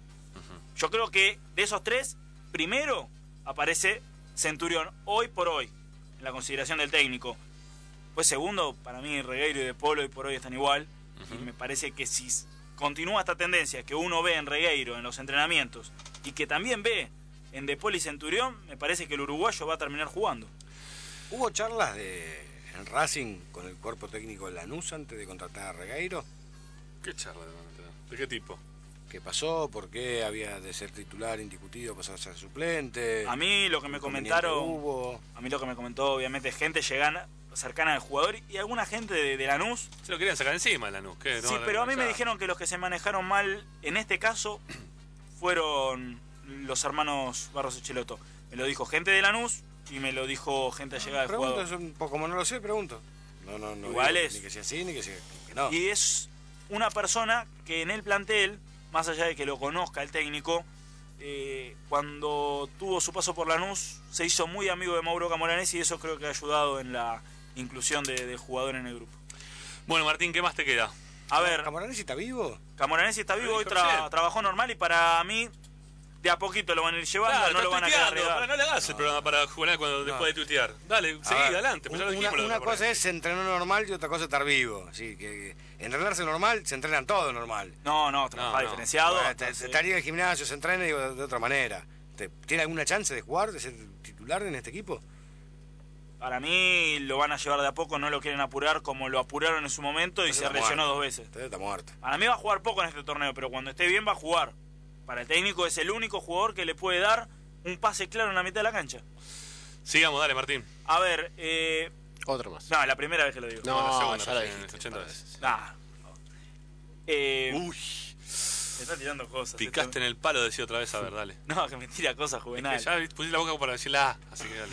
Yo creo que de esos tres, primero aparece Centurión, hoy por hoy, en la consideración del técnico. Pues segundo, para mí Regueiro y De Paul hoy por hoy están igual, y me parece que si continúa esta tendencia que uno ve en Regueiro en los entrenamientos, y que también ve en De Paul y Centurión, me parece que el uruguayo va a terminar jugando. ¿Hubo charlas de en Racing con el cuerpo técnico de Lanús antes de contratar a Regueiro? ¿Qué charla de, de qué tipo? ¿Qué pasó? ¿Por qué había de ser titular indiscutido pasar a ser suplente? A mí lo que me ¿Inconveniente comentaron, hubo? a mí lo que me comentó obviamente gente llegana, cercana al jugador y alguna gente de, de Lanús. Se lo querían sacar encima de Lanús. ¿qué? No, Sí, no, pero a mí ya. me dijeron que los que se manejaron mal en este caso fueron los hermanos Barros Echeloto. Me lo dijo gente de Lanús y me lo dijo gente allegada del Pregunto, jugador. es un poco como no lo sé, pregunto. No, no, no. Igual digo es. Ni que sea así, ni que sea que no. Y es una persona que en el plantel, más allá de que lo conozca el técnico, eh, cuando tuvo su paso por Lanús, se hizo muy amigo de Mauro Camoranesi y eso creo que ha ayudado en la inclusión de, del jugador en el grupo. Bueno, Martín, ¿qué más te queda? A ver, ¿Camoranesi está vivo? Camoranesi está vivo, Lo hoy dijo tra- recién. trabajó normal y para mí de a poquito lo van a ir llevando, Claro, no lo estás van a quedar tuiteando, arriba. para- no le hagas el programa para jugar cuando después de tuitear. Dale, seguí A ver, adelante. Pues ya lo una dijimos, lo de una Camoranesi. cosa es entrenar normal y otra cosa es estar vivo. Así que que entrenarse normal, se entrenan todo normal. No, no, trabajar No, no. diferenciado. Bueno, te- entonces- estaría en el gimnasio, se entrena digo, de, de otra manera. ¿Te- ¿Tiene alguna chance de jugar, de ser titular en este equipo? Para mí lo van a llevar de a poco, no lo quieren apurar como lo apuraron en su momento y Entonces se está lesionó muerto. dos veces. Entonces está muerto. Para mí va a jugar poco en este torneo, pero cuando esté bien va a jugar. Para el técnico es el único jugador que le puede dar un pase claro en la mitad de la cancha. Sigamos, dale, Martín. A ver, eh... Otro más. No, la primera vez que lo digo. No, la segunda, ya lo recién, dijiste. ochenta veces. Nah. Eh... Uy. Me está tirando cosas. Picaste esto. en el palo, decía otra vez, a ver, dale. No, que me tira cosas, Juvenal. Es que ya pusiste la boca para decir la A, así que dale.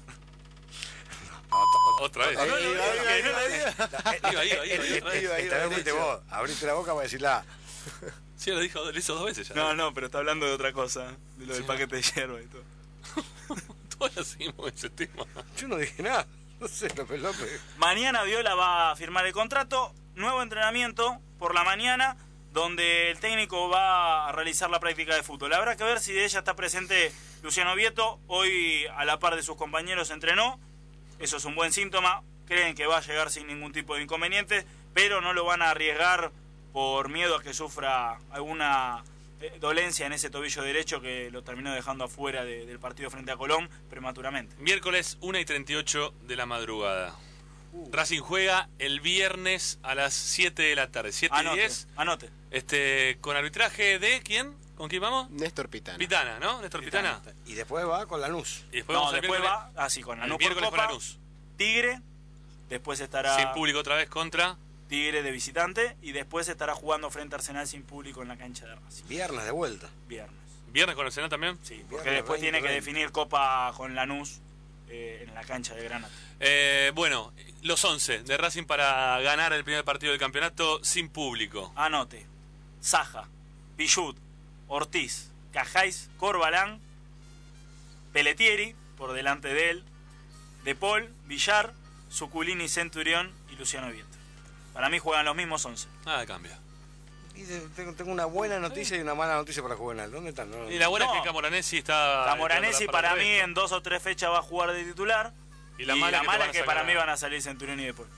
Otra vez. Ahí, No, no, ahí, no, ahí, no, ahí, no, no, ahí. no. Iba, iba, iba, iba, otra vez. Esta vez fuiste vos. Abriste la boca para decir la A. Sí, lo dijo, lo hizo dos veces ya. No, no, pero está hablando de otra cosa. De lo del paquete de hierba y todo. Todos seguimos ese tema. Yo no dije nada. No sé, López López. Mañana Viola va a firmar el contrato, nuevo entrenamiento por la mañana, donde el técnico va a realizar la práctica de fútbol. Habrá que ver si de ella está presente Luciano Vieto. Hoy a la par de sus compañeros entrenó. Eso es un buen síntoma. Creen que va a llegar sin ningún tipo de inconveniente, pero no lo van a arriesgar por miedo a que sufra alguna eh, dolencia en ese tobillo derecho que lo terminó dejando afuera de- del partido frente a Colón prematuramente. Miércoles una y treinta y ocho de la madrugada. Racing juega el viernes a las siete de la tarde, siete y Anote, diez. anote. Este, con arbitraje de ¿quién? ¿Con quién vamos? Néstor Pitana. Pitana, ¿no? Néstor Pitana. Y después va con Lanús. Y después No, vamos al después miércoles- va así con el Lanús por miércoles con Copa, Lanús. Tigre, después estará Sin público otra vez contra Tigre de visitante y después estará jugando frente a Arsenal sin público en la cancha de Racing. Viernes de vuelta. Viernes. ¿Viernes con Arsenal también? Sí, porque después tiene que definir Copa con Lanús eh, en la cancha de Granada. Eh, bueno, los once de Racing para ganar el primer partido del campeonato sin público. Anote. Saja, Pichut, Ortiz, Cajáis, Corbalán, Pelletieri, por delante de él, De Paul, Villar, Suculini, Centurión y Luciano Vieto. Para mí juegan los mismos once. Nada cambia. Y de- tengo, tengo una buena noticia y una mala noticia para Juvenal. ¿Dónde están? No, Y la buena No. es que Camoranesi está... Camoranesi está para el mí resto. en dos o tres fechas va a jugar de titular. Y la mala que te van a es que sacar para a- mí van a salir Centurión y De Paul.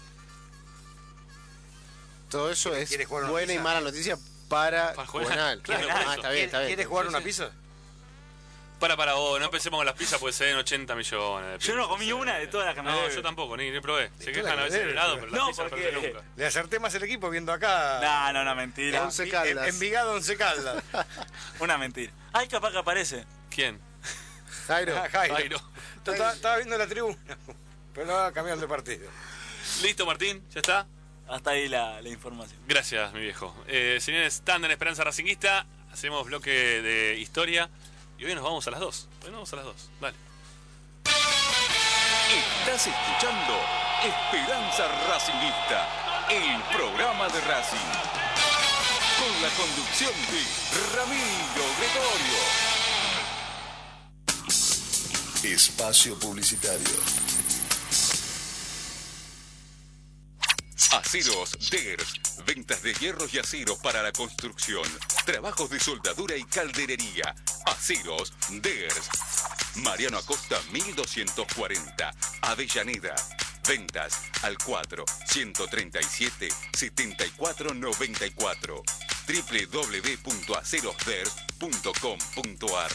Todo eso es ¿Quiere jugar una buena y pizza? mala noticia para, Para Juvenal. Juvenal. Claro, Ah, por eso. está bien, está bien. ¿Quiere jugar Sí, una sí. pizza? Para, para vos, no empecemos con las pizzas porque se den ochenta millones. de Yo no pizzas. comí una de todas las que me No, debe. yo tampoco, ni, ni probé. Se todas quejan las a que veces del debe, helado, pero- pero No, las pizzas porque- no se nunca. Le acerté más el equipo viendo acá. No, no, no, mentira. Once Caldas. Envigado, Once Caldas. Una mentira. Ay, capaz que aparece. ¿Quién? Jairo. Ah, Jairo. Jairo. Estaba, estaba viendo la tribuna. Pero ahora cambiaron de partido. ¿Listo, Martín? ¿Ya está? Hasta ahí la, la información. Gracias, mi viejo. Eh, señores, están en Esperanza Racinguista. Hacemos bloque de historia. Y hoy nos vamos a las dos. Hoy nos vamos a las dos. Dale. Estás escuchando Esperanza Racingista, el programa de Racing. Con la conducción de Ramiro Gregorio. Espacio publicitario. Aceros Ders, ventas de hierros y aceros para la construcción, trabajos de soldadura y calderería. Aceros Ders, Mariano Acosta mil doscientos cuarenta, Avellaneda. Ventas al cuatro, ciento treinta y siete, setenta y cuatro noventa y cuatro, doble u doble u doble u punto aceros ders punto com punto ar.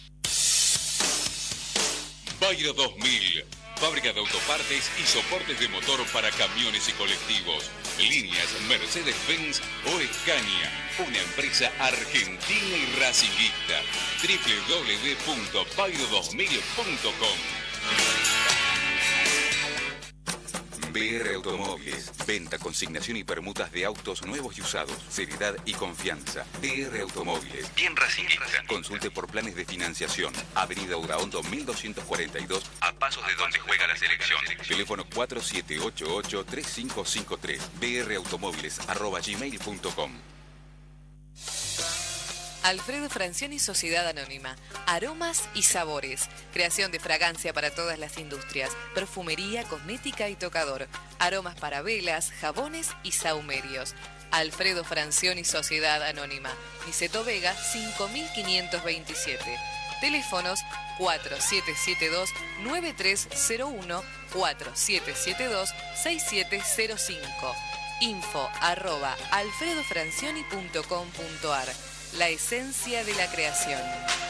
Bayro dos mil, fábrica de autopartes y soportes de motor para camiones y colectivos. Líneas Mercedes-Benz o Scania, una empresa argentina y racinguista. doble u doble u doble u punto bayro dos mil punto com. B R Automóviles, venta, consignación y permutas de autos nuevos y usados, seriedad y confianza. B R Automóviles, bien racinguista. Consulte por planes de financiación. Avenida Udaondo mil doscientos cuarenta y dos, a pasos de donde juega la selección. Teléfono cuatro siete ocho ocho, tres cinco cinco tres, brautomóviles arroba gmail punto com. Alfredo Francioni Sociedad Anónima. Aromas y sabores. Creación de fragancia para todas las industrias. Perfumería, cosmética y tocador. Aromas para velas, jabones y sahumerios. Alfredo Francioni Sociedad Anónima. Niceto Vega cinco mil quinientos veintisiete. Teléfonos cuatro siete siete dos, nueve tres cero uno, cuatro siete siete dos, seis siete cero cinco. Info arroba alfredofrancioni punto com punto ar. La esencia de la creación.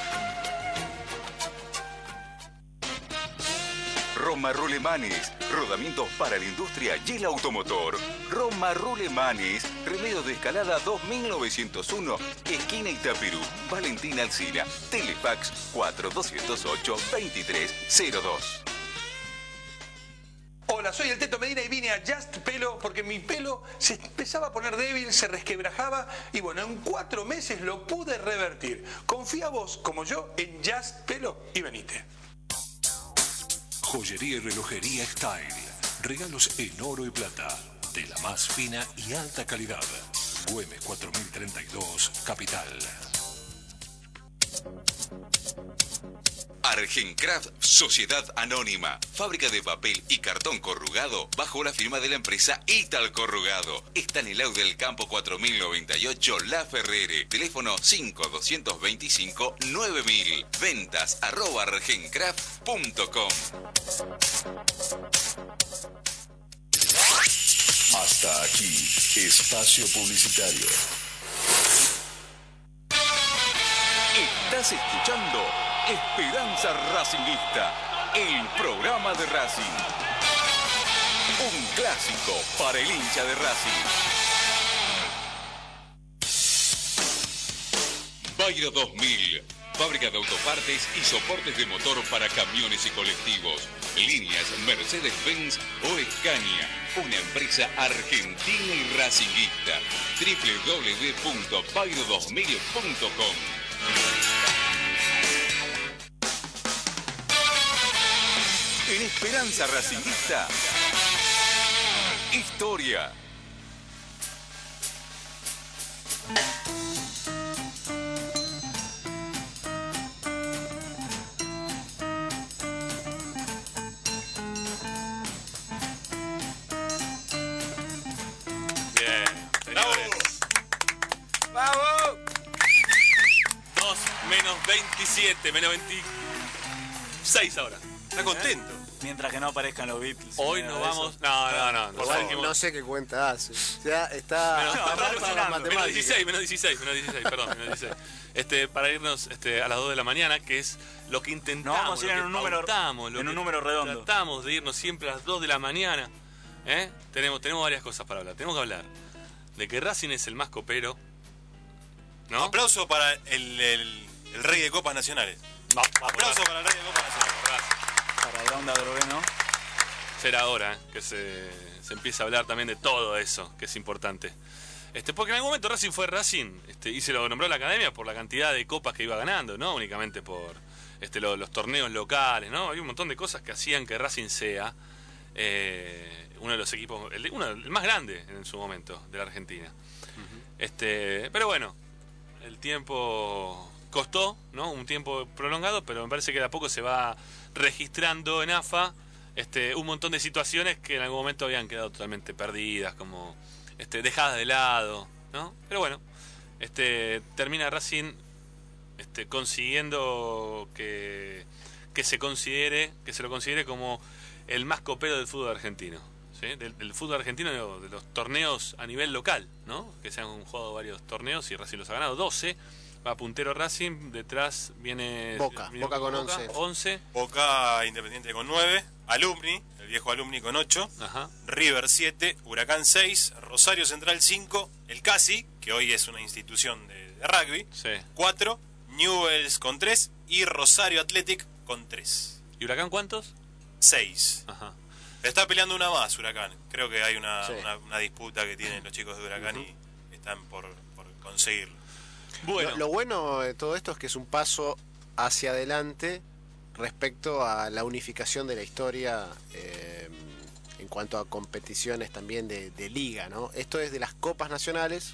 Roma Rulemanes, rodamientos para la industria y el automotor. Roma Rulemanes, Remedio de Escalada dos mil novecientos uno, esquina Itapirú, Valentín Alsina, Telefax cuatro doscientos ocho, veintitrés cero dos. Hola, soy el Teto Medina y vine a Just Pelo porque mi pelo se empezaba a poner débil, se resquebrajaba y bueno, en cuatro meses lo pude revertir. Confía vos, como yo, en Just Pelo y venite. Joyería y relojería Style. Regalos en oro y plata. De la más fina y alta calidad. Güemes cuatro mil treinta y dos, Capital. Argencraft Sociedad Anónima, fábrica de papel y cartón corrugado bajo la firma de la empresa Ital Corrugado. Está en el Au del Campo cuatro mil noventa y ocho La Ferrere. Teléfono cinco doscientos veinticinco, nueve mil. Ventas arroba argencraft punto com. Hasta aquí, espacio publicitario. Estás escuchando Esperanza Racingista, el programa de Racing. Un clásico para el hincha de Racing. Bayro dos mil. Fábrica de autopartes y soportes de motor para camiones y colectivos. Líneas Mercedes-Benz o Scania. Una empresa argentina y racinguista. doble u doble u doble u punto bayro dos mil punto com. En Esperanza Racinguista, historia. Bien, señores. ¡Vamos! dos menos veintisiete, menos veintiséis ahora. Está contento. Mientras que no aparezcan los Beatles. Hoy nada nos de vamos. eso. No, no, no. Igual Nos que dijimos- no sé qué cuenta hace. O sea, está, Menos, está no, mal no, para no, las menos matemáticas. dieciséis, menos dieciséis, menos dieciséis, perdón, menos dieciséis. Este, para irnos este, a las dos de la mañana, que es lo que intentamos, Nos vamos a ir lo en que un número- pautamos, lo en un que número redondo. Tratamos de irnos siempre a las dos de la mañana. ¿eh? Tenemos, tenemos varias cosas para hablar. Tenemos que hablar de que Racing es el más copero. ¿No? Aplauso para el, el, el rey de Copas Nacionales. No, Aplauso para el rey de Copas Nacionales. Para Gronda Drogueno. Será hora ¿eh? que se, se empiece a hablar también de todo eso, que es importante. Este, porque en algún momento Racing fue Racing, este, y se lo nombró la academia por la cantidad de copas que iba ganando, no únicamente por este, lo- los torneos locales, ¿no? Hay un montón de cosas que hacían que Racing sea eh, uno de los equipos, el, uno, el más grande en su momento de la Argentina. Este, pero bueno, el tiempo costó, ¿no? Un tiempo prolongado, pero me parece que de a poco se va registrando en A F A este, un montón de situaciones que en algún momento habían quedado totalmente perdidas, como este, dejadas de lado, ¿no? Pero bueno, este, termina Racing este, consiguiendo que, que se considere, que se lo considere como el más copero del fútbol argentino. ¿Sí? Del, del fútbol argentino, de, de los torneos a nivel local, ¿no? Que se han jugado varios torneos y Racing los ha ganado, doce. Va puntero Racing, detrás viene Boca, viene Boca con once. once. Boca Independiente con nueve. Alumni, el viejo Alumni con ocho. Ajá. River siete. Huracán seis. Rosario Central cinco. El Casi, que hoy es una institución de, de rugby, Sí. cuatro. Newells con tres. Y Rosario Athletic con tres. ¿Y Huracán cuántos? seis. Ajá. Está peleando una más Huracán. Creo que hay una, Sí. una, una disputa que tienen los chicos de Huracán y están por, por conseguirlo. Bueno, Lo, lo bueno de todo esto es que es un paso hacia adelante respecto a la unificación de la historia eh, en cuanto a competiciones también de, de liga, ¿no? Esto es de las copas nacionales,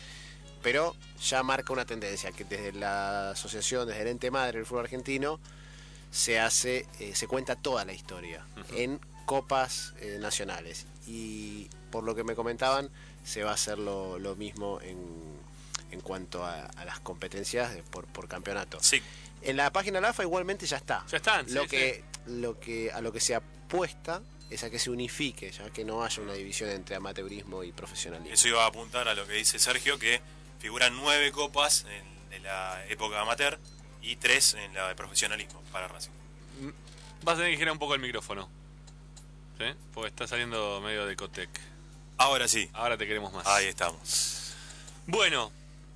pero ya marca una tendencia que desde la asociación, desde el ente madre del fútbol argentino, se hace, eh, se cuenta toda la historia Ujú. en copas eh, nacionales. Y por lo que me comentaban, se va a hacer lo, lo mismo en en cuanto a, a las competencias de- por, por campeonato. Sí. En la página de la A F A igualmente ya está. ya están. Lo sí, que, lo que a lo que se apuesta es a que se unifique, ya que no haya una división entre amateurismo y profesionalismo. Eso iba a apuntar a lo que dice Sergio, que figuran nueve copas en, de la época amateur y tres en la de profesionalismo para Racing. sí. Vas a tener que girar un poco el micrófono. ¿Sí? Porque está saliendo medio de Cotec. Ahora sí, Ahora te queremos más. ahí estamos. Bueno,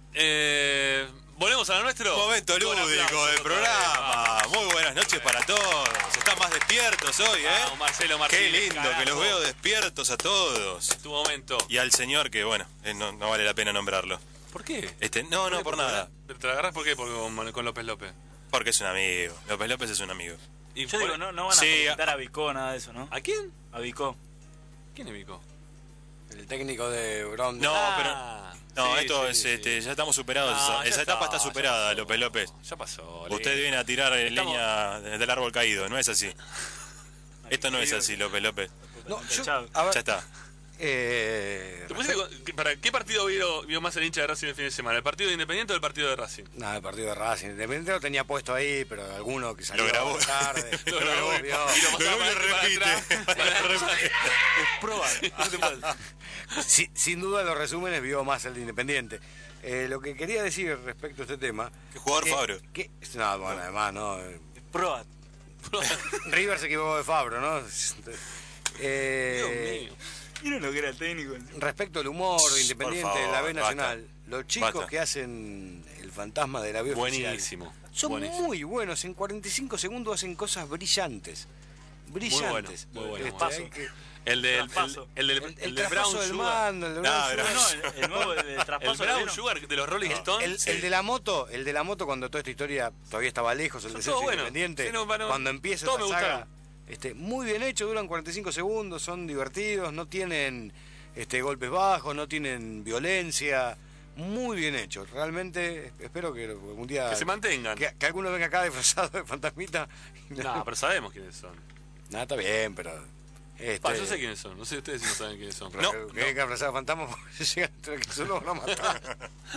eh, volvemos a lo nuestro. Momento Con lúdico aplausos del otra programa. vez. Muy buenas noches para todos. Están más despiertos hoy, ¿eh? Vamos, Marcelo Martínez, Qué lindo carajo. que los veo despiertos a todos. Tu momento. Y al señor que, bueno, eh, no, no vale la pena nombrarlo. ¿Por qué? Este, no, no, por nada. ¿Te la agarrás por qué? Porque con, con López López. Porque es un amigo. López López es un amigo. Y Yo por- digo, no, no van a Sí, presentar a Vicó, nada de eso, ¿no? ¿A quién? A Vicó. ¿Quién es Vico? El técnico de Brown. No, Ah, pero. No, sí, esto sí, es, sí. este, ya estamos superados. No, esa ya esa etapa está, está ya superada, pasó. López López. Ya pasó. Usted listo. viene a tirar eh, Estamos- leña de- del árbol caído, no es así. Esto no es así, López López. No, yo- Chao. a ver, Ya está. eh, ¿Te pusiste con- qué- para, ¿Qué partido vio, vio más el hincha de Racing el fin de semana? ¿El partido de Independiente o el partido de Racing? nada, el partido de Racing. Independiente lo tenía puesto ahí, pero alguno que salió Lo grabó. tarde. Lo grabó lo vio. y lo pasaba Lo para grabó y adelante, para repite. atrás, para atrás. Probar. Sí, sin duda los resúmenes vio más el de Independiente. Eh, lo que quería decir respecto a este tema... ¿Qué jugador que- Fabro? que- no, bueno, además, no. eh, Probat. River se equivocó de Fabro, ¿no? Eh, Dios mío. Miren lo que era el técnico. Respecto al humor de Independiente Por de la B favor, Nacional, basta. los chicos Basta. que hacen el fantasma de la B oficial Buenísimo. son buenísimo. muy buenos. En cuarenta y cinco segundos hacen cosas brillantes. Brillantes. Muy bueno, muy bueno. Este, Paso. hay que- El del, el, Traspaso. el del, El, el el del traspaso Brown del Sugar. mando, el de No, Brown pero- Sugar. No, no, el, el nuevo el, El traspaso Brown ¿vieron? Sugar de los Rolling Stones. El, Sí. el de la moto, el de la moto cuando toda esta historia todavía estaba lejos, el Son de ser todos buenos. independiente, Sí, no, bueno, cuando empieza todos esta me saga, gustaron. este, muy bien hecho, duran cuarenta y cinco segundos, son divertidos, no tienen este, golpes bajos, no tienen violencia, muy bien hechos. Realmente espero que algún día Que se mantengan. que, que alguno venga acá disfrazado de fantasmita. No, pero sabemos quiénes son. Nada, está bien, pero este, Pa, yo sé quiénes son. No sé ustedes si no saben quiénes son. pero que, que venga disfrazado de fantasma porque si llegan entre que solo van a matar.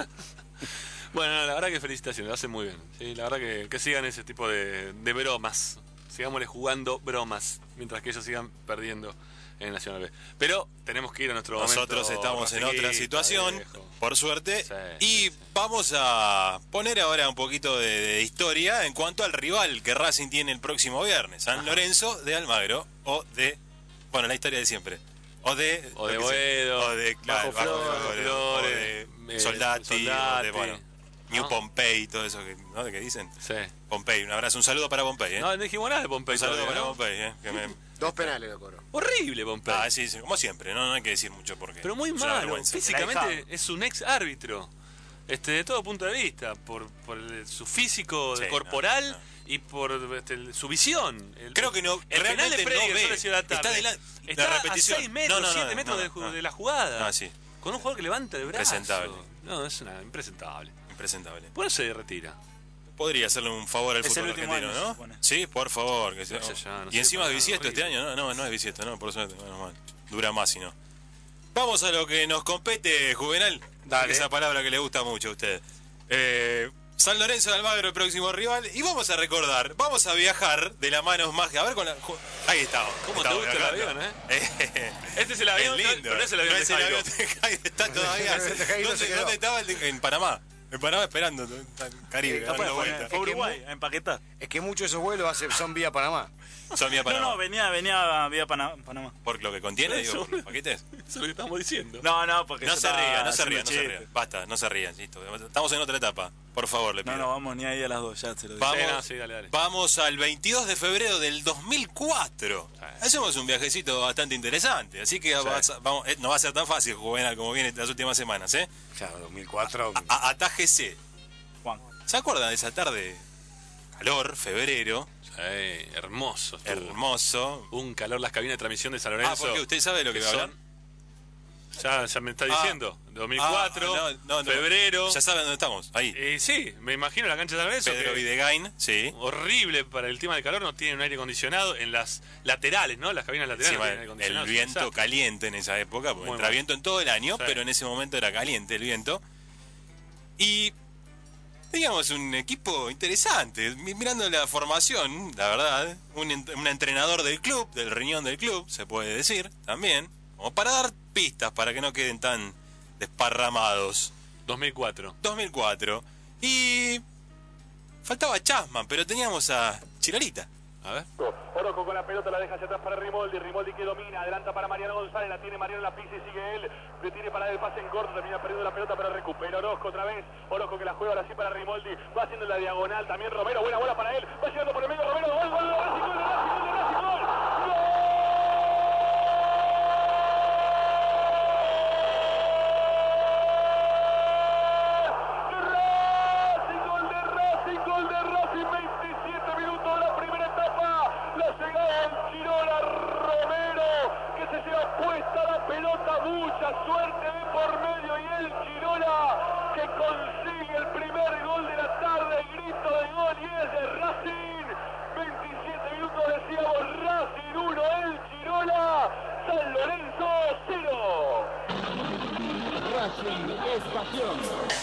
Bueno, no, la verdad que felicitaciones, lo hacen muy bien. Sí, la verdad que, que sigan ese tipo de, de bromas. Sigámosle jugando bromas, mientras que ellos sigan perdiendo en el Nacional B. Pero tenemos que ir a nuestro Nosotros momento estamos en otra racinguista, situación, viejo. por suerte, Sí, y vamos a poner ahora un poquito de, de historia en cuanto al rival que Racing tiene el próximo viernes, San Lorenzo de Almagro, o de, bueno, la historia de siempre, o de... O de lo que sea, Boedo, o de, claro, Bajo Bajo Flores, Flores, o Flores, de eh, Soldati, Soldati, o de, bueno, New ¿no? Pompey, todo eso que, ¿no? ¿Qué dicen? Sí. Pompey, un abrazo, un saludo para Pompey, ¿eh? No, no dijimos nada de Pompey un saludo todavía, para ¿no? Pompey, ¿eh? Que me- Dos penales lo cobró. Horrible Pompey. Ah, sí, sí, como siempre, no, no hay que decir mucho porque Pero muy es una malo. vergüenza. Físicamente es un ex árbitro. Este, de todo punto de vista. Por, por el- su físico Sí, corporal no, no. y por este, el- su visión. El- Creo que no, El penal realmente de Freire, no ve. yo le decía la tarde, Está de la, está la repetición. a seis metros, No, no, no, siete no, metros no, de, ju- no. de la jugada. Ah, sí, Con un jugador que levanta el brazo. Impresentable. No, es una impresentable. impresentable. ¿Por qué no se retira? Podría hacerle un favor al Es el fútbol último argentino, año, se ¿no? supone. Sí, por favor. Que sea- No sé ya, no y sé encima para es bisiesto nada, este horrible. año, ¿no? No, no es bisiesto, no, por suerte. Bueno, mal. Dura más si no. Vamos a lo que nos compete, Juvenal. Dale. Esa palabra que le gusta mucho a usted. Eh, San Lorenzo de Almagro, el próximo rival. Y vamos a recordar, vamos a viajar de la mano mágica. A ver con la... ju- Ahí estamos. ¿Cómo te estamos gusta el viajando. avión, eh? Este es el avión, Es lindo. pero no es el avión No de es el Jairo. avión de Jairo, está todavía. El de Jairo se ¿Dónde, quedó. dónde estaba el de- En Panamá. En Panamá esperando. Está en Caribe, Sí, dando capaz, vueltas. Fue a Uruguay, a empaquetar. Es que muchos de esos vuelos hace- son vía Panamá. Son vía No, Panamá. no, venía, venía vía Pana- Panamá. Por lo que contiene, digo, Eso. por los paquetes. Eso es lo que estamos diciendo. No, no, porque No yo se estaba rían, no se haciendo rían, no se chiste. rían. Basta, no se rían, listo. Estamos en otra etapa. Por favor, le pido. No, no, vamos ni ahí a las dos, ya se lo digo. Vamos, Sí, no, sí, dale, dale. vamos al veintidós de febrero del dos mil cuatro. Hacemos un viajecito bastante interesante. Así que vas a- vamos, eh, no va a ser tan fácil, Juvenal, como viene las últimas semanas, ¿eh? Ya, dos mil cuatro. A- Atájese. Juan. ¿Se acuerdan de esa tarde? Calor, febrero, Sí, hermoso. estuvo. hermoso. Un calor las cabinas de transmisión de San Ah, Lorenzo. porque usted sabe de lo que que va a hablar. son- Ya, ya me está Ah. diciendo. dos mil cuatro, Ah, no, no, no. febrero. Ya saben dónde estamos, ahí. Eh, sí, me imagino la cancha de San Lorenzo. Pedro que- Videgain, sí. Horrible para el tema del calor, no tiene un aire acondicionado en las laterales, ¿no? Las cabinas laterales no Encima, tienen aire acondicionado. el viento Exacto. caliente en esa época, porque Muy entra mal. viento en todo el año, Sí. pero en ese momento era caliente el viento. Y teníamos un equipo interesante, mi- mirando la formación, la verdad, un, ent- un entrenador del club, del riñón del club, se puede decir, también, como para dar pistas, para que no queden tan desparramados. dos mil cuatro. dos mil cuatro. Y faltaba Chasman, pero teníamos a Chirolita. A ver. Orozco con la pelota la deja hacia atrás para Rimoldi, Rimoldi que domina, adelanta para Mariano González, la tiene Mariano, la pisa y sigue él, le tiene para el pase en corto, termina perdiendo la pelota, pero recupera Orozco otra vez, Orozco que la juega ahora sí para Rimoldi, va haciendo la diagonal, también Romero, buena bola para él, va llegando por el medio, Romero, gol, gol, gol, Racing, gol, de Racing, gol, de Racing, gol, gol. Gol de Racing, gol de Racing, veintisiete minutos de la primera etapa, la llegada del Chirola Romero, que se lleva puesta la pelota, mucha suerte de por medio, y el Chirola que consigue el primer gol de la tarde, el grito de gol, y es de Racing, veintisiete minutos decíamos, Racing uno, el Chirola, San Lorenzo cero. Racing es pasión.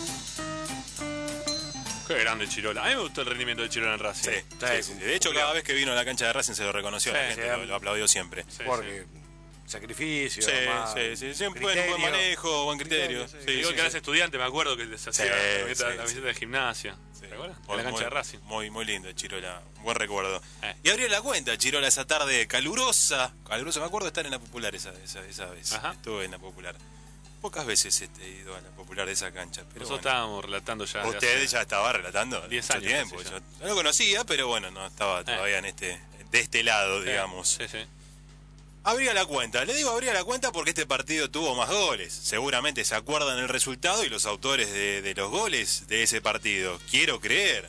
Qué grande Chirola. A mí me gustó el rendimiento de Chirola en Racing. Sí, sí, sí. De hecho, cada vez que vino a la cancha de Racing se lo reconoció, Sí, la gente sí, lo, lo aplaudió siempre. Sí, Porque sacrificio, Sí, más sí, sí, siempre buen, criterio. buen manejo, buen criterio. Sí, Sí, igual sí, que eras sí. estudiante, me acuerdo que se hacía Sí, la camiseta, sí, la sí. camiseta de gimnasia. ¿Te acuerdas? Muy, En la cancha muy, de Racing. Muy, muy lindo, Chirola. Buen recuerdo. Eh. Y abrió la cuenta, Chirola, esa tarde calurosa. Calurosa, me acuerdo de estar en la Popular esa, esa, esa vez. Ajá. Estuve en la Popular. Pocas veces este, he ido a la Popular de esa cancha. Pero Nosotros bueno. estábamos relatando ya. de Usted hace ya estaba relatando. diez mucho años, tiempo. casi Yo ya. no lo conocía, pero bueno, no estaba todavía en este, de este lado, digamos. Sí, sí. Abría la cuenta. Le digo abría la cuenta porque este partido tuvo más goles. Seguramente se acuerdan el resultado y los autores de, de los goles de ese partido. Quiero creer.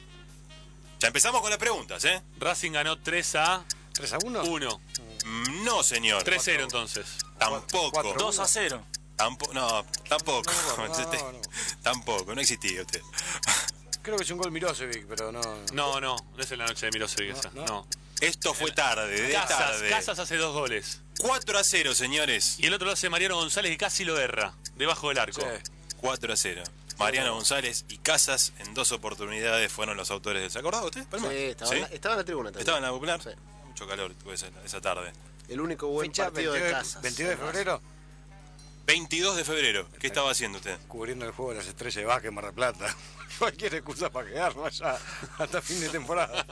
Ya empezamos con las preguntas, ¿eh? Racing ganó tres a ¿tres a uno? uno. Mm, No, señor. tres cero entonces. Tampoco. dos a cero. Tampoco, no, tampoco. No, no, no, no. Tampoco, no existía usted. Creo que es un gol Milosevic, pero no. No, no, no es en la noche de Milosevic esa. no. No. Esto fue tarde, de Casas, tarde. Casas hace dos goles. cuatro a cero, señores. Y el otro lo hace Mariano González y casi lo erra. Debajo del arco. cuatro a cero. Mariano González y Casas en dos oportunidades fueron los autores del... ¿Se acordaba usted, Palma? Sí, estaba, En la, estaba en la tribuna también. ¿Estaba en la Popular? Sí. Mucho calor tuve esa, esa tarde. El único buen Fecha partido de veintidós Casas. veintidós de febrero, veintidós de febrero. ¿Qué estaba haciendo usted? cubriendo el juego de las estrellas de básquet en Mar del Plata. Cualquier excusa para quedarnos allá hasta fin de temporada.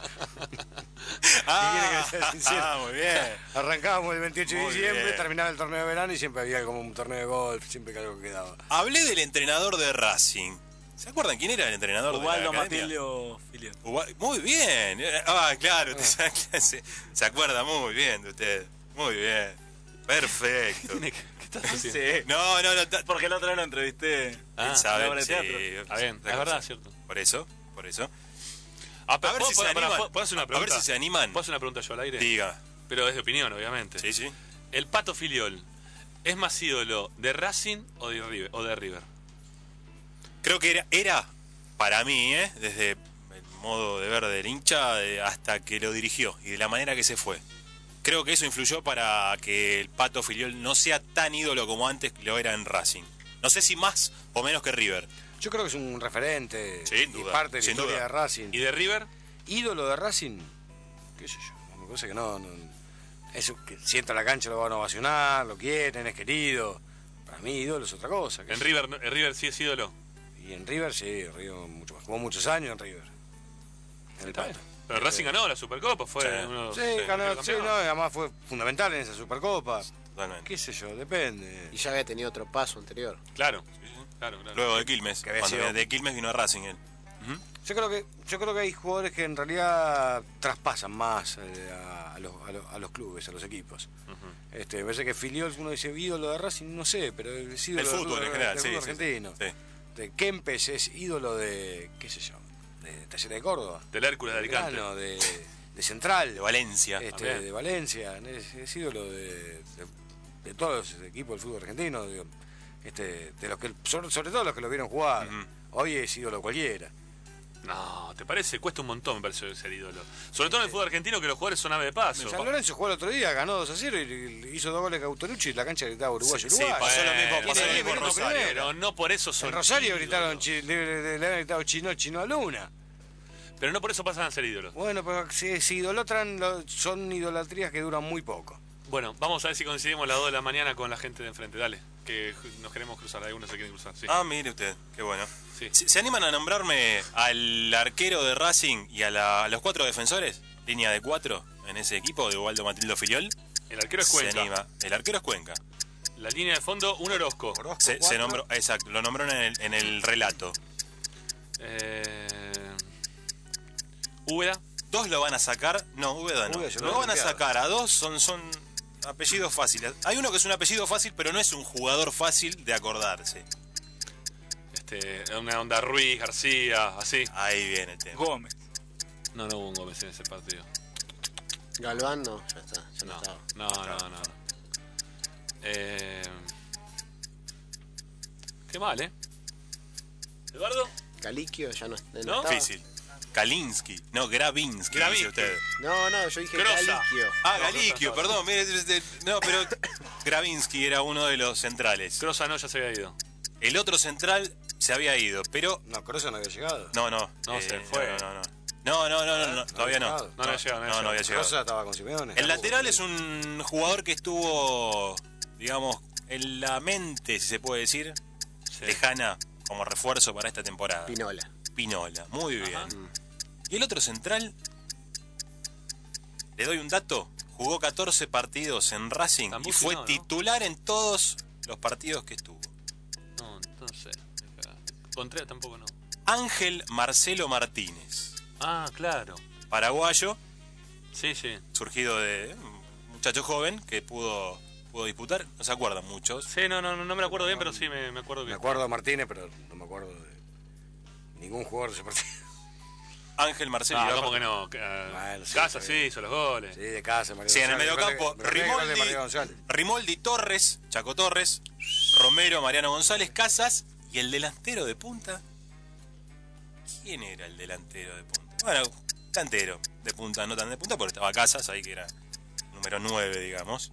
Ah, ¿Qué quiere que sea sincero? ah, muy bien. Arrancábamos el veintiocho de Muy diciembre, bien. terminaba el torneo de verano y siempre había como un torneo de golf, siempre que algo quedaba. Hablé del entrenador de Racing. ¿Se acuerdan quién era el entrenador Ubaldo de la academia? Matilio Filial. Uba- Muy bien. Ah, claro, usted se, se- se acuerda muy bien de usted. Muy bien. Perfecto. ¿Qué estás haciendo? Sí. No, no, no. ta- Porque el otro día lo entrevisté. Ah, él sabe, en la obra de sí, teatro. Está bien, es verdad, cierto. Por eso, por eso. Ah, pero A ver ¿puedo- si se puedo- animan. ¿puedo- ¿Puedo hacer una A ver pregunta? si se animan. ¿Puedo hacer una pregunta yo al aire? Diga. Pero es de opinión, obviamente. Sí, sí. ¿El Pato Filiol es más ídolo de Racing o de River? O de River? Creo que era, era para mí, ¿eh? Desde el modo de ver del hincha eh, hasta que lo dirigió y de la manera que se fue. Creo que eso influyó para que el Pato Filiol no sea tan ídolo como antes lo era en Racing. No sé si más o menos que River. Yo creo que es un referente Sin y duda, parte de la sin historia duda. de Racing. ¿Y de River? Ídolo de Racing, qué sé yo, me parece que no, no eso que si entra a la cancha lo van a ovacionar, lo quieren, es querido. Para mí ídolo es otra cosa. ¿En River, no- en River sí es ídolo? Y en River sí, River mucho más, jugó muchos años en River. En el Está Pato. bien. Pero Racing ganó la Supercopa, fue Sí. uno Sí, de- ganó, del sí, campeón. no, además fue fundamental en esa Supercopa. Totalmente. Qué sé yo, depende. Y ya había tenido otro paso anterior. Claro, claro, claro. Luego de Quilmes. Que había Cuando sido- de Quilmes vino a Racing él. Ujú. Yo creo que yo creo que hay jugadores que en realidad traspasan más eh, a, a los, a, los, a los clubes, a los equipos. Ujú. Este, me parece que Filiol, uno dice ídolo de Racing, no sé, pero es ídolo El del fútbol en general, del sí, fútbol sí, argentino. sí. De Kempes es ídolo de, qué sé yo, de Talleres de Córdoba. Del Hércules de Alicante. Belgrano, de, de Central. De Valencia. Este, También. de Valencia, es, es ídolo de, de, de todos los equipos del fútbol argentino, digo, este, de los que sobre, sobre todo los que lo vieron jugar. Ujú. Hoy es ídolo cualquiera. No, ¿te parece? Cuesta un montón, me parece, ser ídolo. Sobre todo en el fútbol argentino, que los jugadores son ave de paso. San Lorenzo jugó el otro día, ganó dos a cero y y hizo dos goles Cauterucci y la cancha gritaba uruguayo, Sí, uruguayo. pasó lo mismo, Bueno, pasó lo tiene mismo en diez minutos Rosario. primero. Pero no por eso son En Rosario ídolos. gritaron, chi- le, le- le habían gritado chino, chino a Luna. Pero no por eso pasan a ser ídolos. Bueno, pero si, si idolatran, lo- son idolatrías que duran muy poco. Bueno, vamos a ver si coincidimos a las dos de la mañana con la gente de enfrente. Dale, que ju- nos queremos cruzar. Algunos se quieren cruzar. Sí. Ah, mire usted, qué bueno. Sí. ¿Se, se animan a nombrarme al arquero de Racing y a, la- a los cuatro defensores? Línea de cuatro en ese equipo de Ubaldo Matildo Filiol. El arquero es Se Cuenca. anima. El arquero es Cuenca. La línea de fondo, un Orozco. Se, se cuatro. nombró, exacto, lo nombró en el, en el relato. Eh... Úbeda. Dos lo van a sacar. No, Úbeda no. Úbeda llegó Lo van a limpiado. sacar a dos, son, son apellidos fáciles. Hay uno que es un apellido fácil, pero no es un jugador fácil de acordarse. Este, una onda Ruiz, García, así. Ahí viene el tema. Gómez. No, no hubo un Gómez en ese partido. Galván no, ya está, ya no, No, estaba. no, no, no. no. Eh... Qué mal, ¿eh? ¿Eduardo? Caliquio ya no, no ¿No? estaba. Difícil. Kalinsky. No, Gravinsky, Gravinsky. dice usted. No, no, yo dije Grosa. Caliquio. Ah, No, Galicchio, no, no. perdón. Mire, este, no, pero Gravinsky era uno de los centrales. Crosa no, ya se había ido. El otro central se había ido, pero... No, Crosa no había llegado. No, no. No, se fue. No, no, no. No, no, no, no, no, todavía no. llegado. No, no había llegado, no había No, no había llegado. llegado. Crosa estaba con Simeone. El lateral es un jugador que estuvo, digamos, en la mente, si se puede decir, Sí. lejana como refuerzo para esta temporada. Pinola. Espinola. Muy bien. Ajá. Y el otro central, le doy un dato, jugó catorce partidos en Racing Tambucci, y fue no, ¿no? titular en todos los partidos que estuvo. No, entonces, Contreras tampoco no. Ángel Marcelo Martínez. Ah, claro. Paraguayo. Sí, sí. Surgido de un muchacho joven que pudo, pudo disputar. No se acuerdan muchos. Sí, no, no, no me acuerdo bien, pero sí me, me acuerdo que... Me acuerdo de Martínez, pero no me acuerdo de ningún jugador de ese partido. Ángel Marcelo. Ah, ¿cómo que no? Bueno, sí, Casa sí hizo los goles. Sí, de Casa, María Sí, en el mediocampo, Rimoldi, Rimoldi, Rimoldi Torres, Chaco Torres, Romero, Mariano González, Casas y el delantero de punta. ¿Quién era el delantero de punta? Bueno, delantero de punta, no tan de punta, porque estaba Casas ahí, que era número nueve, digamos.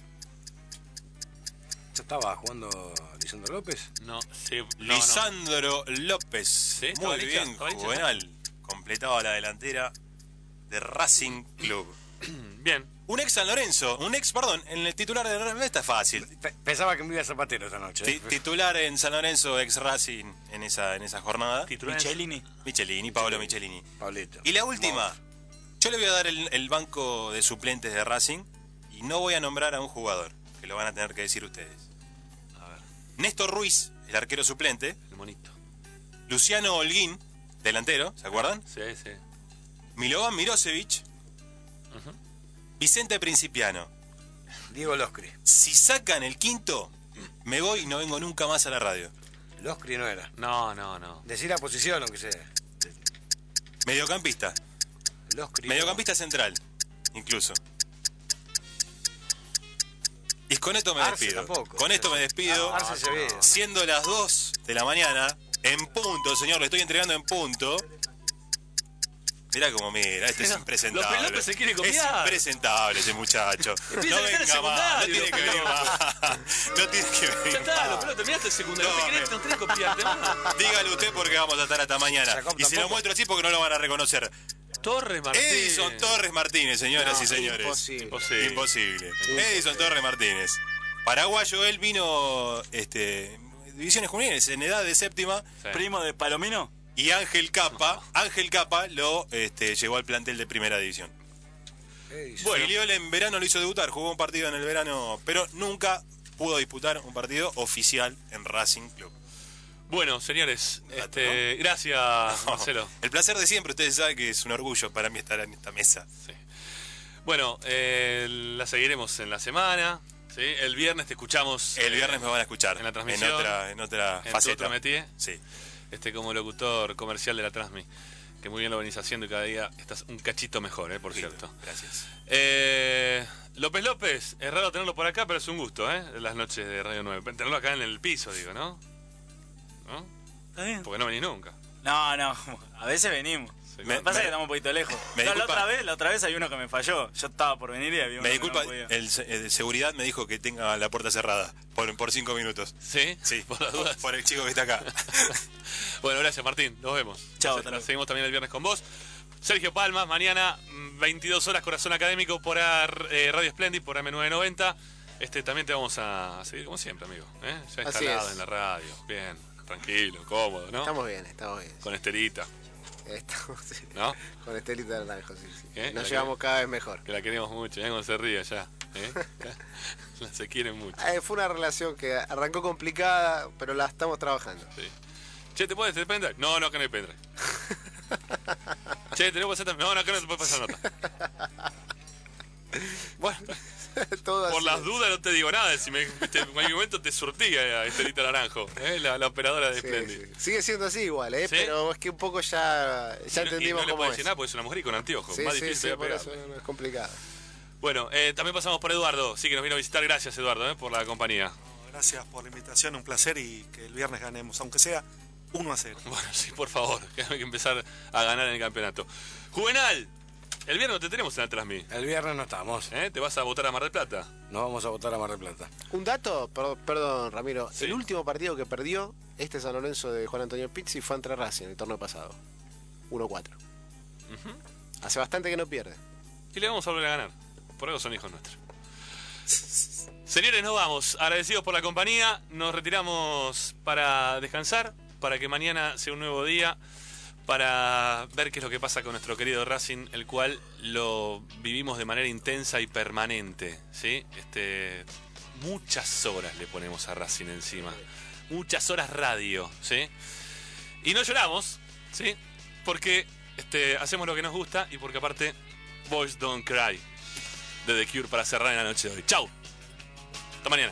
¿Ya estaba jugando Lisandro López? No, sí. No, Lisandro no. López. ¿Sí? Muy bien, Juvenal. Completaba la delantera de Racing Club. Bien. Un ex San Lorenzo, un ex, perdón, en el titular de Racing, está fácil. Pensaba que me iba a Zapatero esta noche. ¿eh? Titular en San Lorenzo, ex Racing en esa, en esa jornada. Michelini. Michelini, Pablo Michelini. Pablito. Y la última, yo le voy a dar el, el banco de suplentes de Racing y no voy a nombrar a un jugador, que lo van a tener que decir ustedes. A ver. Néstor Ruiz, el arquero suplente. El monito. Luciano Holguín, delantero, ¿se acuerdan? Sí, sí. Milovan Mirosevic. Uh-huh. Vicente Principiano. Diego Loscri. Si sacan el quinto, me voy y no vengo nunca más a la radio. Loscri no era. No, no, no. Decir la posición, aunque sea. Mediocampista. Loscri. Mediocampista no. Central, incluso. Y con esto me Arce despido. Tampoco. Con esto me despido. Ah, Arce se ve. Siendo las dos de la mañana, en punto, señor, le estoy entregando en punto. Mirá cómo mira, este es impresentable. López López se quiere copiar. Es impresentable ese muchacho. Empieza no a venga más, no tiene que venir más. No tiene que venir Ya está, más. López, terminaste el secundario. No, No, te querés, no tenés que copiarte más. Dígalo usted porque vamos a estar hasta mañana. Y se lo muestro así porque no lo van a reconocer. Torres Martínez. Edison Torres Martínez, señoras No, y señores. imposible. Imposible. Imposible. Edison Torres Martínez. Paraguayo, él vino este, divisiones juveniles en edad de séptima. Sí. Primo de Palomino. Y Ángel Capa, Ángel Capa lo este, llevó al plantel de primera división. Bueno, y Liol en verano lo hizo debutar, jugó un partido en el verano, pero nunca pudo disputar un partido oficial en Racing Club. Bueno, señores, este, ¿no? Gracias, Marcelo. El placer de siempre, ustedes saben que es un orgullo para mí estar en esta mesa. Sí. Bueno, eh, la seguiremos en la semana. ¿Sí? El viernes te escuchamos. El viernes me van a escuchar. En la transmisión. En otra, en otra en faceta. Otra metí, sí. Este, como locutor comercial de la Transmi. Que muy bien lo venís haciendo y cada día estás un cachito mejor, eh, por sí, cierto. Gracias. Eh, López López, es raro tenerlo por acá, pero es un gusto, ¿eh? Las noches de Radio nueve. Tenerlo acá en el piso, digo, ¿no? ¿No? Está bien. Porque no venís nunca. No, no, a veces venimos. Sí, me, pasa me, que estamos un poquito lejos. Me no, la otra vez, la otra vez hay uno que me falló. Yo estaba por venir y había uno me disculpa, que no el, el de seguridad me dijo que tenga la puerta cerrada por, por cinco minutos. ¿Sí? Sí, por las dudas. Por, por el chico que está acá. Bueno, gracias Martín, nos vemos. Chao. Nos seguimos también el viernes con vos. Sergio Palmas, mañana veintidós horas, Corazón Académico por eh, Radio Splendid, por M novecientos noventa. Este, también te vamos a seguir como siempre, amigo. ¿eh? Ya instalado en la radio, bien, tranquilo, cómodo, ¿no? Estamos bien, estamos bien. Con Estelita. Estamos, sí. ¿No? Con Estelita Naranjo, sí, sí. ¿Eh? Nos la llevamos que, cada vez mejor. Que la queremos mucho, ¿eh? Cuando se ríe ya. ¿eh? Se quieren mucho. Eh, fue una relación que arrancó complicada, pero la estamos trabajando. Sí. Che, ¿te puedes hacer pendrive? No, no, que no hay pendrive. Che, ¿tenemos que hacer? No, no, que no te puede pasar nota. Bueno, todo por así las es. dudas no te digo nada. Si me, este, en cualquier momento te surtía a Estelita Naranjo, ¿eh? la, la operadora de Sí, Splendid. sí. Sigue siendo así igual, ¿eh? ¿Sí? Pero es que un poco ya, ya y no, entendimos y no le cómo puede es. decir nada porque es una mujer y con anteojos. Sí, Más sí, difícil sí, de por pegar. eso no es complicado. Bueno, eh, también pasamos por Eduardo. Sí, que nos vino a visitar. Gracias, Eduardo, ¿eh? por la compañía. No, gracias por la invitación, un placer y que el viernes ganemos, aunque sea uno a cero. Bueno, sí, por favor, que hay que empezar a ganar en el campeonato. Juvenal, el viernes no te tenemos en la Transmi. El viernes no estamos. ¿Eh? ¿Te vas a votar a Mar del Plata? Nos vamos a votar a Mar del Plata. Un dato, perdón, perdón Ramiro. Sí. El último partido que perdió este San Lorenzo de Juan Antonio Pizzi fue ante Racing el torneo pasado. uno cuatro. Uh-huh. Hace bastante que no pierde. Y le vamos a volver a ganar. Por algo son hijos nuestros. Señores, nos vamos. Agradecidos por la compañía. Nos retiramos para descansar, para que mañana sea un nuevo día, para ver qué es lo que pasa con nuestro querido Racing, el cual lo vivimos de manera intensa y permanente, ¿sí? Este, muchas horas le ponemos a Racing encima, muchas horas radio, ¿sí? Y no lloramos, ¿sí? Porque este, hacemos lo que nos gusta y porque aparte Boys Don't Cry de The Cure para cerrar en la noche de hoy. ¡Chau! Hasta mañana.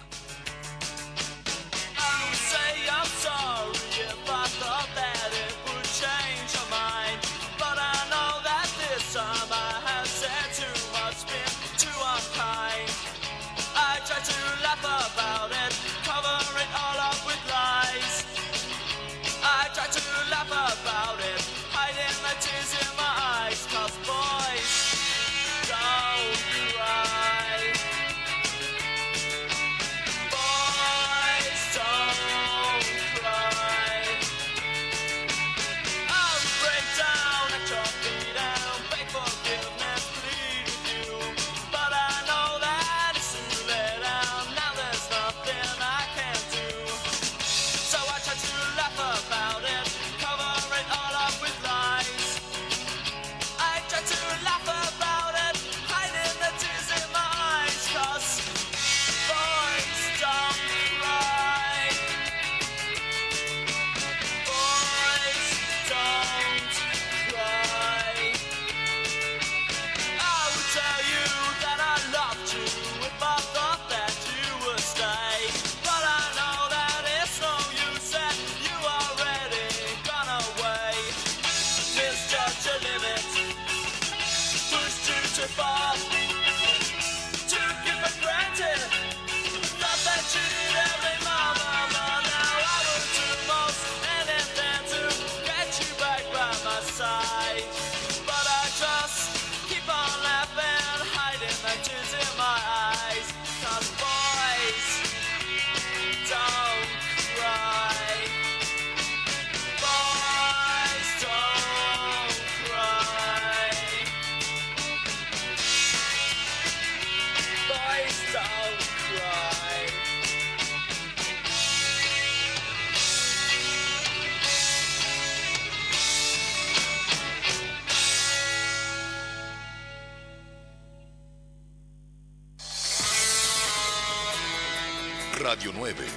Radio nueve,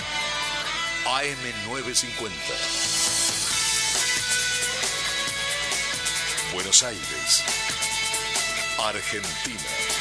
A M novecientos cincuenta. Buenos Aires, Argentina.